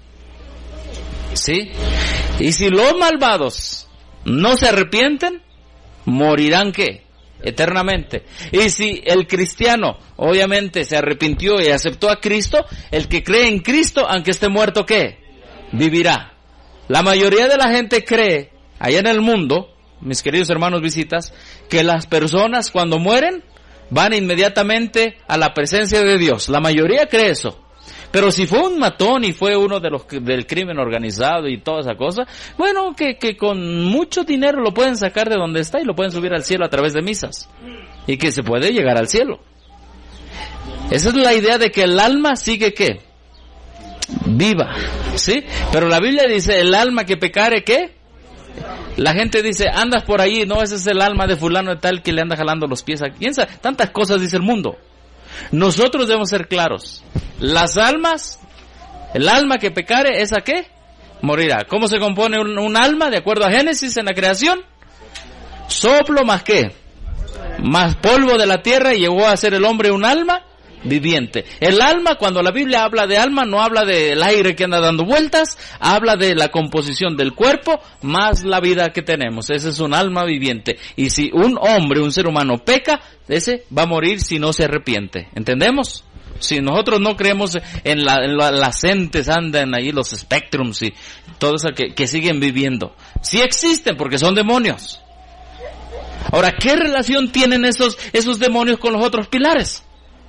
¿Sí? Y si los malvados no se arrepienten, morirán ¿qué? Eternamente. Y si el cristiano obviamente se arrepintió y aceptó a Cristo, el que cree en Cristo, aunque esté muerto, ¿qué? Vivirá. La mayoría de la gente cree, allá en el mundo, mis queridos hermanos visitas, que las personas cuando mueren van inmediatamente a la presencia de Dios. La mayoría cree eso. Pero si fue un matón y fue uno de los del crimen organizado y toda esa cosa, bueno, que, que con mucho dinero lo pueden sacar de donde está y lo pueden subir al cielo a través de misas. Y que se puede llegar al cielo. Esa es la idea de que el alma sigue ¿qué? Viva, ¿sí? Pero la Biblia dice, el alma que pecare, ¿qué? La gente dice, andas por ahí, no, ese es el alma de fulano de tal que le anda jalando los pies. ¿Quién sabe? Tantas cosas dice el mundo. Nosotros debemos ser claros. Las almas, el alma que pecare, ¿esa qué? Morirá. ¿Cómo se compone un, un alma? De acuerdo a Génesis en la creación, soplo más qué, más polvo de la tierra, y llegó a ser el hombre un alma viviente. El alma, cuando la Biblia habla de alma, no habla del aire que anda dando vueltas, habla de la composición del cuerpo más la vida que tenemos. Ese es un alma viviente. Y si un hombre, un ser humano peca, ese va a morir si no se arrepiente. ¿Entendemos? Si nosotros no creemos en, la, en la, las entes, andan ahí los spectrums y todo eso que, que siguen viviendo. Sí existen porque son demonios. Ahora, ¿qué relación tienen esos, esos demonios con los otros pilares?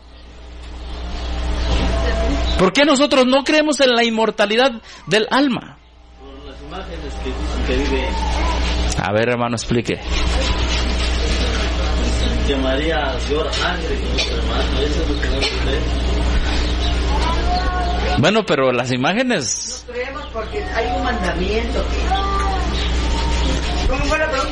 ¿Por qué nosotros no creemos en la inmortalidad del alma? Por las imágenes que dicen que vive. A ver, hermano, explique. Que María llora sangre con nuestro hermano, eso es lo que no creemos. Bueno, pero las imágenes... No creemos porque hay un mandamiento que... ¿Cómo fue la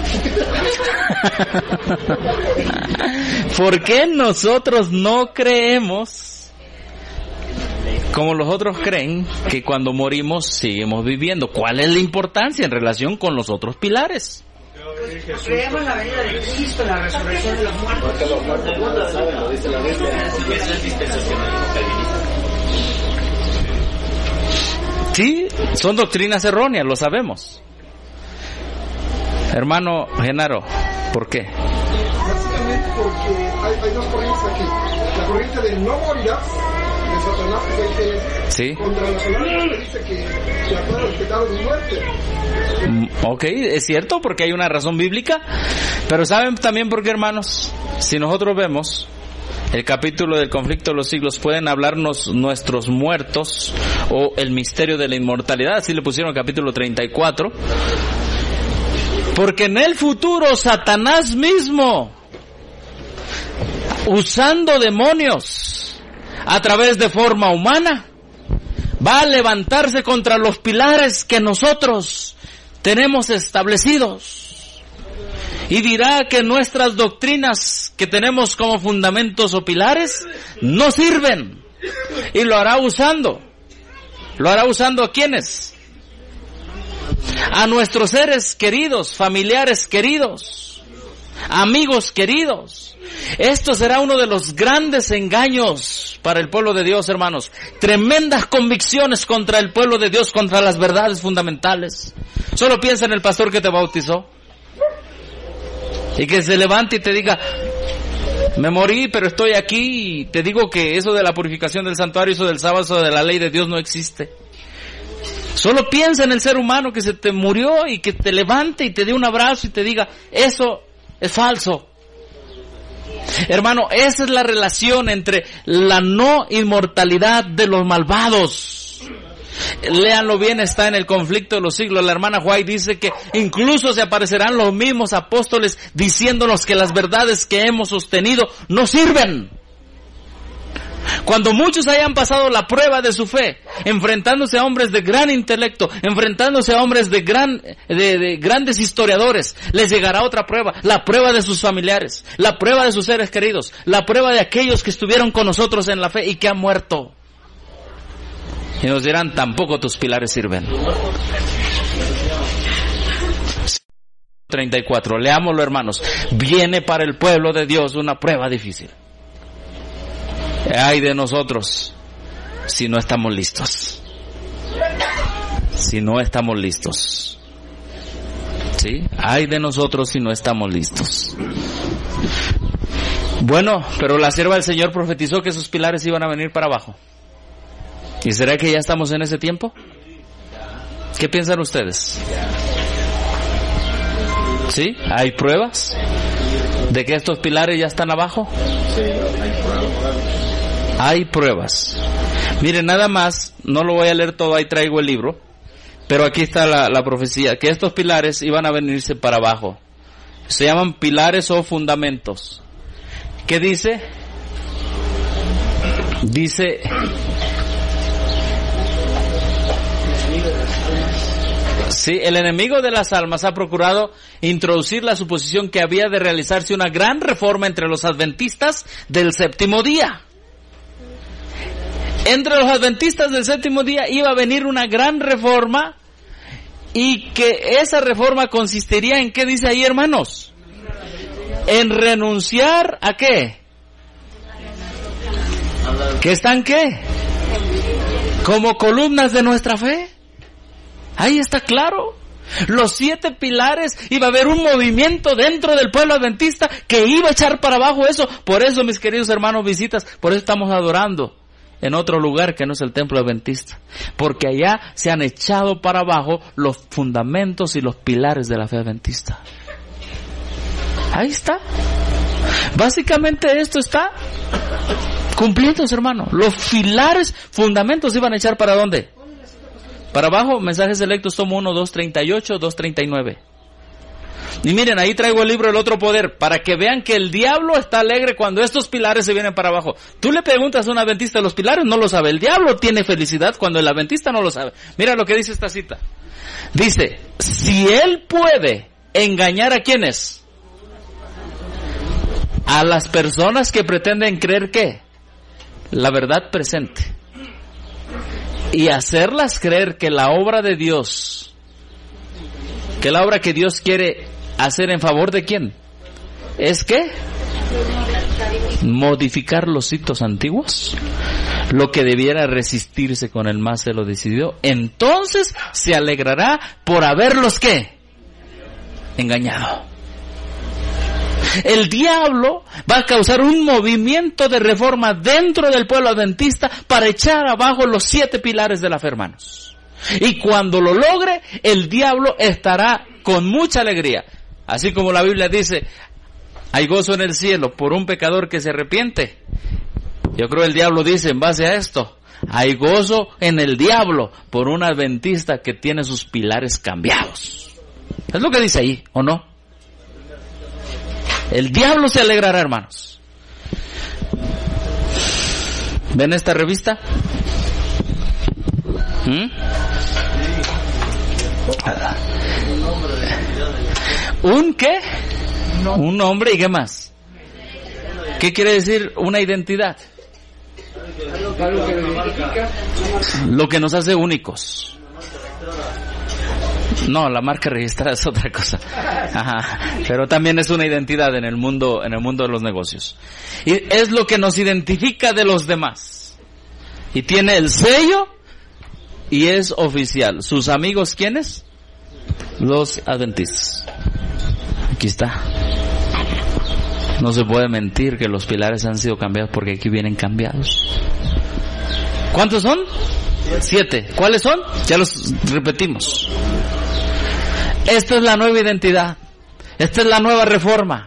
pregunta? ¿Por qué nosotros no creemos, como los otros creen, que cuando morimos seguimos viviendo? ¿Cuál es la importancia en relación con los otros pilares? Creemos en la venida de Cristo, en la resurrección de los muertos. Porque los muertos no lo saben, lo dice la Biblia. Eso es dispensacionalismo calvinista. Sí, son doctrinas erróneas, lo sabemos. Hermano Genaro, ¿por qué? Básicamente porque hay, hay dos corrientes aquí. La corriente de no morirás, de Satanás, que es el que sí. Contra la solar que dice que de acuerdo al pecado de muerte. Mm, ok, es cierto, porque hay una razón bíblica. Pero ¿saben también por qué, hermanos? Si nosotros vemos el capítulo del conflicto de los siglos, pueden hablarnos nuestros muertos o el misterio de la inmortalidad. Así le pusieron el capítulo treinta y cuatro. Porque en el futuro Satanás mismo, usando demonios a través de forma humana, va a levantarse contra los pilares que nosotros tenemos establecidos. Y dirá que nuestras doctrinas que tenemos como fundamentos o pilares no sirven. Y lo hará usando. ¿Lo hará usando a quiénes? A nuestros seres queridos, familiares queridos, amigos queridos. Esto será uno de los grandes engaños para el pueblo de Dios, hermanos. Tremendas convicciones contra el pueblo de Dios, contra las verdades fundamentales. Solo piensa en el pastor que te bautizó y que se levante y te diga: me morí, pero estoy aquí, y te digo que eso de la purificación del santuario, eso del sábado, eso de la ley de Dios no existe. Solo piensa en el ser humano que se te murió y que te levante y te dé un abrazo y te diga: eso es falso. Hermano, esa es la relación entre la no inmortalidad de los malvados. Léanlo bien, está en el conflicto de los siglos. La hermana White dice que incluso se aparecerán los mismos apóstoles diciéndonos que las verdades que hemos sostenido no sirven. Cuando muchos hayan pasado la prueba de su fe, enfrentándose a hombres de gran intelecto, enfrentándose a hombres de gran, de, de grandes historiadores, les llegará otra prueba, la prueba de sus familiares, la prueba de sus seres queridos, la prueba de aquellos que estuvieron con nosotros en la fe y que han muerto. Y nos dirán: tampoco tus pilares sirven. treinta y cuatro, leámoslo, hermanos. Viene para el pueblo de Dios una prueba difícil. Ay de nosotros si no estamos listos. Si no estamos listos. ¿Sí? Ay de nosotros si no estamos listos. Bueno, pero la sierva del Señor profetizó que esos pilares iban a venir para abajo. ¿Y será que ya estamos en ese tiempo? ¿Qué piensan ustedes? ¿Sí? ¿Hay pruebas de que estos pilares ya están abajo? Sí, hay pruebas. Hay pruebas. Miren, nada más, no lo voy a leer todo, ahí traigo el libro, pero aquí está la, la profecía, que estos pilares iban a venirse para abajo. Se llaman pilares o fundamentos. ¿Qué dice? Dice, sí, el enemigo de las almas ha procurado introducir la suposición que había de realizarse una gran reforma entre los adventistas del séptimo día. Entre los adventistas del séptimo día iba a venir una gran reforma, y que esa reforma consistiría en, ¿qué dice ahí, hermanos? En renunciar a qué. ¿Qué están qué? Como columnas de nuestra fe. Ahí está claro. Los siete pilares, iba a haber un movimiento dentro del pueblo adventista que iba a echar para abajo eso. Por eso, mis queridos hermanos visitas, por eso estamos adorando en otro lugar que no es el templo adventista. Porque allá se han echado para abajo los fundamentos y los pilares de la fe adventista. Ahí está. Básicamente esto está cumpliéndose, hermano. Los pilares, fundamentos iban a echar ¿para dónde? Para abajo. Mensajes selectos, tomo uno, dos treinta y ocho, dos treinta y nueve. Y miren, ahí traigo el libro El Otro Poder, para que vean que el diablo está alegre cuando estos pilares se vienen para abajo. Tú le preguntas a un adventista de los pilares, no lo sabe. El diablo tiene felicidad cuando el adventista no lo sabe. Mira lo que dice esta cita. Dice, si él puede engañar a ¿quiénes? A las personas que pretenden creer ¿qué? La verdad presente. Y hacerlas creer que la obra de Dios, que la obra que Dios quiere hacer en favor de ¿quién? ¿Es qué? Modificar los hitos antiguos, lo que debiera resistirse con el más celo decidido. Entonces se alegrará por haberlos ¿qué? Engañado. El diablo va a causar un movimiento de reforma dentro del pueblo adventista para echar abajo los siete pilares de la fe, hermanos. Y cuando lo logre, el diablo estará con mucha alegría. Así como la Biblia dice, hay gozo en el cielo por un pecador que se arrepiente. Yo creo el diablo dice en base a esto, hay gozo en el diablo por un adventista que tiene sus pilares cambiados. Es lo que dice ahí, ¿o no? El diablo se alegrará, hermanos. ¿Ven esta revista? ¿Mm? ¿Un qué? Un nombre y qué más. ¿Qué quiere decir una identidad? Lo que nos hace únicos. No, la marca registrada es otra cosa. Ajá. Pero también es una identidad en el mundo, en el mundo de los negocios. Y es lo que nos identifica de los demás. Y tiene el sello y es oficial. ¿Sus amigos quiénes? Los adventistas. Aquí está. No se puede mentir que los pilares han sido cambiados porque aquí vienen cambiados. ¿Cuántos son? Siete. ¿Cuáles son? Ya los repetimos. Esta es la nueva identidad. Esta es la nueva reforma.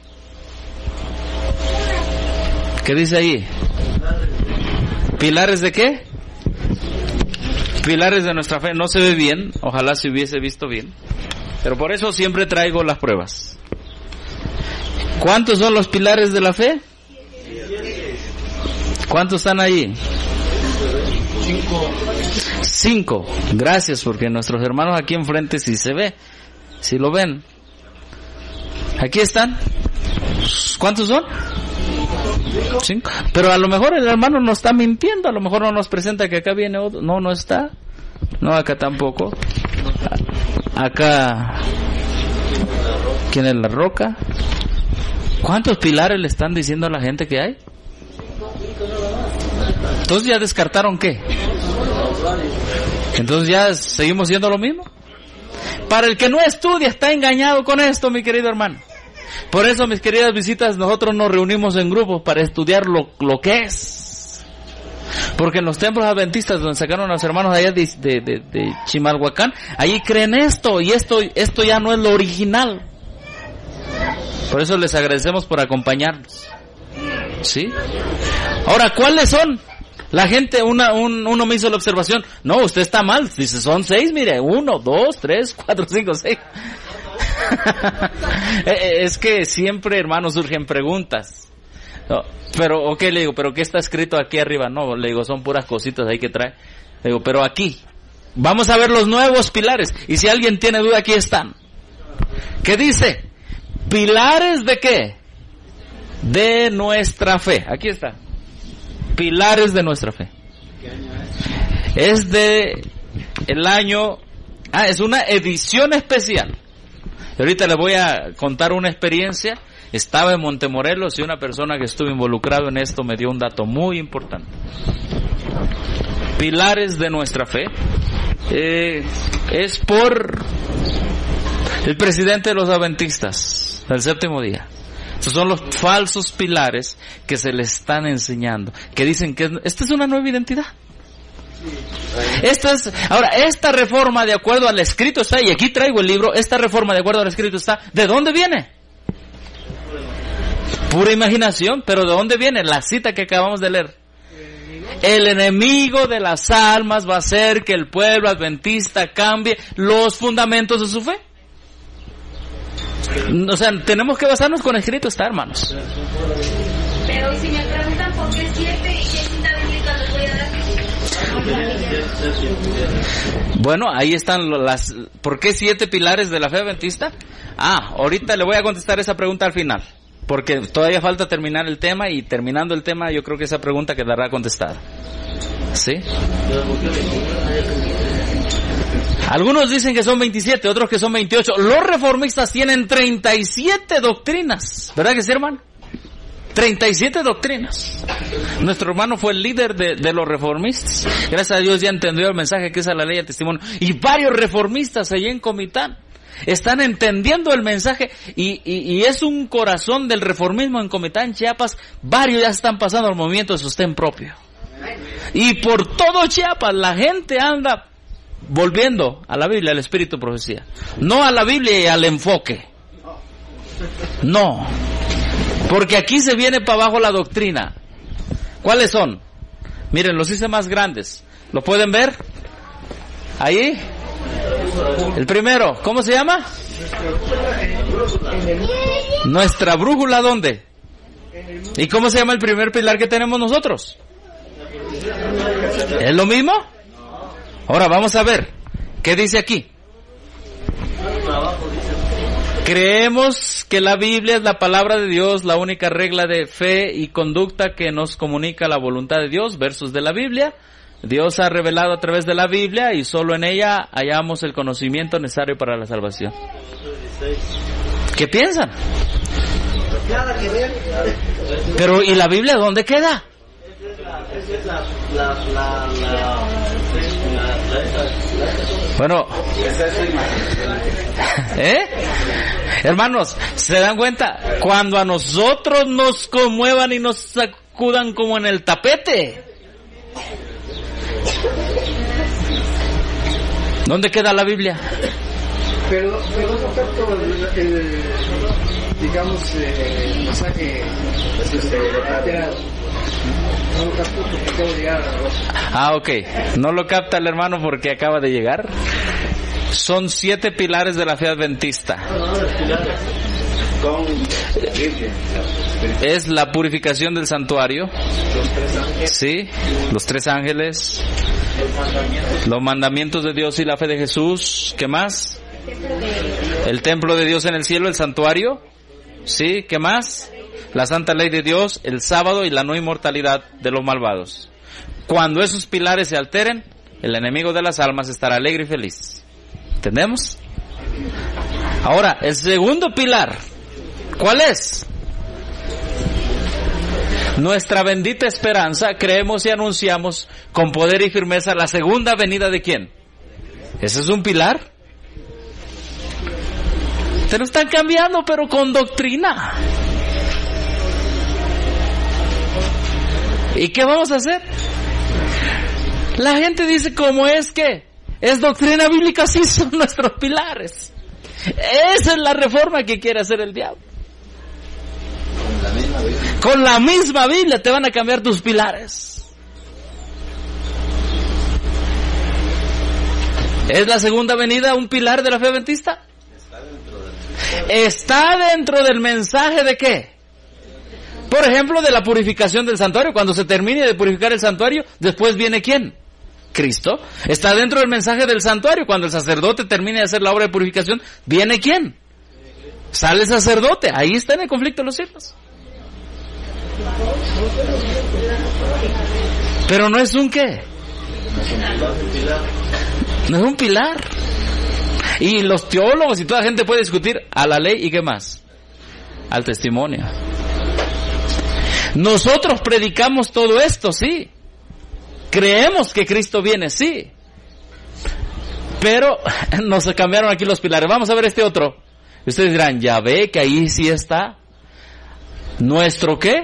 ¿Qué dice ahí? ¿Pilares de qué? Pilares de nuestra fe. No se ve bien. Ojalá se hubiese visto bien. Pero por eso siempre traigo las pruebas. ¿Cuántos son los pilares de la fe? ¿Cuántos están ahí? Cinco. Cinco. Gracias, porque nuestros hermanos aquí enfrente sí se ve. ¿Sí lo ven? Aquí están. ¿Cuántos son? Cinco. Pero a lo mejor el hermano nos está mintiendo. A lo mejor no nos presenta que acá viene otro. No, no está. No, acá tampoco. Acá. ¿Quién es la roca? ¿Cuántos pilares le están diciendo a la gente que hay? Entonces ya descartaron ¿qué? Entonces ya seguimos siendo lo mismo. Para el que no estudia está engañado con esto, mi querido hermano. Por eso, mis queridas visitas, nosotros nos reunimos en grupos para estudiar lo, lo que es. Porque en los templos adventistas donde sacaron a los hermanos allá de, de, de, de Chimalhuacán, ahí creen esto y esto, esto ya no es lo original. Por eso les agradecemos por acompañarnos. ¿Sí? Ahora, ¿cuáles son? La gente, una, un, uno me hizo la observación, no, usted está mal, dice, son seis, mire, uno, dos, tres, cuatro, cinco, seis. Es que siempre, hermanos, surgen preguntas. No, pero, ok, le digo, ¿pero qué está escrito aquí arriba? No, le digo, son puras cositas ahí que trae. Le digo, pero aquí, vamos a ver los nuevos pilares. Y si alguien tiene duda, aquí están. ¿Qué dice? ¿Pilares de qué? De nuestra fe. Aquí está. Pilares de nuestra fe. Es de el año... Ah, es una edición especial. Y ahorita les voy a contar una experiencia. Estaba en Montemorelos y una persona que estuvo involucrado en esto me dio un dato muy importante. Pilares de nuestra fe. Eh, es por el presidente de los adventistas del séptimo día. Estos son los falsos pilares que se le están enseñando, que dicen que esta es una nueva identidad. Esta es, ahora, esta reforma de acuerdo al escrito está, y aquí traigo el libro, esta reforma de acuerdo al escrito está, ¿de dónde viene? Pura imaginación, pero ¿de dónde viene? La cita que acabamos de leer. El enemigo de las almas va a hacer que el pueblo adventista cambie los fundamentos de su fe. O sea, tenemos que basarnos con el escrito está, hermanos. Pero si me preguntan por qué siete y qué cita bíblica les voy a dar. Bueno, ahí están las... ¿Por qué siete pilares de la fe adventista? Ah, ahorita le voy a contestar esa pregunta al final, porque todavía falta terminar el tema, y terminando el tema yo creo que esa pregunta quedará contestada. ¿Sí? Algunos dicen que son veintisiete, otros que son veintiocho. Los reformistas tienen treinta y siete doctrinas. ¿Verdad que sí, hermano? treinta y siete doctrinas. Nuestro hermano fue el líder de, de los reformistas. Gracias a Dios ya entendió el mensaje que es a la ley y al testimonio. Y varios reformistas allí en Comitán están entendiendo el mensaje, y, y, y es un corazón del reformismo en Comitán, Chiapas. Varios ya están pasando al movimiento de sostén propio. Y por todo Chiapas la gente anda volviendo a la Biblia, al espíritu de profecía. No a la Biblia y al enfoque. No. Porque aquí se viene para abajo la doctrina. ¿Cuáles son? Miren, los hice más grandes. ¿Lo pueden ver? Ahí. El primero, ¿cómo se llama? Nuestra brújula, ¿dónde? ¿Y cómo se llama el primer pilar que tenemos nosotros? ¿Es lo mismo? Ahora vamos a ver. ¿Qué dice aquí? Creemos que la Biblia es la palabra de Dios, la única regla de fe y conducta que nos comunica la voluntad de Dios. Versos de la Biblia. Dios ha revelado a través de la Biblia y solo en ella hallamos el conocimiento necesario para la salvación. ¿Qué piensan? Pero ¿y la Biblia dónde queda? Bueno, ¿eh? Hermanos, ¿se dan cuenta? Cuando a nosotros nos conmuevan y nos sacudan como en el tapete, ¿dónde queda la Biblia? Pero, pero no tanto el, el digamos, eh, el pasaje alterado. No lo capto porque acabo de llegar. Ah, ok. No lo capta el hermano porque acaba de llegar. Son siete pilares de la fe adventista. Es la purificación del santuario. Sí, los tres ángeles. Los mandamientos de Dios y la fe de Jesús. ¿Qué más? El templo de Dios en el cielo, el santuario. Sí, ¿qué más? La santa ley de Dios, el sábado y la no inmortalidad de los malvados. Cuando esos pilares se alteren, el enemigo de las almas estará alegre y feliz. ¿Entendemos? Ahora, el segundo pilar, ¿cuál es? Nuestra bendita esperanza, creemos y anunciamos con poder y firmeza la segunda venida de ¿quién? ¿Ese es un pilar? Te lo están cambiando, pero con doctrina. ¿Y qué vamos a hacer? La gente dice, ¿cómo es que es doctrina bíblica? Sí, son nuestros pilares. Esa es la reforma que quiere hacer el diablo. Con la misma Biblia te van a cambiar tus pilares. ¿Es la segunda venida un pilar de la fe adventista? Está dentro del mensaje de ¿qué? Por ejemplo, de la purificación del santuario. Cuando se termine de purificar el santuario, después viene ¿quién? Cristo. Está dentro del mensaje del santuario. Cuando el sacerdote termine de hacer la obra de purificación, ¿viene quién? Sale el sacerdote. Ahí está en el conflicto de los siglos. Pero no es un ¿qué? No es un pilar. Y los teólogos y toda la gente puede discutir a la ley y ¿qué más? Al testimonio. Nosotros predicamos todo esto, sí. Creemos que Cristo viene, sí. Pero nos cambiaron aquí los pilares. Vamos a ver este otro. Ustedes dirán, ya ve que ahí sí está. ¿Nuestro qué?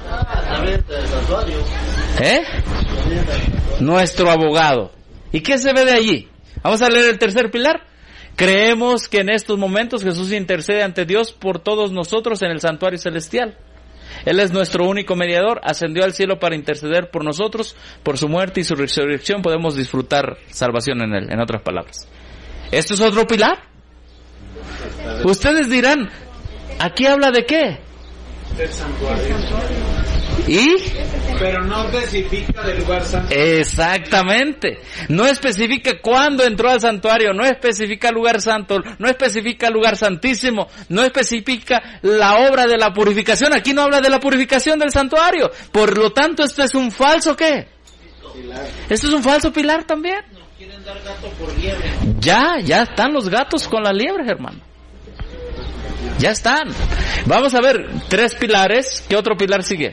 ¿Eh? Nuestro abogado. ¿Y qué se ve de allí? Vamos a leer el tercer pilar. Creemos que en estos momentos Jesús intercede ante Dios por todos nosotros en el santuario celestial. Él es nuestro único mediador, ascendió al cielo para interceder por nosotros, por su muerte y su resurrección podemos disfrutar salvación en él, en otras palabras. ¿Esto es otro pilar? Ustedes dirán, ¿aquí habla de qué? Del santuario. ¿Y? Pero no especifica del lugar santo. Exactamente. No especifica cuándo entró al santuario, no especifica lugar santo, no especifica lugar santísimo, no especifica la obra de la purificación. Aquí no habla de la purificación del santuario. Por lo tanto, esto es un falso ¿qué? Pilar. Esto es un falso pilar también. No quieren dar gato por liebre. Ya, ya están los gatos con las liebres, hermano. Ya están. Vamos a ver tres pilares. ¿Qué otro pilar sigue?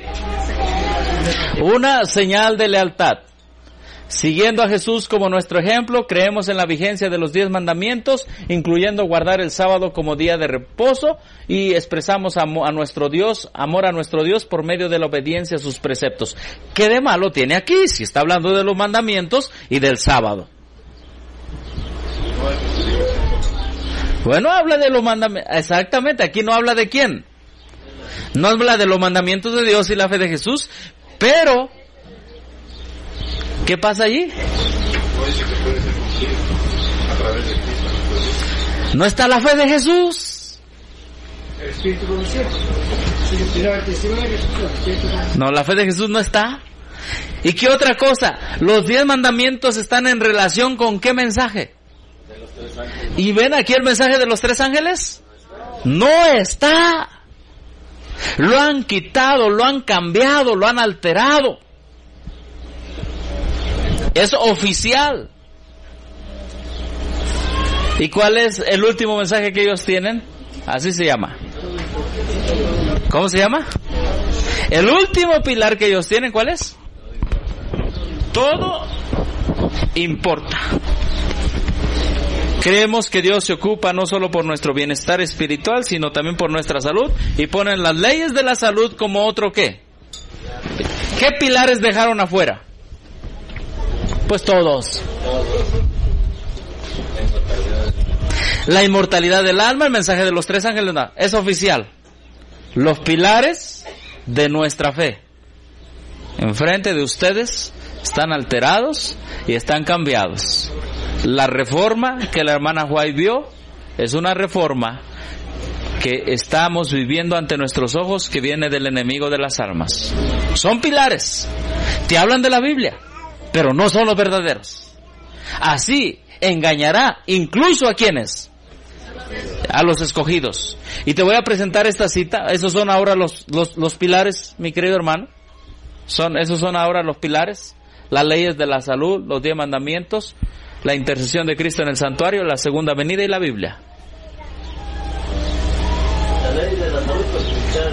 Una señal de lealtad. Siguiendo a Jesús como nuestro ejemplo, creemos en la vigencia de los diez mandamientos, incluyendo guardar el sábado como día de reposo, y expresamos amo- a nuestro Dios, amor a nuestro Dios por medio de la obediencia a sus preceptos. ¿Qué de malo tiene aquí? Si está hablando de los mandamientos y del sábado. Bueno, habla de los mandamientos. Exactamente, aquí no habla de quién. No habla de los mandamientos de Dios y la fe de Jesús, pero ¿qué pasa allí? No está la fe de Jesús. El Espíritu conocido. No, la fe de Jesús no está. ¿Y qué otra cosa? Los diez mandamientos están en relación con ¿qué mensaje? ¿Y ven aquí el mensaje de los tres ángeles? No está. Lo han quitado, lo han cambiado, lo han alterado. Es oficial. ¿Y cuál es el último mensaje que ellos tienen? Así se llama. ¿Cómo se llama? El último pilar que ellos tienen, ¿cuál es? Todo importa. Creemos que Dios se ocupa no solo por nuestro bienestar espiritual, sino también por nuestra salud, y ponen las leyes de la salud como otro ¿qué? ¿Qué pilares dejaron afuera? Pues todos. La inmortalidad del alma, el mensaje de los tres ángeles, no, es oficial. Los pilares de nuestra fe enfrente de ustedes están alterados y están cambiados. La reforma que la hermana White vio es una reforma que estamos viviendo ante nuestros ojos, que viene del enemigo de las almas. Son pilares, te hablan de la Biblia, pero no son los verdaderos. Así engañará incluso a quienes, a los escogidos. Y te voy a presentar esta cita. Esos son ahora los, los, los pilares, mi querido hermano. Son, esos son ahora los pilares. Las leyes de la salud, los diez mandamientos, la intercesión de Cristo en el santuario, la segunda venida y la Biblia. La ley de la salud para escuchar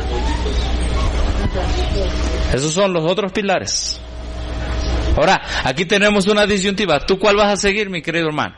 el Esos son los otros pilares. Ahora, aquí tenemos una disyuntiva. ¿Tú cuál vas a seguir, mi querido hermano?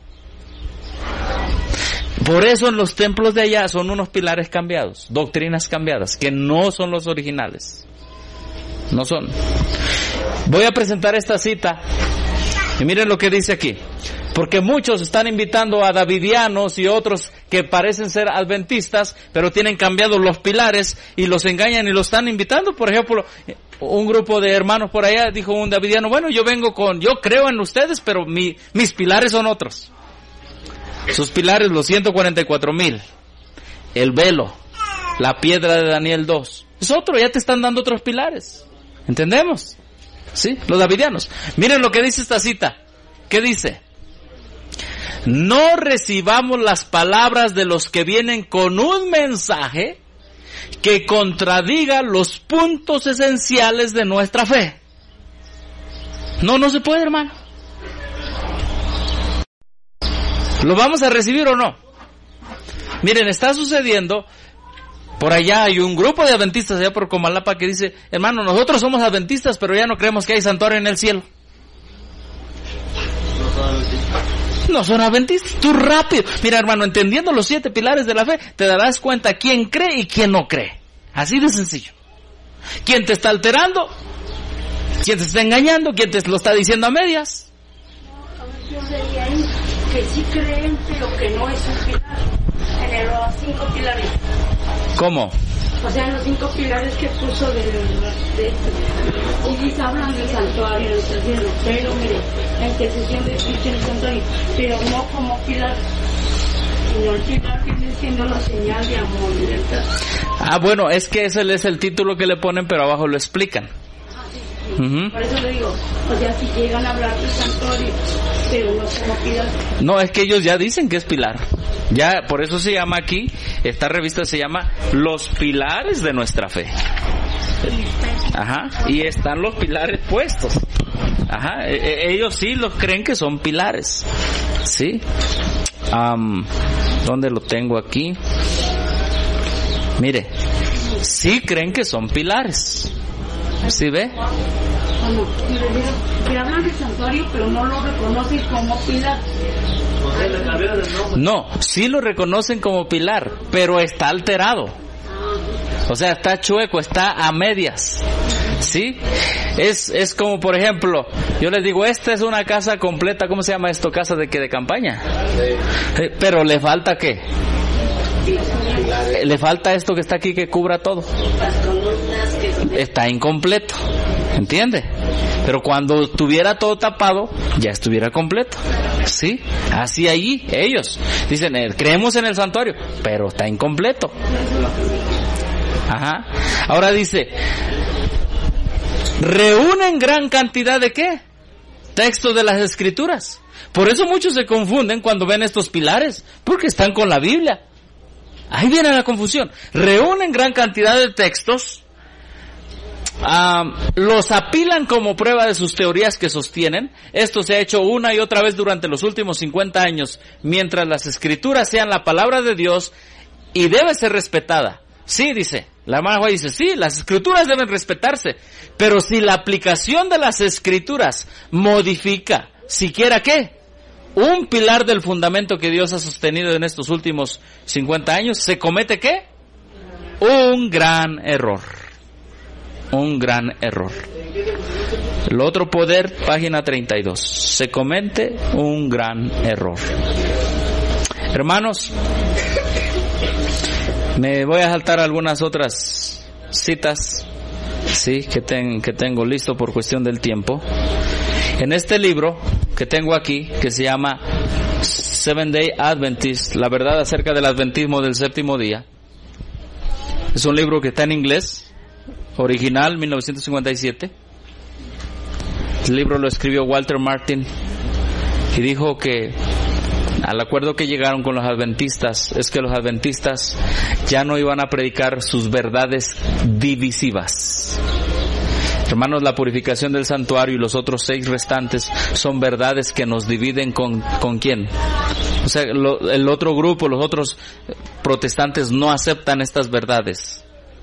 Por eso en los templos de allá son unos pilares cambiados, doctrinas cambiadas, que no son los originales. No son. Voy a presentar esta cita y miren lo que dice aquí. Porque muchos están invitando a davidianos y otros que parecen ser adventistas, pero tienen cambiados los pilares y los engañan y los están invitando. Por ejemplo, un grupo de hermanos por allá dijo un davidiano, bueno, yo vengo con, yo creo en ustedes, pero mi, mis pilares son otros. Sus pilares, los ciento cuarenta y cuatro mil. El velo. la piedra de Daniel dos. Es otro, ya te están dando otros pilares. ¿Entendemos? ¿Sí? Los davidianos. Miren lo que dice esta cita. ¿Qué dice? No recibamos las palabras de los que vienen con un mensaje que contradiga los puntos esenciales de nuestra fe. No, no se puede, hermano. ¿Lo vamos a recibir o no? Miren, está sucediendo, por allá hay un grupo de adventistas allá por Comalapa que dice, hermano, nosotros somos adventistas, pero ya no creemos que hay santuario en el cielo. No son adventistas. Tú rápido. Mira, hermano, entendiendo los siete pilares de la fe, te darás cuenta quién cree y quién no cree. Así de sencillo. ¿Quién te está alterando? ¿Quién te está engañando? ¿Quién te lo está diciendo a medias? No, a ver, yo leí ahí que sí creen, pero que no es un pilar. En los cinco pilares. ¿Cómo? O sea, en los cinco pilares que puso de, de y sí hablan del santuario, del cielo, pero mire, la intercesión de Cristo en el santuario, pero no como pilar, sino el pilar viene siendo la señal de amor y libertad. Ah, bueno, es que ese es el título que le ponen, pero abajo lo explican. Ah, sí, sí. Uh-huh. Por eso le digo, o sea, si llegan a hablar del santuario, pero no como pilar. No, es que ellos ya dicen que es pilar. Ya, por eso se llama aquí, esta revista se llama Los Pilares de Nuestra Fe. Ajá, y están los pilares puestos. Ajá, e- ellos sí los creen que son pilares. ¿Sí? Um, ¿Dónde lo tengo aquí? Mire, sí creen que son pilares. ¿Sí ve? No, que hablan del santuario, pero no lo reconocen como pilar. No, sí lo reconocen como pilar, pero está alterado. O sea, está chueco, está a medias. ¿Sí? Es es como, por ejemplo, yo les digo, esta es una casa completa, ¿cómo se llama esto? Casa de que de campaña. Sí. Pero le falta ¿qué? Le falta esto que está aquí que cubra todo. Está incompleto. ¿Entiende? Pero cuando estuviera todo tapado, ya estuviera completo. ¿Sí? Así allí, ellos dicen, eh, creemos en el santuario, pero está incompleto. Ajá. Ahora dice, reúnen gran cantidad de ¿qué? Textos de las Escrituras. Por eso muchos se confunden cuando ven estos pilares, porque están con la Biblia. Ahí viene la confusión. Reúnen gran cantidad de textos, um, los apilan como prueba de sus teorías que sostienen. Esto se ha hecho una y otra vez durante los últimos cincuenta años, mientras las Escrituras sean la palabra de Dios y debe ser respetada. Sí, dice, la hermana Juárez dice, sí, las Escrituras deben respetarse, pero si la aplicación de las Escrituras modifica, siquiera qué, un pilar del fundamento que Dios ha sostenido en estos últimos cincuenta años, ¿se comete qué? Un gran error. Un gran error. El otro poder, página treinta y dos. Se comete un gran error. Hermanos, me voy a saltar algunas otras citas, sí, que, ten, que tengo listo por cuestión del tiempo. En este libro que tengo aquí, que se llama Seven Day Adventist, la verdad acerca del adventismo del séptimo día, es un libro que está en inglés, original, mil novecientos cincuenta y siete. El libro lo escribió Walter Martin y dijo que al acuerdo que llegaron con los adventistas es que los adventistas ya no iban a predicar sus verdades divisivas. Hermanos, la purificación del santuario y los otros seis restantes son verdades que nos dividen con, ¿con quién? O sea, lo, el otro grupo, los otros protestantes no aceptan estas verdades.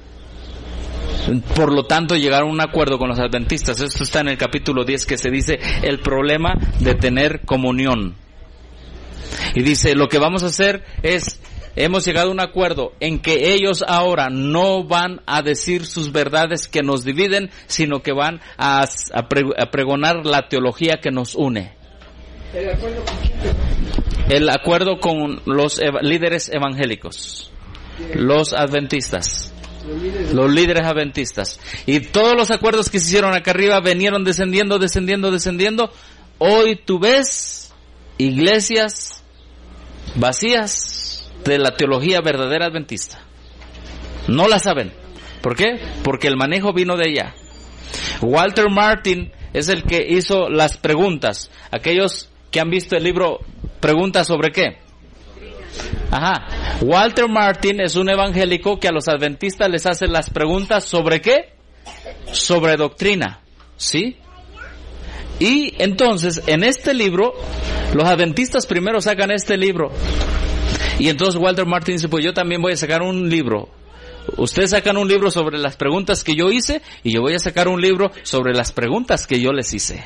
Por lo tanto, llegaron a un acuerdo con los adventistas. Esto está en el capítulo diez, que se dice el problema de tener comunión. Y dice, lo que vamos a hacer es, hemos llegado a un acuerdo en que ellos ahora no van a decir sus verdades que nos dividen, sino que van a, a, pre, a pregonar la teología que nos une. ¿El acuerdo con quién? El acuerdo con los ev- líderes evangélicos, los adventistas. Los líderes adventistas. Y todos los acuerdos que se hicieron acá arriba vinieron descendiendo, descendiendo, descendiendo. Hoy tú ves iglesias vacías de la teología verdadera adventista. No la saben. ¿Por qué? Porque el manejo vino de allá. Walter Martin es el que hizo las preguntas. Aquellos que han visto el libro Preguntas sobre qué. Ajá. Walter Martin es un evangélico que a los adventistas les hace las preguntas sobre qué. Sobre doctrina. ¿Sí? Y entonces, en este libro, los adventistas primero sacan este libro. Y entonces Walter Martin dice, pues yo también voy a sacar un libro. Ustedes sacan un libro sobre las preguntas que yo hice, y yo voy a sacar un libro sobre las preguntas que yo les hice.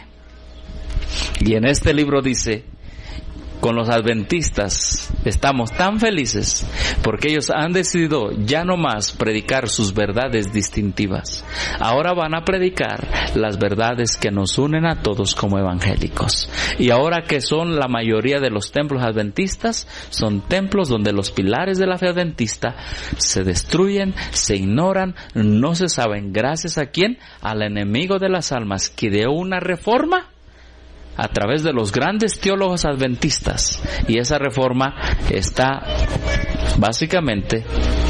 Y en este libro dice, con los adventistas estamos tan felices porque ellos han decidido ya no más predicar sus verdades distintivas. Ahora van a predicar las verdades que nos unen a todos como evangélicos. Y ahora que son la mayoría de los templos adventistas, son templos donde los pilares de la fe adventista se destruyen, se ignoran, no se saben. ¿Gracias a quién? Al enemigo de las almas, que dio una reforma a través de los grandes teólogos adventistas, y esa reforma está básicamente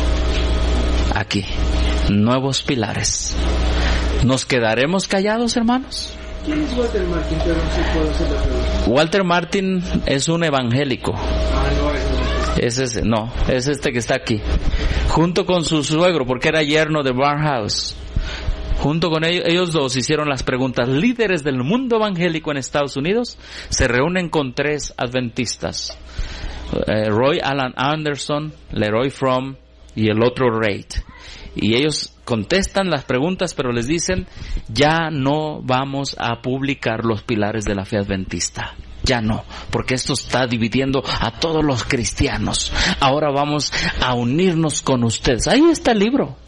aquí. Nuevos pilares. ¿Nos quedaremos callados, hermanos? ¿Quién es Walter Martin? Pero no se puede hacer la pregunta. Walter Martin es un evangélico. Ah, no, es Es ese, no, es este que está aquí, junto con su suegro, porque era yerno de Barnhouse. Junto con ellos, ellos dos hicieron las preguntas. Líderes del mundo evangélico en Estados Unidos se reúnen con tres adventistas. Eh, Roy Alan Anderson, Leroy Fromm y el otro Reid. Y ellos contestan las preguntas, pero les dicen, ya no vamos a publicar los pilares de la fe adventista. Ya no, porque esto está dividiendo a todos los cristianos. Ahora vamos a unirnos con ustedes. Ahí está el libro.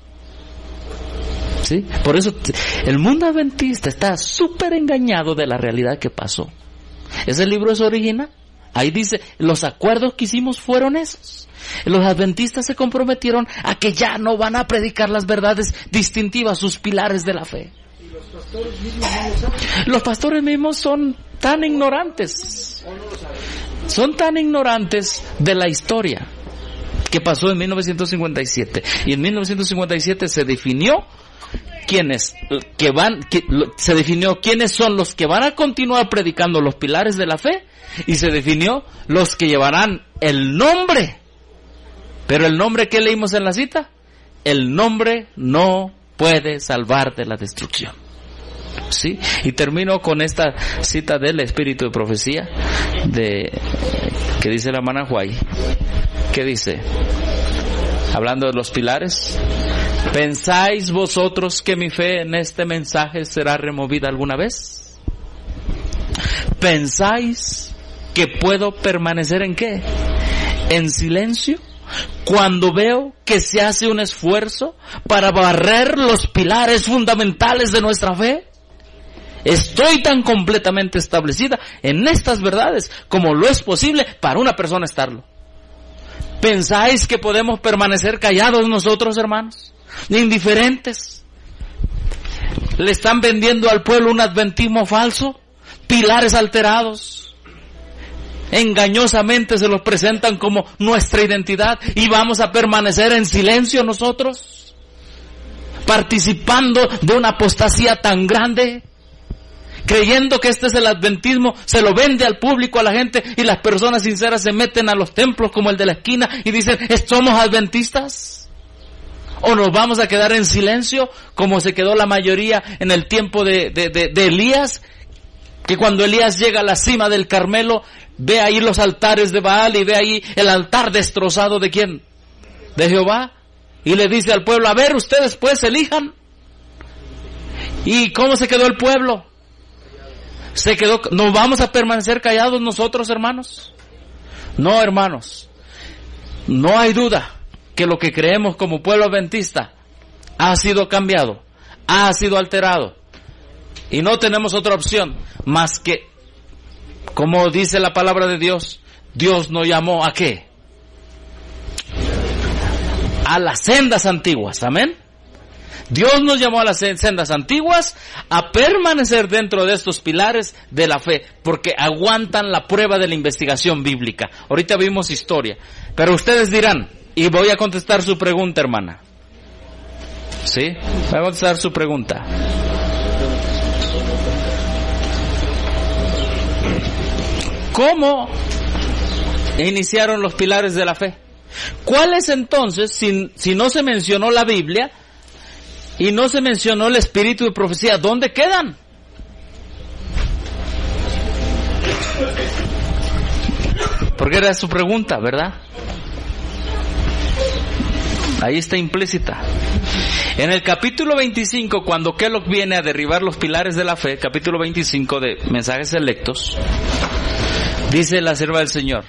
¿Sí? Por eso el mundo adventista está súper engañado de la realidad que pasó. Ese libro es original. Ahí dice, los acuerdos que hicimos fueron esos. Los adventistas se comprometieron a que ya no van a predicar las verdades distintivas, sus pilares de la fe. ¿Y los pastores mismos no lo saben? Los pastores mismos son tan ignorantes. ¿O no lo saben? Son tan ignorantes de la historia que pasó en mil novecientos cincuenta y siete. Y en mil novecientos cincuenta y siete se definió quiénes que van que, se definió quiénes son los que van a continuar predicando los pilares de la fe, y se definió los que llevarán el nombre. Pero el nombre que leímos en la cita, el nombre no puede salvar de la destrucción. ¿Sí? Y termino con esta cita del Espíritu de Profecía de que dice la hermana Huay, que dice, hablando de los pilares: ¿pensáis vosotros que mi fe en este mensaje será removida alguna vez? ¿Pensáis que puedo permanecer en qué? ¿En silencio? Cuando veo que se hace un esfuerzo para barrer los pilares fundamentales de nuestra fe. Estoy tan completamente establecida en estas verdades como lo es posible para una persona estarlo. ¿Pensáis que podemos permanecer callados nosotros, hermanos? Indiferentes. Le están vendiendo al pueblo un adventismo falso, pilares alterados. Engañosamente se los presentan como nuestra identidad, y vamos a permanecer en silencio nosotros, participando de una apostasía tan grande, creyendo que este es el adventismo. Se lo vende al público, a la gente, y las personas sinceras se meten a los templos como el de la esquina y dicen, ¿somos adventistas? ¿O nos vamos a quedar en silencio como se quedó la mayoría en el tiempo de, de, de, de Elías? Que cuando Elías llega a la cima del Carmelo, ve ahí los altares de Baal y ve ahí el altar destrozado ¿de quién? De Jehová. Y le dice al pueblo, a ver, ustedes pues elijan. ¿Y cómo se quedó el pueblo? Se quedó. ¿No vamos a permanecer callados nosotros, hermanos? No, hermanos. No hay duda que lo que creemos como pueblo adventista ha sido cambiado, ha sido alterado. Y no tenemos otra opción más que, como dice la palabra de Dios, Dios nos llamó ¿a qué? A las sendas antiguas, amén. Dios nos llamó a las sendas antiguas a permanecer dentro de estos pilares de la fe, porque aguantan la prueba de la investigación bíblica. Ahorita vimos historia, pero ustedes dirán, y voy a contestar su pregunta, hermana. ¿Sí? Voy a contestar su pregunta. ¿Cómo iniciaron los pilares de la fe? ¿Cuáles entonces, si, si no se mencionó la Biblia y no se mencionó el espíritu de profecía, dónde quedan? Porque era su pregunta, ¿verdad? Ahí está implícita. En el capítulo veinticinco, cuando Kellogg viene a derribar los pilares de la fe, capítulo veinticinco de Mensajes Selectos, dice la sierva del Señor: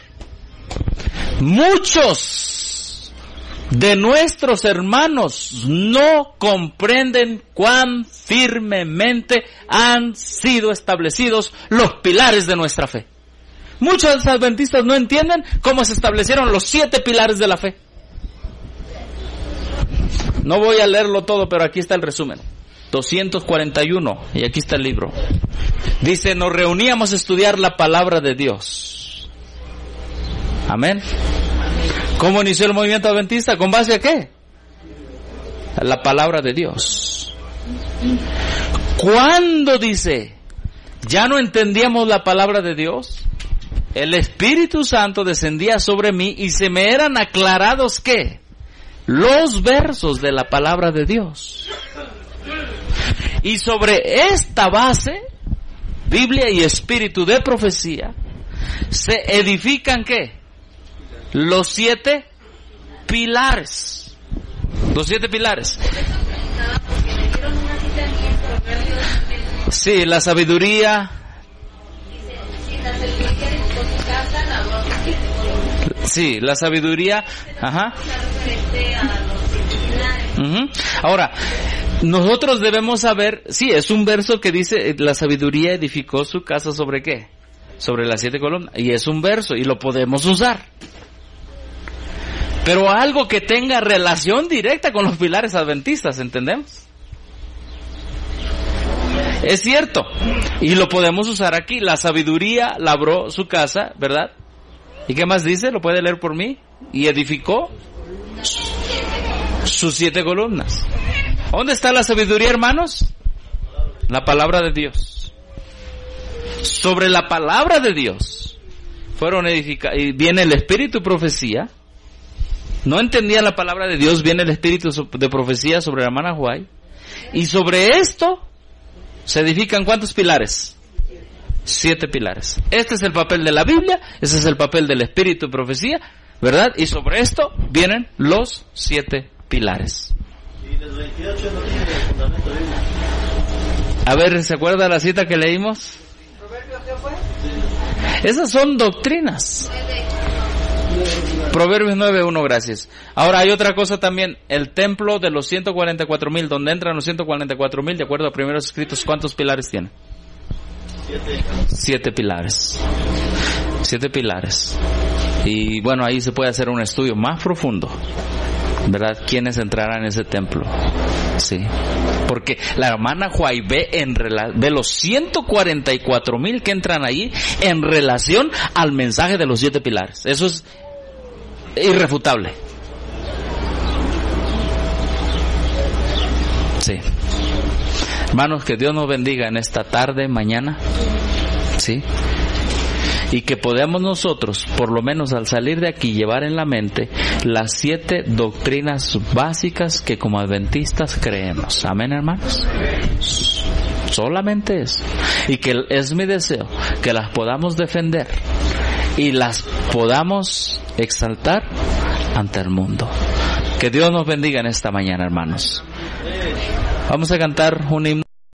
muchos de nuestros hermanos no comprenden cuán firmemente han sido establecidos los pilares de nuestra fe. Muchos adventistas no entienden cómo se establecieron los siete pilares de la fe. No voy a leerlo todo, pero aquí está el resumen. doscientos cuarenta y uno, y aquí está el libro. Dice: nos reuníamos a estudiar la palabra de Dios. Amén. ¿Cómo inició el movimiento adventista? ¿Con base a qué? A la palabra de Dios. ¿Cuándo, dice, ya no entendíamos la palabra de Dios? El Espíritu Santo descendía sobre mí y se me eran aclarados, ¿qué? Los versos de la palabra de Dios. Y sobre esta base, Biblia y espíritu de profecía, se edifican, ¿qué? Los siete pilares. Los siete pilares. Sí, la sabiduría. Sí, la sabiduría. Ajá. Uh-huh. Ahora, nosotros debemos saber, sí, es un verso que dice: la sabiduría edificó su casa sobre qué, sobre las siete columnas, y es un verso y lo podemos usar, pero algo que tenga relación directa con los pilares adventistas, ¿entendemos? Es cierto, y lo podemos usar aquí. La sabiduría labró su casa, ¿verdad? ¿Y qué más dice? ¿Lo puede leer por mí? Y edificó sus siete columnas. ¿Dónde está la sabiduría, hermanos? La palabra de Dios. Sobre la palabra de Dios fueron edificados. Y viene el espíritu de profecía. No entendían la palabra de Dios. Viene el espíritu de profecía sobre la hermana White. Y sobre esto se edifican ¿cuántos pilares? Siete pilares. Este es el papel de la Biblia. Ese es el papel del espíritu de profecía, ¿verdad? Y sobre esto vienen los siete pilares. A ver, ¿se acuerda la cita que leímos? Esas son doctrinas. Proverbios nueve uno, gracias. Ahora hay otra cosa también, el templo de los ciento cuarenta y cuatro mil, donde entran los ciento cuarenta y cuatro mil, de acuerdo a primeros escritos, ¿cuántos pilares tiene? Siete. Siete pilares. Siete pilares. Y bueno, ahí se puede hacer un estudio más profundo, ¿verdad? ¿Quiénes entrarán en ese templo? Sí. Porque la hermana White ve, en rela- ve los ciento cuarenta y cuatro mil que entran allí en relación al mensaje de los siete pilares. Eso es irrefutable. Sí. Hermanos, que Dios nos bendiga en esta tarde, mañana. Sí. Y que podamos nosotros, por lo menos al salir de aquí, llevar en la mente las siete doctrinas básicas que como adventistas creemos. Amén, hermanos. Solamente eso. Y que es mi deseo que las podamos defender y las podamos exaltar ante el mundo. Que Dios nos bendiga en esta mañana, hermanos. Vamos a cantar un himno.